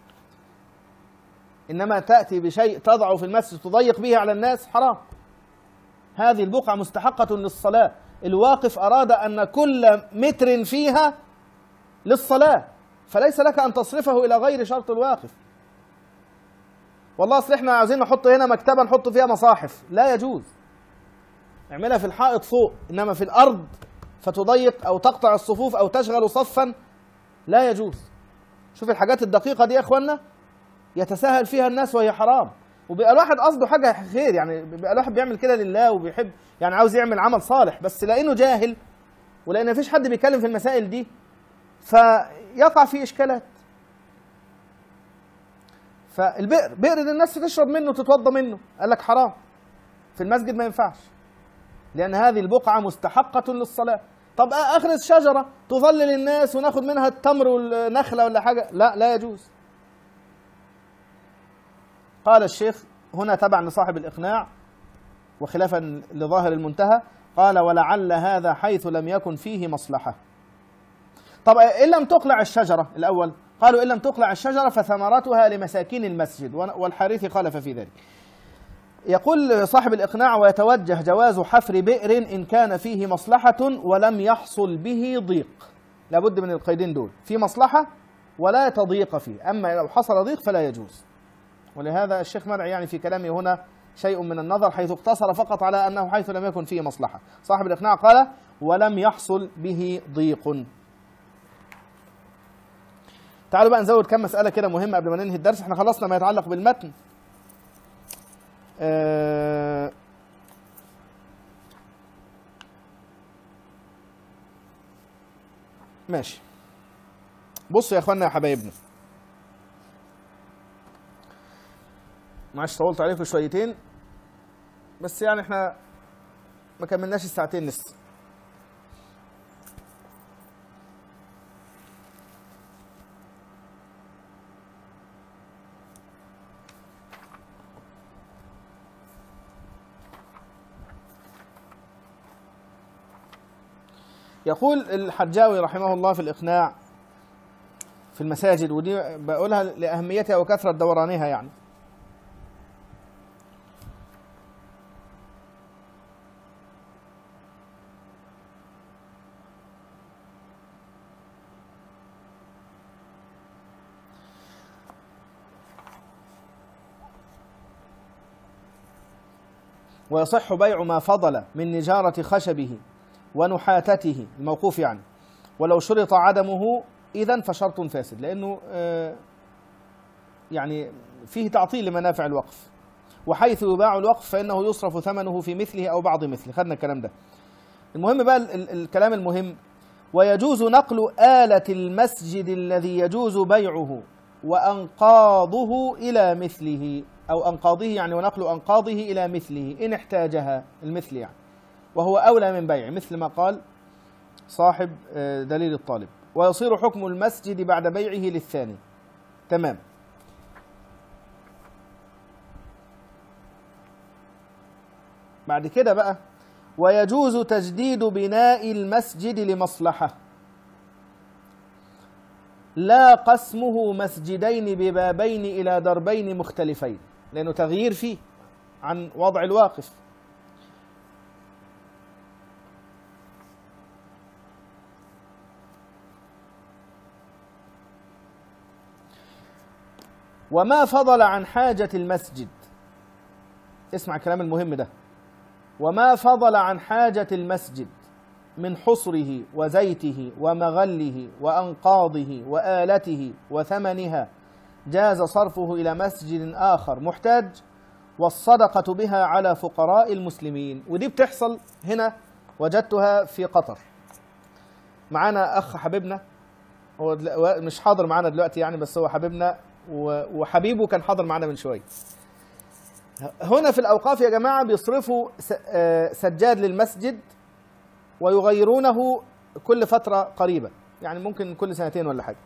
A: إنما تأتي بشيء تضعه في المسجد تضيق به على الناس، حرام. هذه البقعة مستحقة للصلاة، الواقف أراد أن كل متر فيها للصلاة، فليس لك أن تصرفه إلى غير شرط الواقف. والله أصل إحنا عاوزين نحط هنا مكتبة نحط فيها مصاحف، لا يجوز. اعملها في الحائط فوق، إنما في الأرض فتضيق أو تقطع الصفوف أو تشغل صفا، لا يجوز. شوف الحاجات الدقيقة دي يا إخوانا، يتساهل فيها الناس وهي حرام. وبيبقى الواحد قصده حاجة خير، يعني بيبقى الواحد بيعمل كده لله وبيحب، يعني عاوز يعمل عمل صالح، بس لأنه جاهل ولأن مفيش حد بيتكلم في المسائل دي فيقع في إشكالات. فالبئر، بئر للناس تشرب منه وتتوضى منه، قال لك حرام. في المسجد ما ينفعش، لأن هذه البقعة مستحقة للصلاة. طب أخرس شجرة تظلل الناس وناخد منها التمر والنخلة ولا حاجة، لا لا يجوز. قال الشيخ هنا تبع لصاحب الإقناع وخلافا لظاهر المنتهى، قال: ولعل هذا حيث لم يكن فيه مصلحة. طب إن لم تقلع الشجرة الأول، قالوا إن لم تقلع الشجرة فثمرتها لمساكين المسجد، والحارثي خالف في ذلك. يقول صاحب الإقناع: ويتوجه جواز حفر بئر إن كان فيه مصلحة ولم يحصل به ضيق. لابد من القيدين دول، في مصلحة ولا تضيق فيه، أما لو حصل ضيق فلا يجوز. ولهذا الشيخ مرعي يعني في كلامه هنا شيء من النظر، حيث اقتصر فقط على أنه حيث لم يكن فيه مصلحة. صاحب الإقناع قال: ولم يحصل به ضيق. تعالوا بقى نزود كم مسألة كده مهمة قبل ما ننهي الدرس. احنا خلصنا ما يتعلق بالمتن. آه ماشي. بصوا يا اخوانا يا حبايبنا، معلش طولت عليكم شويتين، بس يعني احنا ما كملناش الساعتين لسه. يقول الحجاوي رحمه الله في الإقناع في المساجد، ودي بقولها لأهميتها وكثرة دورانها يعني: ويصح بيع ما فضل من نجارة خشبه ونحاتته، الموقوف يعني، ولو شرط عدمه إذن فشرط فاسد، لأنه يعني فيه تعطيل لمنافع الوقف. وحيث يباع الوقف فإنه يصرف ثمنه في مثله أو بعض مثله. خدنا الكلام ده. المهم بقى الكلام المهم: ويجوز نقل آلة المسجد الذي يجوز بيعه وأنقاضه إلى مثله، أو أنقاضه يعني ونقل أنقاضه إلى مثله إن احتاجها، المثل يعني، وهو أولى من بيع، مثل ما قال صاحب دليل الطالب. ويصير حكم المسجد بعد بيعه للثاني. تمام. بعد كده بقى، ويجوز تجديد بناء المسجد لمصلحة لا قسمه مسجدين ببابين إلى دربين مختلفين، لأنه تغيير فيه عن وضع الواقف. وما فضل عن حاجة المسجد، اسمع الكلام المهم ده، وما فضل عن حاجة المسجد من حصره وزيته ومغله وأنقاضه وآلته وثمنها جاز صرفه إلى مسجد آخر محتاج والصدقة بها على فقراء المسلمين. ودي بتحصل هنا، وجدتها في قطر. معانا أخ حبيبنا، هو مش حاضر معانا دلوقتي يعني، بس هو حبيبنا وحبيبه كان حاضر معانا من شوية. هنا في الأوقاف يا جماعة بيصرفوا سجاد للمسجد ويغيرونه كل فترة قريبة، يعني ممكن كل سنتين ولا حاجة.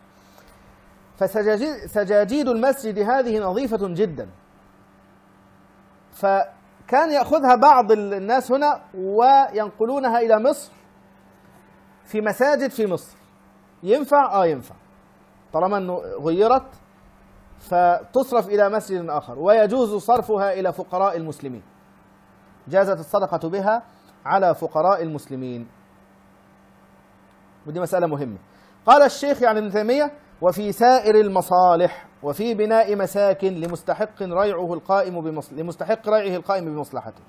A: فسجاجيد المسجد هذه نظيفة جدا، فكان يأخذها بعض الناس هنا وينقلونها إلى مصر في مساجد في مصر. ينفع؟ آه ينفع، طالما أنه غيرت فتصرف إلى مسجد آخر، ويجوز صرفها إلى فقراء المسلمين، جازت الصدقة بها على فقراء المسلمين. ودي مسألة مهمة. قال الشيخ يعني ابن تيمية: وفي سائر المصالح، وفي بناء مساكن لمستحق ريعه القائم بمصل... لمستحق ريعه القائم بمصلحته.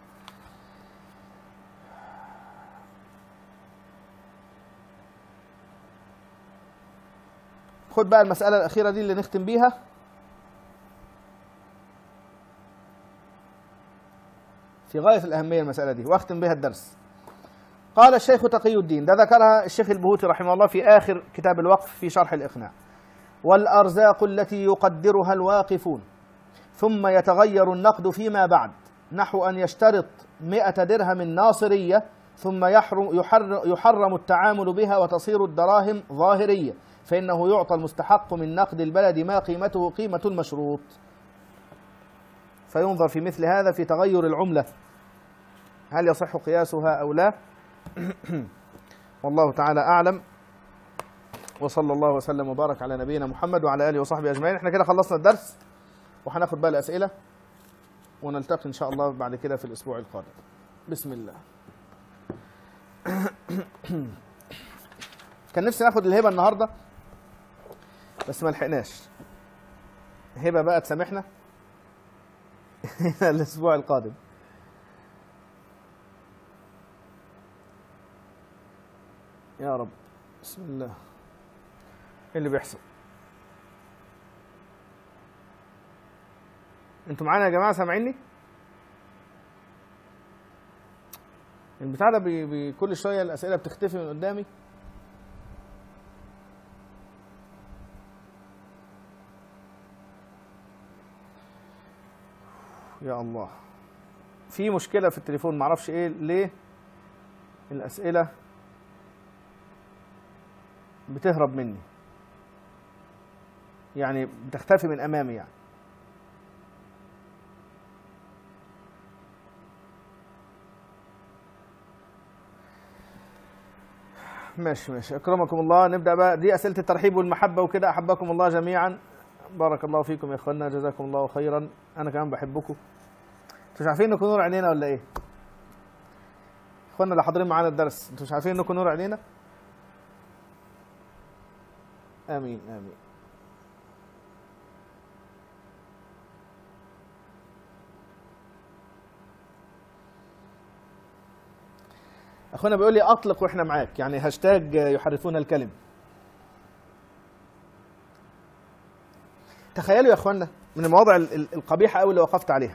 A: خد بقى المسألة الأخيرة دي اللي نختم بيها. في غاية الأهمية المسألة دي، واختم بها الدرس. قال الشيخ تقي الدين، ده ذكرها الشيخ البهوتي رحمه الله في آخر كتاب الوقف في شرح الإقناع: والأرزاق التي يقدرها الواقفون ثم يتغير النقد فيما بعد، نحو أن يشترط مئة درهم ناصرية ثم يحرم, يحرم, يحرم التعامل بها وتصير الدراهم ظاهرية، فإنه يعطى المستحق من نقد البلد ما قيمته قيمة المشروط. فينظر في مثل هذا في تغير العملة، هل يصح قياسها أو لا؟ والله تعالى أعلم، وصلى الله وسلم وبارك على نبينا محمد وعلى آله وصحبه أجمعين. احنا كده خلصنا الدرس، وهناخد بقى الأسئلة، ونلتقي إن شاء الله بعد كده في الأسبوع القادم. بسم الله. كان نفسي ناخد الهبة النهاردة بس ما لحقناش. هبة بقى تسامحنا الأسبوع القادم. يا رب. بسم الله. ايه اللي بيحصل؟ انتوا معانا يا جماعة؟ سامعيني؟ البتاع ده بي بي كل شوية الأسئلة بتختفي من قدامي. يا الله، في مشكلة في التليفون معرفش ايه ليه الأسئلة بتهرب مني، يعني بتختفي من أمامي يعني. ماشي ماشي، أكرمكم الله. نبدأ بقى، دي أسئلة الترحيب والمحبة وكده. أحبكم الله جميعا، بارك الله فيكم يا إخوانا، جزاكم الله خيرا. أنا كمان بحبكم. انتوا مش عارفين انكم نور عينينا ولا ايه؟ إخوانا اللي حاضرين معانا الدرس، انتوا مش عارفين انكم نور عينينا؟ آمين آمين. أخونا بيقول لي أطلق وإحنا معاك، يعني هاشتاج يحرفون الكلم. تخيلوا يا أخوانا من المواضع القبيحة أوي اللي وقفت عليها،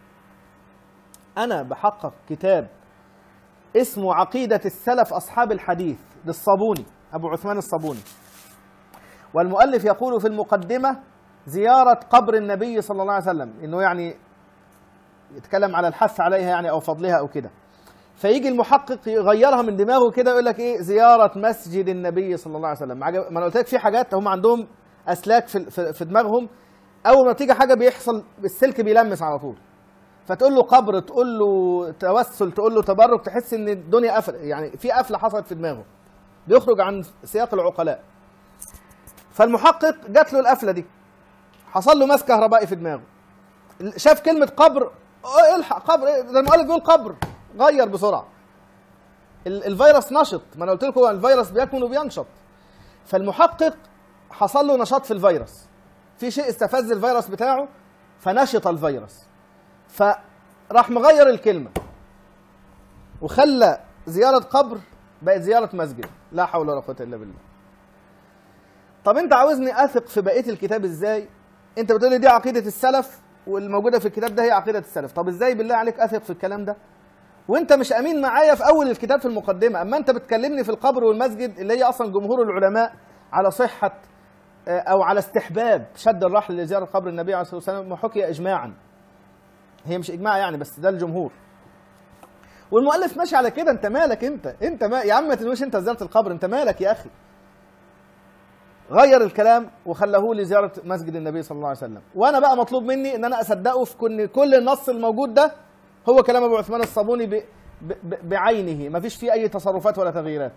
A: أنا بحقق كتاب اسمه عقيدة السلف أصحاب الحديث للصابوني، أبو عثمان الصابوني، والمؤلف يقول في المقدمة زيارة قبر النبي صلى الله عليه وسلم، إنه يعني يتكلم على الحث عليها يعني أو فضلها أو كده. فيجي المحقق يغيرها من دماغه كده ويقول لك إيه زيارة مسجد النبي صلى الله عليه وسلم. ما أنا قلت لك في حاجات هم عندهم أسلاك في, في, في دماغهم، أول ما تيجي حاجة بيحصل السلك بيلمس على طول. فتقول له قبر، تقول له توسل، تقول له تبرك، تحس إن الدنيا قفل، يعني في قفلة حصلت في دماغه، بيخرج عن سياق العقلاء. فالمحقق جات له القفلة دي، حصل له مس كهربائي في دماغه، شاف كلمة قبر، الحق قبر، ده المؤلف بيقول قبر، غير بسرعة. الفيروس نشط، ما انا قلت لكم الفيروس بيكمن وبينشط. فالمحقق حصل له نشاط في الفيروس، في شيء استفز الفيروس بتاعه فنشط الفيروس، فراح مغير الكلمة وخلى زيارة قبر بقت زيارة مسجد. لا حول ولا قوة إلا بالله. طب انت عاوزني اثق في بقية الكتاب ازاي؟ انت بتقولي دي عقيدة السلف والموجودة في الكتاب ده هي عقيدة السلف، طب ازاي بالله عليك اثق في الكلام ده وانت مش امين معايا في اول الكتاب في المقدمة؟ اما انت بتكلمني في القبر والمسجد اللي هي اصلا جمهور العلماء على صحة او على استحباب شد الرحل لزيارة قبر النبي عليه الصلاة والسلام، وحكي اجماعا، هي مش اجماع يعني بس ده الجمهور، والمؤلف ماشي على كده. انت مالك انت انت ما يا عم ما تنويش انت زيارة القبر، انت مالك يا اخي؟ غير الكلام وخلاه لزيارة مسجد النبي صلى الله عليه وسلم. وانا بقى مطلوب مني ان انا اصدقه في كل كل النص الموجود ده هو كلام ابو عثمان الصابوني ب... ب... بعينه، ما فيش فيه اي تصرفات ولا تغييرات.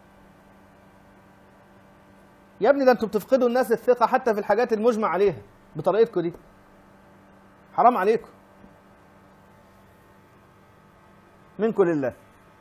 A: يا ابني ده انتوا بتفقدوا الناس الثقة حتى في الحاجات المجمع عليها بطريقتكم دي، حرام عليكم، منكم لله.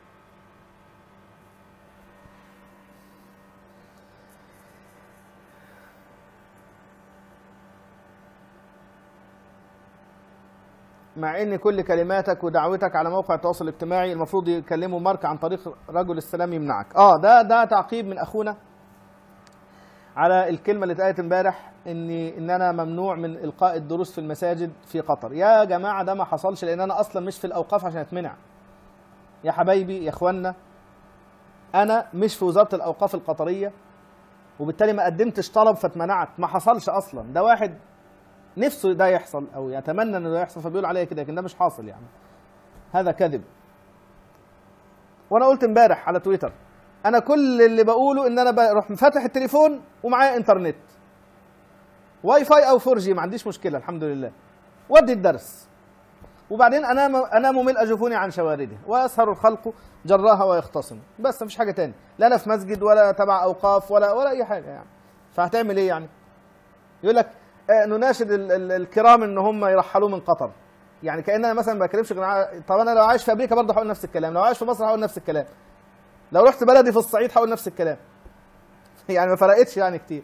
A: مع ان كل كلماتك ودعوتك على موقع التواصل الاجتماعي المفروض يكلموا مارك عن طريق رجل السلام يمنعك. اه ده ده تعقيب من اخونا على الكلمه اللي اتقالت امبارح ان ان انا ممنوع من القاء الدروس في المساجد في قطر. يا جماعه ده ما حصلش، لان انا اصلا مش في الاوقاف عشان اتمنع. يا حبايبي يا اخوانا، انا مش في وزاره الاوقاف القطريه وبالتالي ما قدمتش طلب فاتمنعت، ما حصلش اصلا. ده واحد نفسه ده يحصل او يتمنى انه ده يحصل فبيقول عليا كده، لكن ده مش حاصل، يعني هذا كذب. وانا قلت امبارح على تويتر انا كل اللي بقوله ان انا بروح فاتح التليفون ومعايا انترنت واي فاي او فور جي، ما عنديش مشكله الحمد لله، وادي الدرس وبعدين انام انام ملء جفوني عن شوارده ويسهر الخلق جراها ويختصم، بس مفيش حاجه تاني، لا انا في مسجد ولا تبع اوقاف ولا ولا اي حاجه يعني. فهتعمل ايه يعني؟ يقول لك نناشد ال ال الكرام ان هم يرحلوا من قطر، يعني كأن انا مثلا ما بكلمش. طب انا لو عايش في امريكا برضه هقول نفس الكلام، لو عايش في مصر هقول نفس الكلام، لو رحت بلدي في الصعيد هقول نفس الكلام يعني ما فرقتش يعني كتير.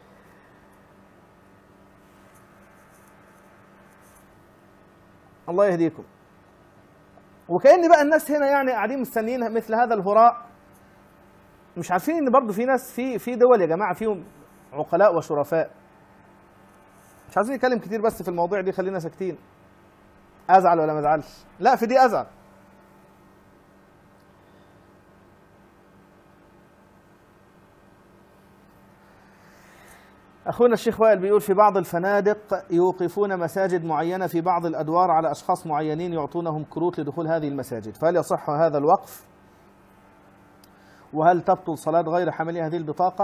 A: الله يهديكم. وكأن بقى الناس هنا يعني قاعدين مستنيين مثل هذا الهراء، مش عارفين ان برضه في ناس في في دول يا جماعه فيهم عقلاء وشرفاء. مش عايزين نتكلم كتير بس في المواضيع دي، خلينا ساكتين. ازعل ولا ما ازعلش؟ لا في دي ازعل. اخونا الشيخ وائل بيقول في بعض الفنادق يوقفون مساجد معينه في بعض الادوار على اشخاص معينين يعطونهم كروت لدخول هذه المساجد، فهل يصح هذا الوقف؟ وهل تبطل صلاه غير حاملي هذه البطاقه؟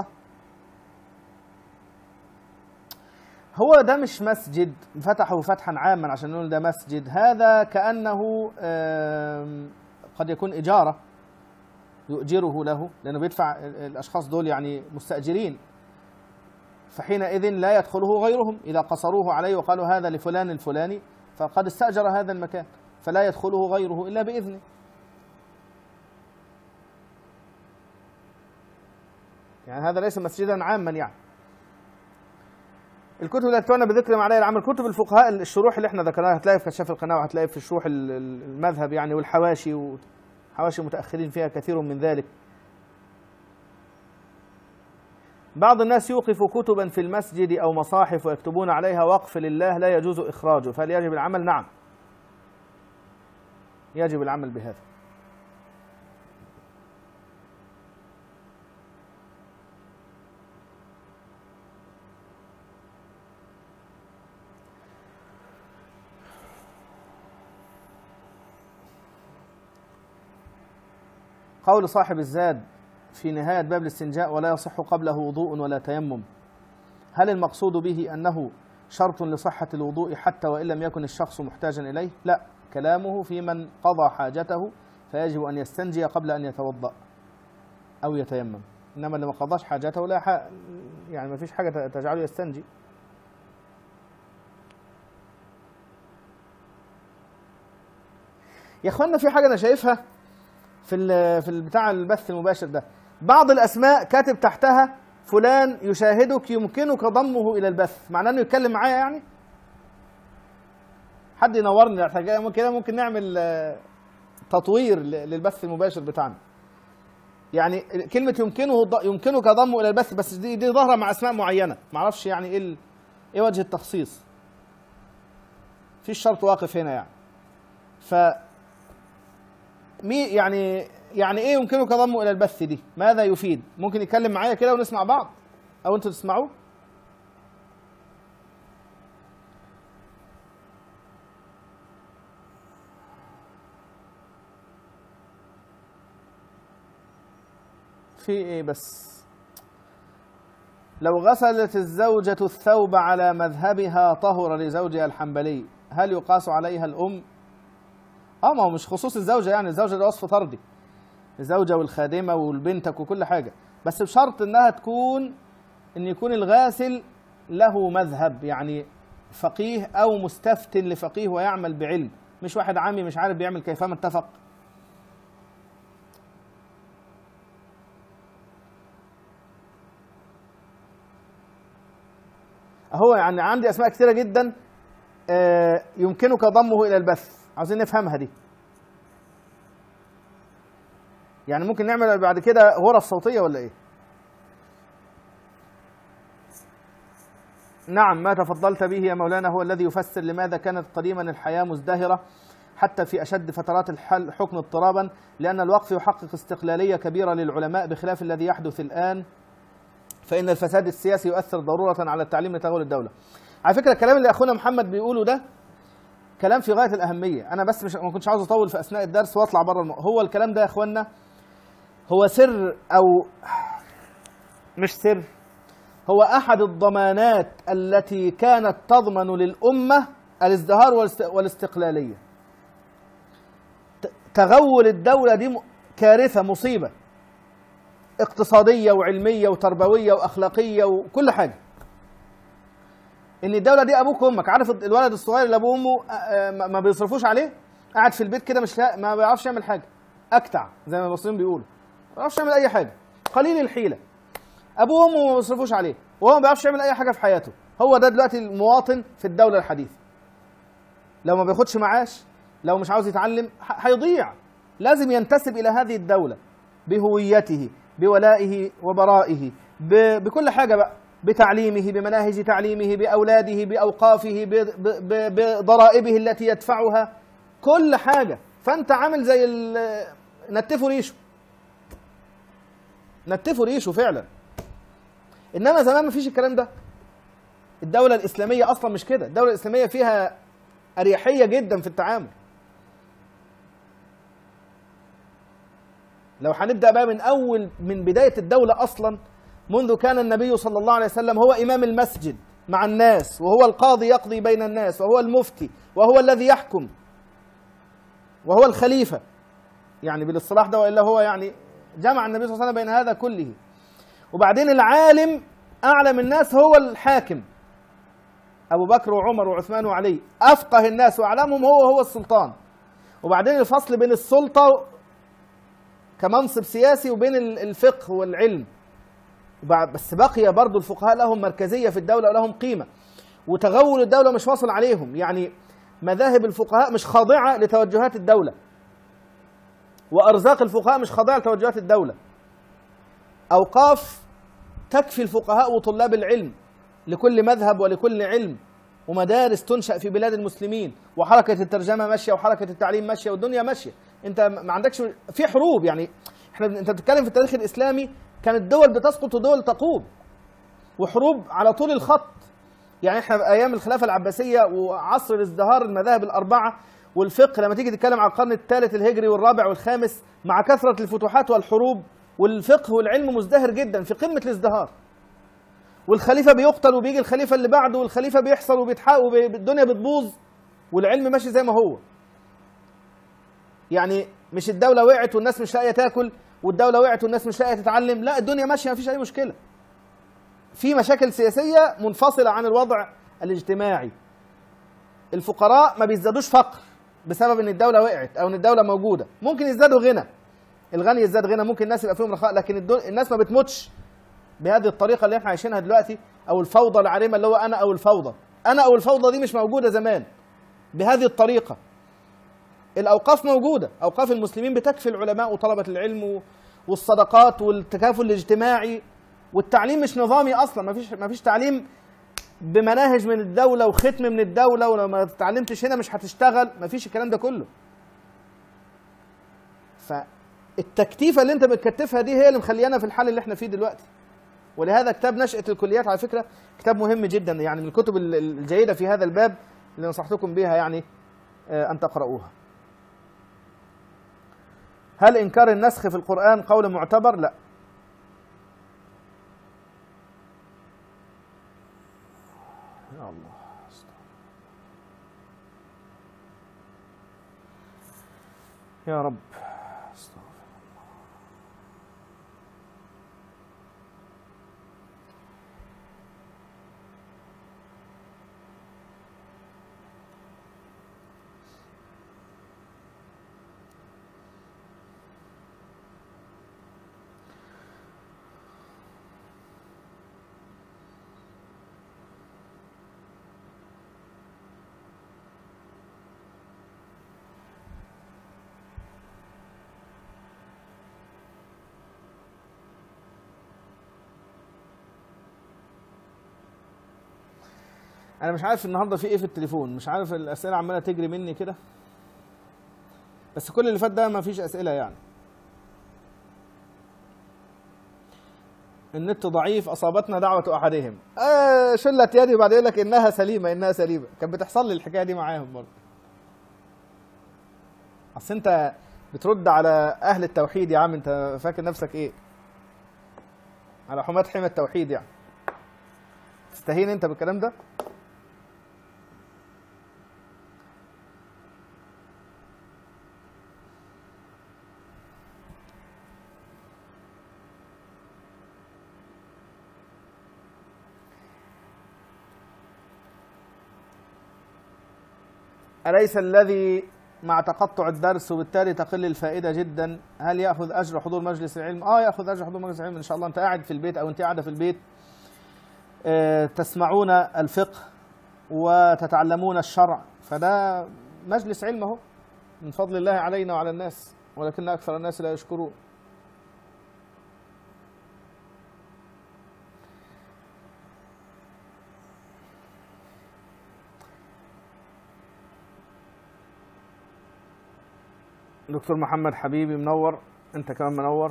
A: هو ده مش مسجد فتحه فتحا عاما عشان نقول ده مسجد، هذا كأنه قد يكون إجارة يؤجره له، لأنه بيدفع الأشخاص دول يعني مستأجرين، فحينئذ لا يدخله غيرهم. إذا قصروه عليه وقالوا هذا لفلان الفلاني فقد استأجر هذا المكان، فلا يدخله غيره إلا بإذنه. يعني هذا ليس مسجدا عاما. يعني الكتب اللي اتونا بذكر عليها العمل كتب الفقهاء، الشروح اللي احنا ذكرناها هتلاقي في كشاف القناة وهتلاقي في الشروح المذهب يعني، والحواشي وحواشي متأخرين فيها كثير من ذلك. بعض الناس يوقف كتبا في المسجد أو مصاحف ويكتبون عليها وقف لله لا يجوز إخراجه، فهل يجب العمل؟ نعم يجب العمل بهذا. قول صاحب الزاد في نهاية باب الاستنجاء ولا يصح قبله وضوء ولا تيمم، هل المقصود به أنه شرط لصحة الوضوء حتى وإن لم يكن الشخص محتاجا إليه؟ لا، كلامه في من قضى حاجته فيجب أن يستنجي قبل أن يتوضأ أو يتيمم، إنما اللي ما قضاش حاجته لا ح... يعني ما فيش حاجة تجعله يستنجي. يا اخوانا في حاجة أنا شايفها في ال في بتاع البث المباشر ده، بعض الأسماء كاتب تحتها فلان يشاهدك يمكنك ضمه إلى البث، معناه إنه يتكلم معايا يعني؟ حد ينورني كده، ممكن نعمل تطوير للبث المباشر بتاعنا. يعني كلمة يمكنه يمكنك ضمه إلى البث، بس دي دي ظاهرة مع أسماء معينة، معرفش يعني إيه إيه وجه التخصيص. في الشرط واقف هنا يعني. ف مي يعني يعني ايه يمكنك ضمه الى البث دي؟ ماذا يفيد؟ ممكن يتكلم معايا كده ونسمع بعض او انتوا تسمعوه؟ في ايه بس؟ لو غسلت الزوجة الثوب على مذهبها طهر لزوجها الحنبلي، هل يقاس عليها الأم؟ اه ما هو مش خصوص الزوجة، يعني الزوجة ده وصف طردي، الزوجة والخادمة والبنتك وكل حاجة، بس بشرط انها تكون ان يكون الغاسل له مذهب، يعني فقيه او مستفتن لفقيه ويعمل بعلم، مش واحد عامي مش عارف بيعمل كيفما اتفق. هو يعني عندي اسماء كثيرة جدا يمكنك ضمه الى البث، عاوزين نفهمها دي. يعني ممكن نعمل بعد كده غرف صوتية ولا ايه؟ نعم، ما تفضلت به يا مولانا هو الذي يفسر لماذا كانت قديما الحياة مزدهرة حتى في أشد فترات الحكم اضطرابا، لأن الوقف يحقق استقلالية كبيرة للعلماء بخلاف الذي يحدث الآن، فإن الفساد السياسي يؤثر ضرورة على التعليم لتغول الدولة. على فكرة الكلام اللي أخونا محمد بيقوله ده كلام في غاية الأهمية، أنا بس مش ما كنتش عاوز أطول في أثناء الدرس وأطلع بره الم... هو الكلام ده يا أخوانا هو سر أو مش سر، هو أحد الضمانات التي كانت تضمن للأمة الازدهار والاستقلالية. تغول الدولة دي كارثة، مصيبة اقتصادية وعلمية وتربوية وأخلاقية وكل حاجة. إن الدولة دي أبوك وأمك، عارف الولد الصغير اللي أبوه وأمه ما بيصرفوش عليه، قاعد في البيت كده مش ما بيعرفش يعمل حاجة، أكتع زي ما المصريين بيقولوا، ما بيعرفش يعمل أي حاجة، قليل الحيلة، أبوه وأمه ما بيصرفوش عليه وهو ما بيعرفش يعمل أي حاجة في حياته. هو ده دلوقتي المواطن في الدولة الحديثة. لو ما بياخدش معاش، لو مش عاوز يتعلم هيضيع. لازم ينتسب إلى هذه الدولة بهويته، بولائه وبرائه، بكل حاجة بقى، بتعليمه، بمناهج تعليمه، بأولاده، بأوقافه، بضرائبه التي يدفعها، كل حاجة. فأنت عامل زي نتفوا ريشه، نتفوا ريشه فعلا. إنما زمان ما فيش الكلام ده. الدولة الإسلامية أصلا مش كده، الدولة الإسلامية فيها أريحية جدا في التعامل. لو هنبدأ بقى من أول من بداية الدولة أصلا، منذ كان النبي صلى الله عليه وسلم هو إمام المسجد مع الناس، وهو القاضي يقضي بين الناس، وهو المفتي، وهو الذي يحكم، وهو الخليفة يعني بالاصطلاح ده، وإلا هو يعني جمع النبي صلى الله عليه وسلم بين هذا كله. وبعدين العالم أعلم الناس هو الحاكم، أبو بكر وعمر وعثمان وعلي، أفقه الناس وأعلمهم هو هو السلطان. وبعدين الفصل بين السلطة كمنصب سياسي وبين الفقه والعلم، بس بقي برضو الفقهاء لهم مركزية في الدولة ولهم قيمة، وتغول الدولة مش واصل عليهم، يعني مذاهب الفقهاء مش خاضعة لتوجهات الدولة، وأرزاق الفقهاء مش خاضعة لتوجهات الدولة. أوقاف تكفي الفقهاء وطلاب العلم لكل مذهب ولكل علم، ومدارس تنشأ في بلاد المسلمين، وحركة الترجمة ماشية، وحركة التعليم ماشية، والدنيا ماشية. انت ما عندكش في حروب، يعني احنا انت بتتكلم في التاريخ الإسلامي كانت دول بتسقط ودول تقوم، وحروب على طول الخط. يعني احنا ايام الخلافة العباسية وعصر ازدهار المذاهب الأربعة والفقه لما تيجي تتكلم عن القرن الثالث الهجري والرابع والخامس مع كثرة الفتوحات والحروب، والفقه والعلم مزدهر جدا في قمة الازدهار، والخليفة بيقتل وبيجي الخليفة اللي بعده، والخليفة بيحصل وبيتحقق والدنيا بتبوظ، والعلم ماشي زي ما هو. يعني مش الدولة وقعت والناس مش لاقية تاكل، والدولة وقعت والناس مش لاقية تتعلم، لا الدنيا ماشية مفيش أي مشكلة. في مشاكل سياسية منفصلة عن الوضع الاجتماعي. الفقراء ما بيزدادوش فقر بسبب ان الدولة وقعت او ان الدولة موجودة، ممكن يزدادوا غنى، الغني يزداد غنى، ممكن الناس يبقى فيهم رخاء، لكن الدول... الناس ما بتموتش بهذه الطريقة اللي احنا عايشينها دلوقتي، او الفوضى العارمة اللي هو انا او الفوضى. انا او الفوضى دي مش موجودة زمان بهذه الطريقة. الاوقاف موجودة، اوقاف المسلمين بتكفي العلماء وطلبة العلم والصدقات والتكافل الاجتماعي، والتعليم مش نظامي اصلا، ما فيش ما فيش تعليم بمناهج من الدولة وختم من الدولة، ولو ما اتعلمتش هنا مش هتشتغل، ما فيش الكلام ده كله. فالتكتيفة اللي انت بتكتفها دي هي اللي مخليانا في الحال اللي احنا فيه دلوقتي. ولهذا كتاب نشأة الكليات على فكرة كتاب مهم جدا، يعني من الكتب الجيدة في هذا الباب اللي نصحتكم بها يعني أن تقرؤوها. هل إنكار النسخ في القرآن قول معتبر؟ لا. يا الله يا رب استغفر الله. انا مش عارف النهارده في ايه في التليفون، مش عارف الاسئله عماله تجري مني كده، بس كل اللي فات ده ما فيش اسئله يعني. النت ضعيف، اصابتنا دعوه احدهم. آه شلت يدي وبعد يقول لك انها سليمه انها سليمه. كانت بتحصل لي الحكايه دي معاهم برضه. اصل انت بترد على اهل التوحيد يا عم، انت فاكر نفسك ايه؟ على حماة حمى التوحيد يعني. تستهين انت بالكلام ده؟ أليس الذي مع تقطع الدرس وبالتالي تقل الفائدة جدا هل يأخذ أجر حضور مجلس العلم؟ آه يأخذ أجر حضور مجلس العلم إن شاء الله. أنت قاعد في البيت أو أنت قاعدة في البيت آه تسمعون الفقه وتتعلمون الشرع، فده مجلس علم أهو من فضل الله علينا وعلى الناس، ولكن أكثر الناس لا يشكرون. دكتور محمد حبيبي منور، انت كمان منور.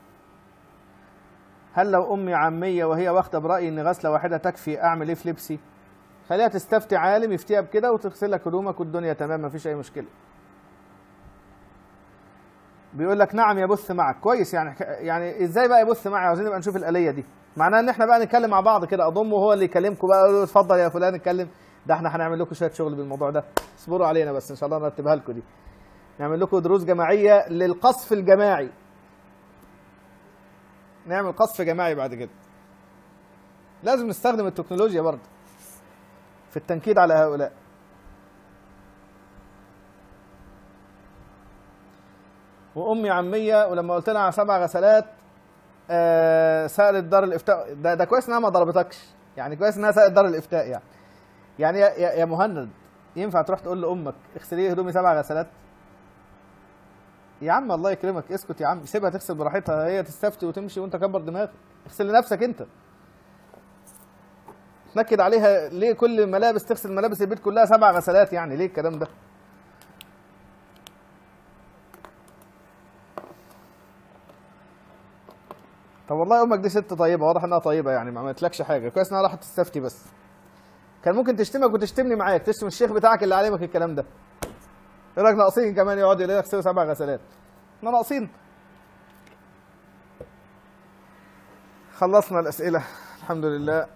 A: هل لو امي عاميه وهي واخده برايي ان غسله واحده تكفي، اعمل ايه في لبسي؟ خليها تستفتي عالم يفتيها بكده وتغسل لك هدومك والدنيا تمام مفيش اي مشكله. بيقول لك نعم يبث معك، كويس. يعني يعني ازاي بقى يبث معي؟ عاوزين نبقى نشوف الاليه دي، معناها ان احنا بقى نتكلم مع بعض كده، اضمه وهو اللي يكلمكم بقى، يقول له اتفضل يا فلان اتكلم، ده احنا هنعمل لكم شويه شغل بالموضوع ده، اصبروا علينا بس ان شاء الله نرتبها لكم دي. نعمل لكم دروس جماعية للقصف الجماعي، نعمل قصف جماعي بعد كده. لازم نستخدم التكنولوجيا برضه في التنكيد على هؤلاء. وأمي عمية ولما قلت لها على سبع غسلات آه سألت دار الإفتاء، ده, ده كويس إنها ما ضربتكش، يعني كويس إنها سألت دار الإفتاء يعني. يعني يا, يا مهند ينفع تروح تقول لأمك اغسلي هدومي سبع غسلات؟ يا عم الله يكرمك اسكت يا عم، سيبها تغسل براحتها، هي تستفتي وتمشي وانت كبر دماغك، اغسل لنفسك انت. تنكد عليها ليه كل ملابس تغسل ملابس البيت كلها سبع غسلات؟ يعني ليه الكلام ده؟ طب والله امك دي ست طيبه، واضح انها طيبه يعني ما عملتلكش حاجه، كويس انها راحت تستفتي بس. كان ممكن تشتمك وتشتمني معاك، تشتم الشيخ بتاعك اللي علمك الكلام ده. يقول لك ناقصين كمان، يقعد يقول لك سوي سبع غسلات. احنا ناقصين. خلصنا الأسئلة الحمد لله،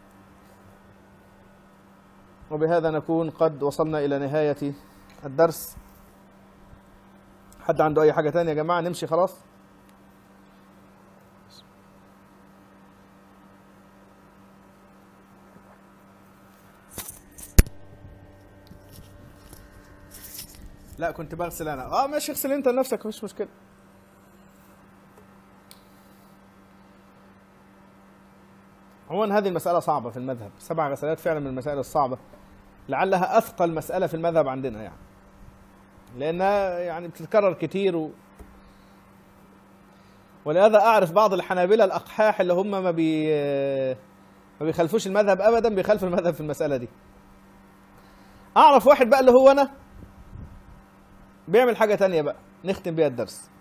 A: وبهذا نكون قد وصلنا إلى نهاية الدرس. حد عنده أي حاجة تانية يا جماعة؟ نمشي خلاص؟ لا كنت بغسل أنا. اه ماشي، اغسل أنت لنفسك مفيش مشكلة. عموما هذه المسألة صعبة في المذهب، سبع غسلات فعلا من المسائل الصعبة، لعلها أثقل مسألة في المذهب عندنا يعني، لأنها يعني بتتكرر كتير و... ولهذا أعرف بعض الحنابلة الأقحاح اللي هم ما بي ما بيخالفوش المذهب أبدا، بيخالفوا المذهب في المسألة دي. أعرف واحد بقى اللي هو أنا بيعمل حاجة تانية بقى نختم بيها الدرس.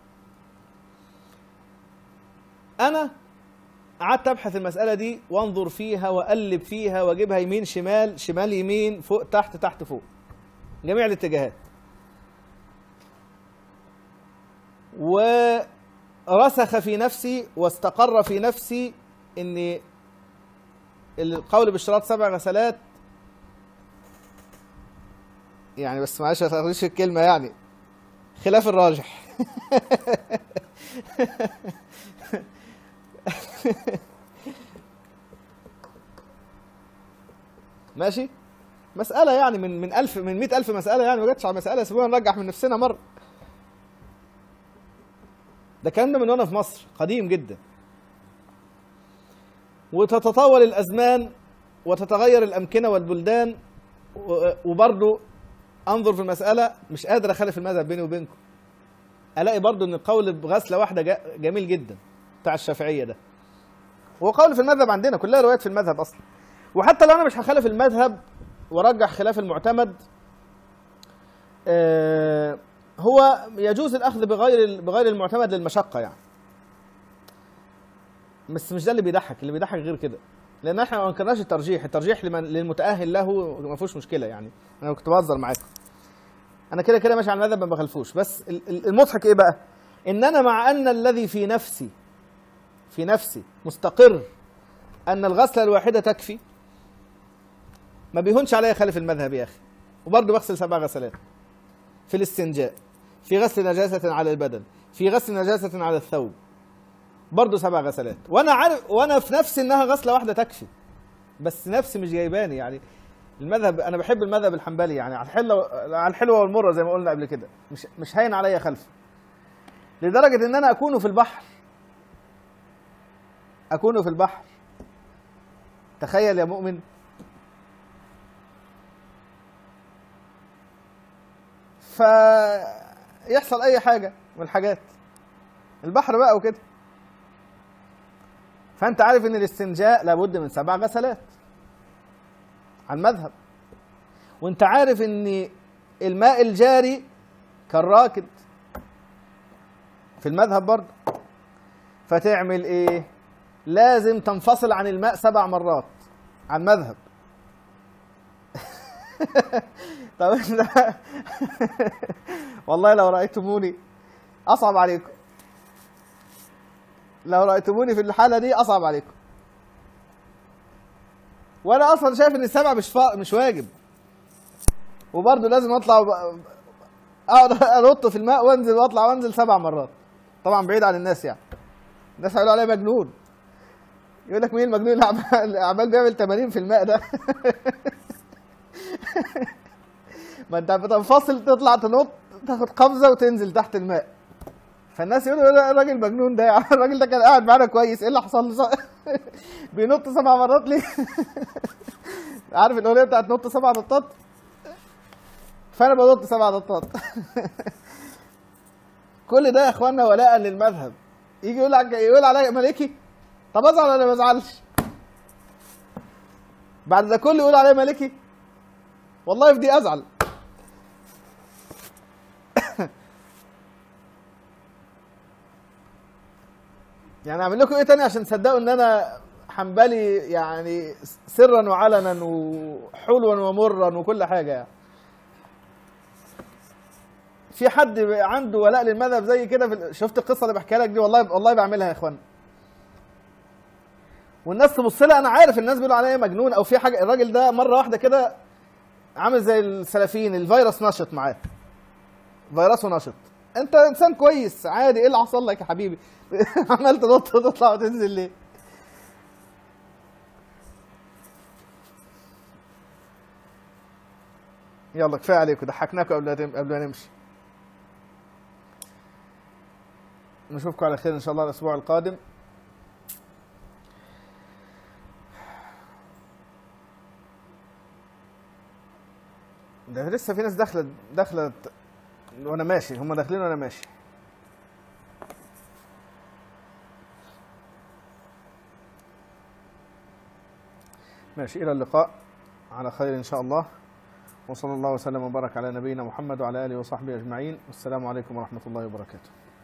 A: أنا قعدت ابحث المسألة دي وانظر فيها واقلب فيها واجيبها يمين شمال شمال يمين فوق تحت تحت فوق، جميع الاتجاهات، ورسخ في نفسي واستقر في نفسي ان القول باشتراط سبع غسلات يعني، بس معلش ما تاخديش الكلمة يعني، خلاف الراجح. ماشي، مسألة يعني من من ألف من مئة ألف مسألة يعني، ما جاتش على مسألة سيبونا نرجح من نفسنا مرة. ده الكلام ده من وانا في مصر قديم جدا. وتتطاول الأزمان وتتغير الأمكنة والبلدان، وبرضه أنظر في المسألة مش قادر أخالف المذهب بيني وبينكم، ألاقي برضه إن القول بغسلة واحدة جميل جدا بتاع الشافعية ده، وهو قول في المذهب عندنا، كلها روايات في المذهب أصلا. وحتى لو أنا مش هخالف المذهب وارجح خلاف المعتمد، آه هو يجوز الأخذ بغير بغير المعتمد للمشقة يعني. بس مش ده اللي بيضحك، اللي بيضحك غير كده، لأن احنا ما انكرناش الترجيح، الترجيح لمن للمتأهل له ما فيهوش مشكلة يعني. أنا كنت بهزر معاكم، أنا كده كده ماشي على المذهب ما بخالفوش. بس المضحك إيه بقى؟ إن أنا مع أن الذي في نفسي في نفسي مستقر أن الغسلة الواحدة تكفي، ما بيهونش عليا خالف المذهب يا أخي، وبرضه بغسل سبع غسلات في الاستنجاء، في غسل نجاسة على البدن، في غسل نجاسة على الثوب، برضه سبع غسلات، وأنا عارف وأنا في نفسي إنها غسلة واحدة تكفي، بس نفسي مش جايباني يعني. المذهب أنا بحب المذهب الحنبلي يعني، على الحلوة على الحلوة والمرة زي ما قلنا قبل كده، مش مش هين عليا خلفه، لدرجة إن أنا أكون في البحر أكون في البحر تخيل يا مؤمن، فيحصل أي حاجة من الحاجات، البحر بقى وكده، فأنت عارف إن الاستنجاء لابد من سبع غسلات على المذهب، وأنت عارف إن الماء الجاري كالراكد في المذهب برضه، فتعمل إيه؟ لازم تنفصل عن الماء سبع مرات على المذهب. طب والله لو رأيتموني أصعب عليكم، لو رأيتموني في الحالة دي أصعب عليكم، وأنا أصلا شايف إن السبع مش فا... مش واجب، وبرضه لازم أطلع وب... أقعد أنط في الماء وأنزل وأطلع وأنزل سبع مرات، طبعا بعيد عن الناس يعني، الناس هيقولوا عليا مجنون، يقول لك مين المجنون اللي عمال بيعمل ثمانين في الماء ده؟ ما انت بتنفصل تطلع تنط تاخد قفزه وتنزل تحت الماء، فالناس يقولوا الراجل مجنون ده، الراجل ده كان قاعد معانا كويس، ايه اللي حصل له؟ بينط سبع مرات ليه؟ عارف الاغنيه بتاعت نط سبع نطات؟ فانا بنط سبع نطات. كل ده يا اخوانا ولاء للمذهب، يجي يقول يقول عليا مالكي، طب ازعل ولا ما ازعلش؟ بعد ده كله يقول عليا مالكي، والله في دي ازعل. يعني اعمل لكم ايه تاني عشان تصدقوا ان انا حنبلي يعني سرا وعلنا وحلوا ومرا وكل حاجه يعني. في حد عنده ولاء للمذهب زي كده في... شفت القصه اللي بحكيها لك دي؟ والله والله بعملها يا اخوان. والناس تبص لها، انا عارف الناس بيقولوا عليا مجنون او في حاجه. الراجل ده مره واحده كده عامل زي السلفيين، الفيروس نشط معاه، فيروسه نشط. انت انسان كويس عادي، ايه اللي حصل لك يا حبيبي؟ عمال تنط وتطلع وتنزل ليه؟ يلا كفايه عليكم، ضحكناكم قبل قبل ما نمشي. نشوفكم على خير ان شاء الله الاسبوع القادم. ده لسه في ناس داخله داخله وانا ماشي، هم داخلين وانا ماشي. ماشي، الى اللقاء على خير ان شاء الله، وصلى الله وسلم وبارك على نبينا محمد وعلى اله وصحبه اجمعين، والسلام عليكم ورحمه الله وبركاته.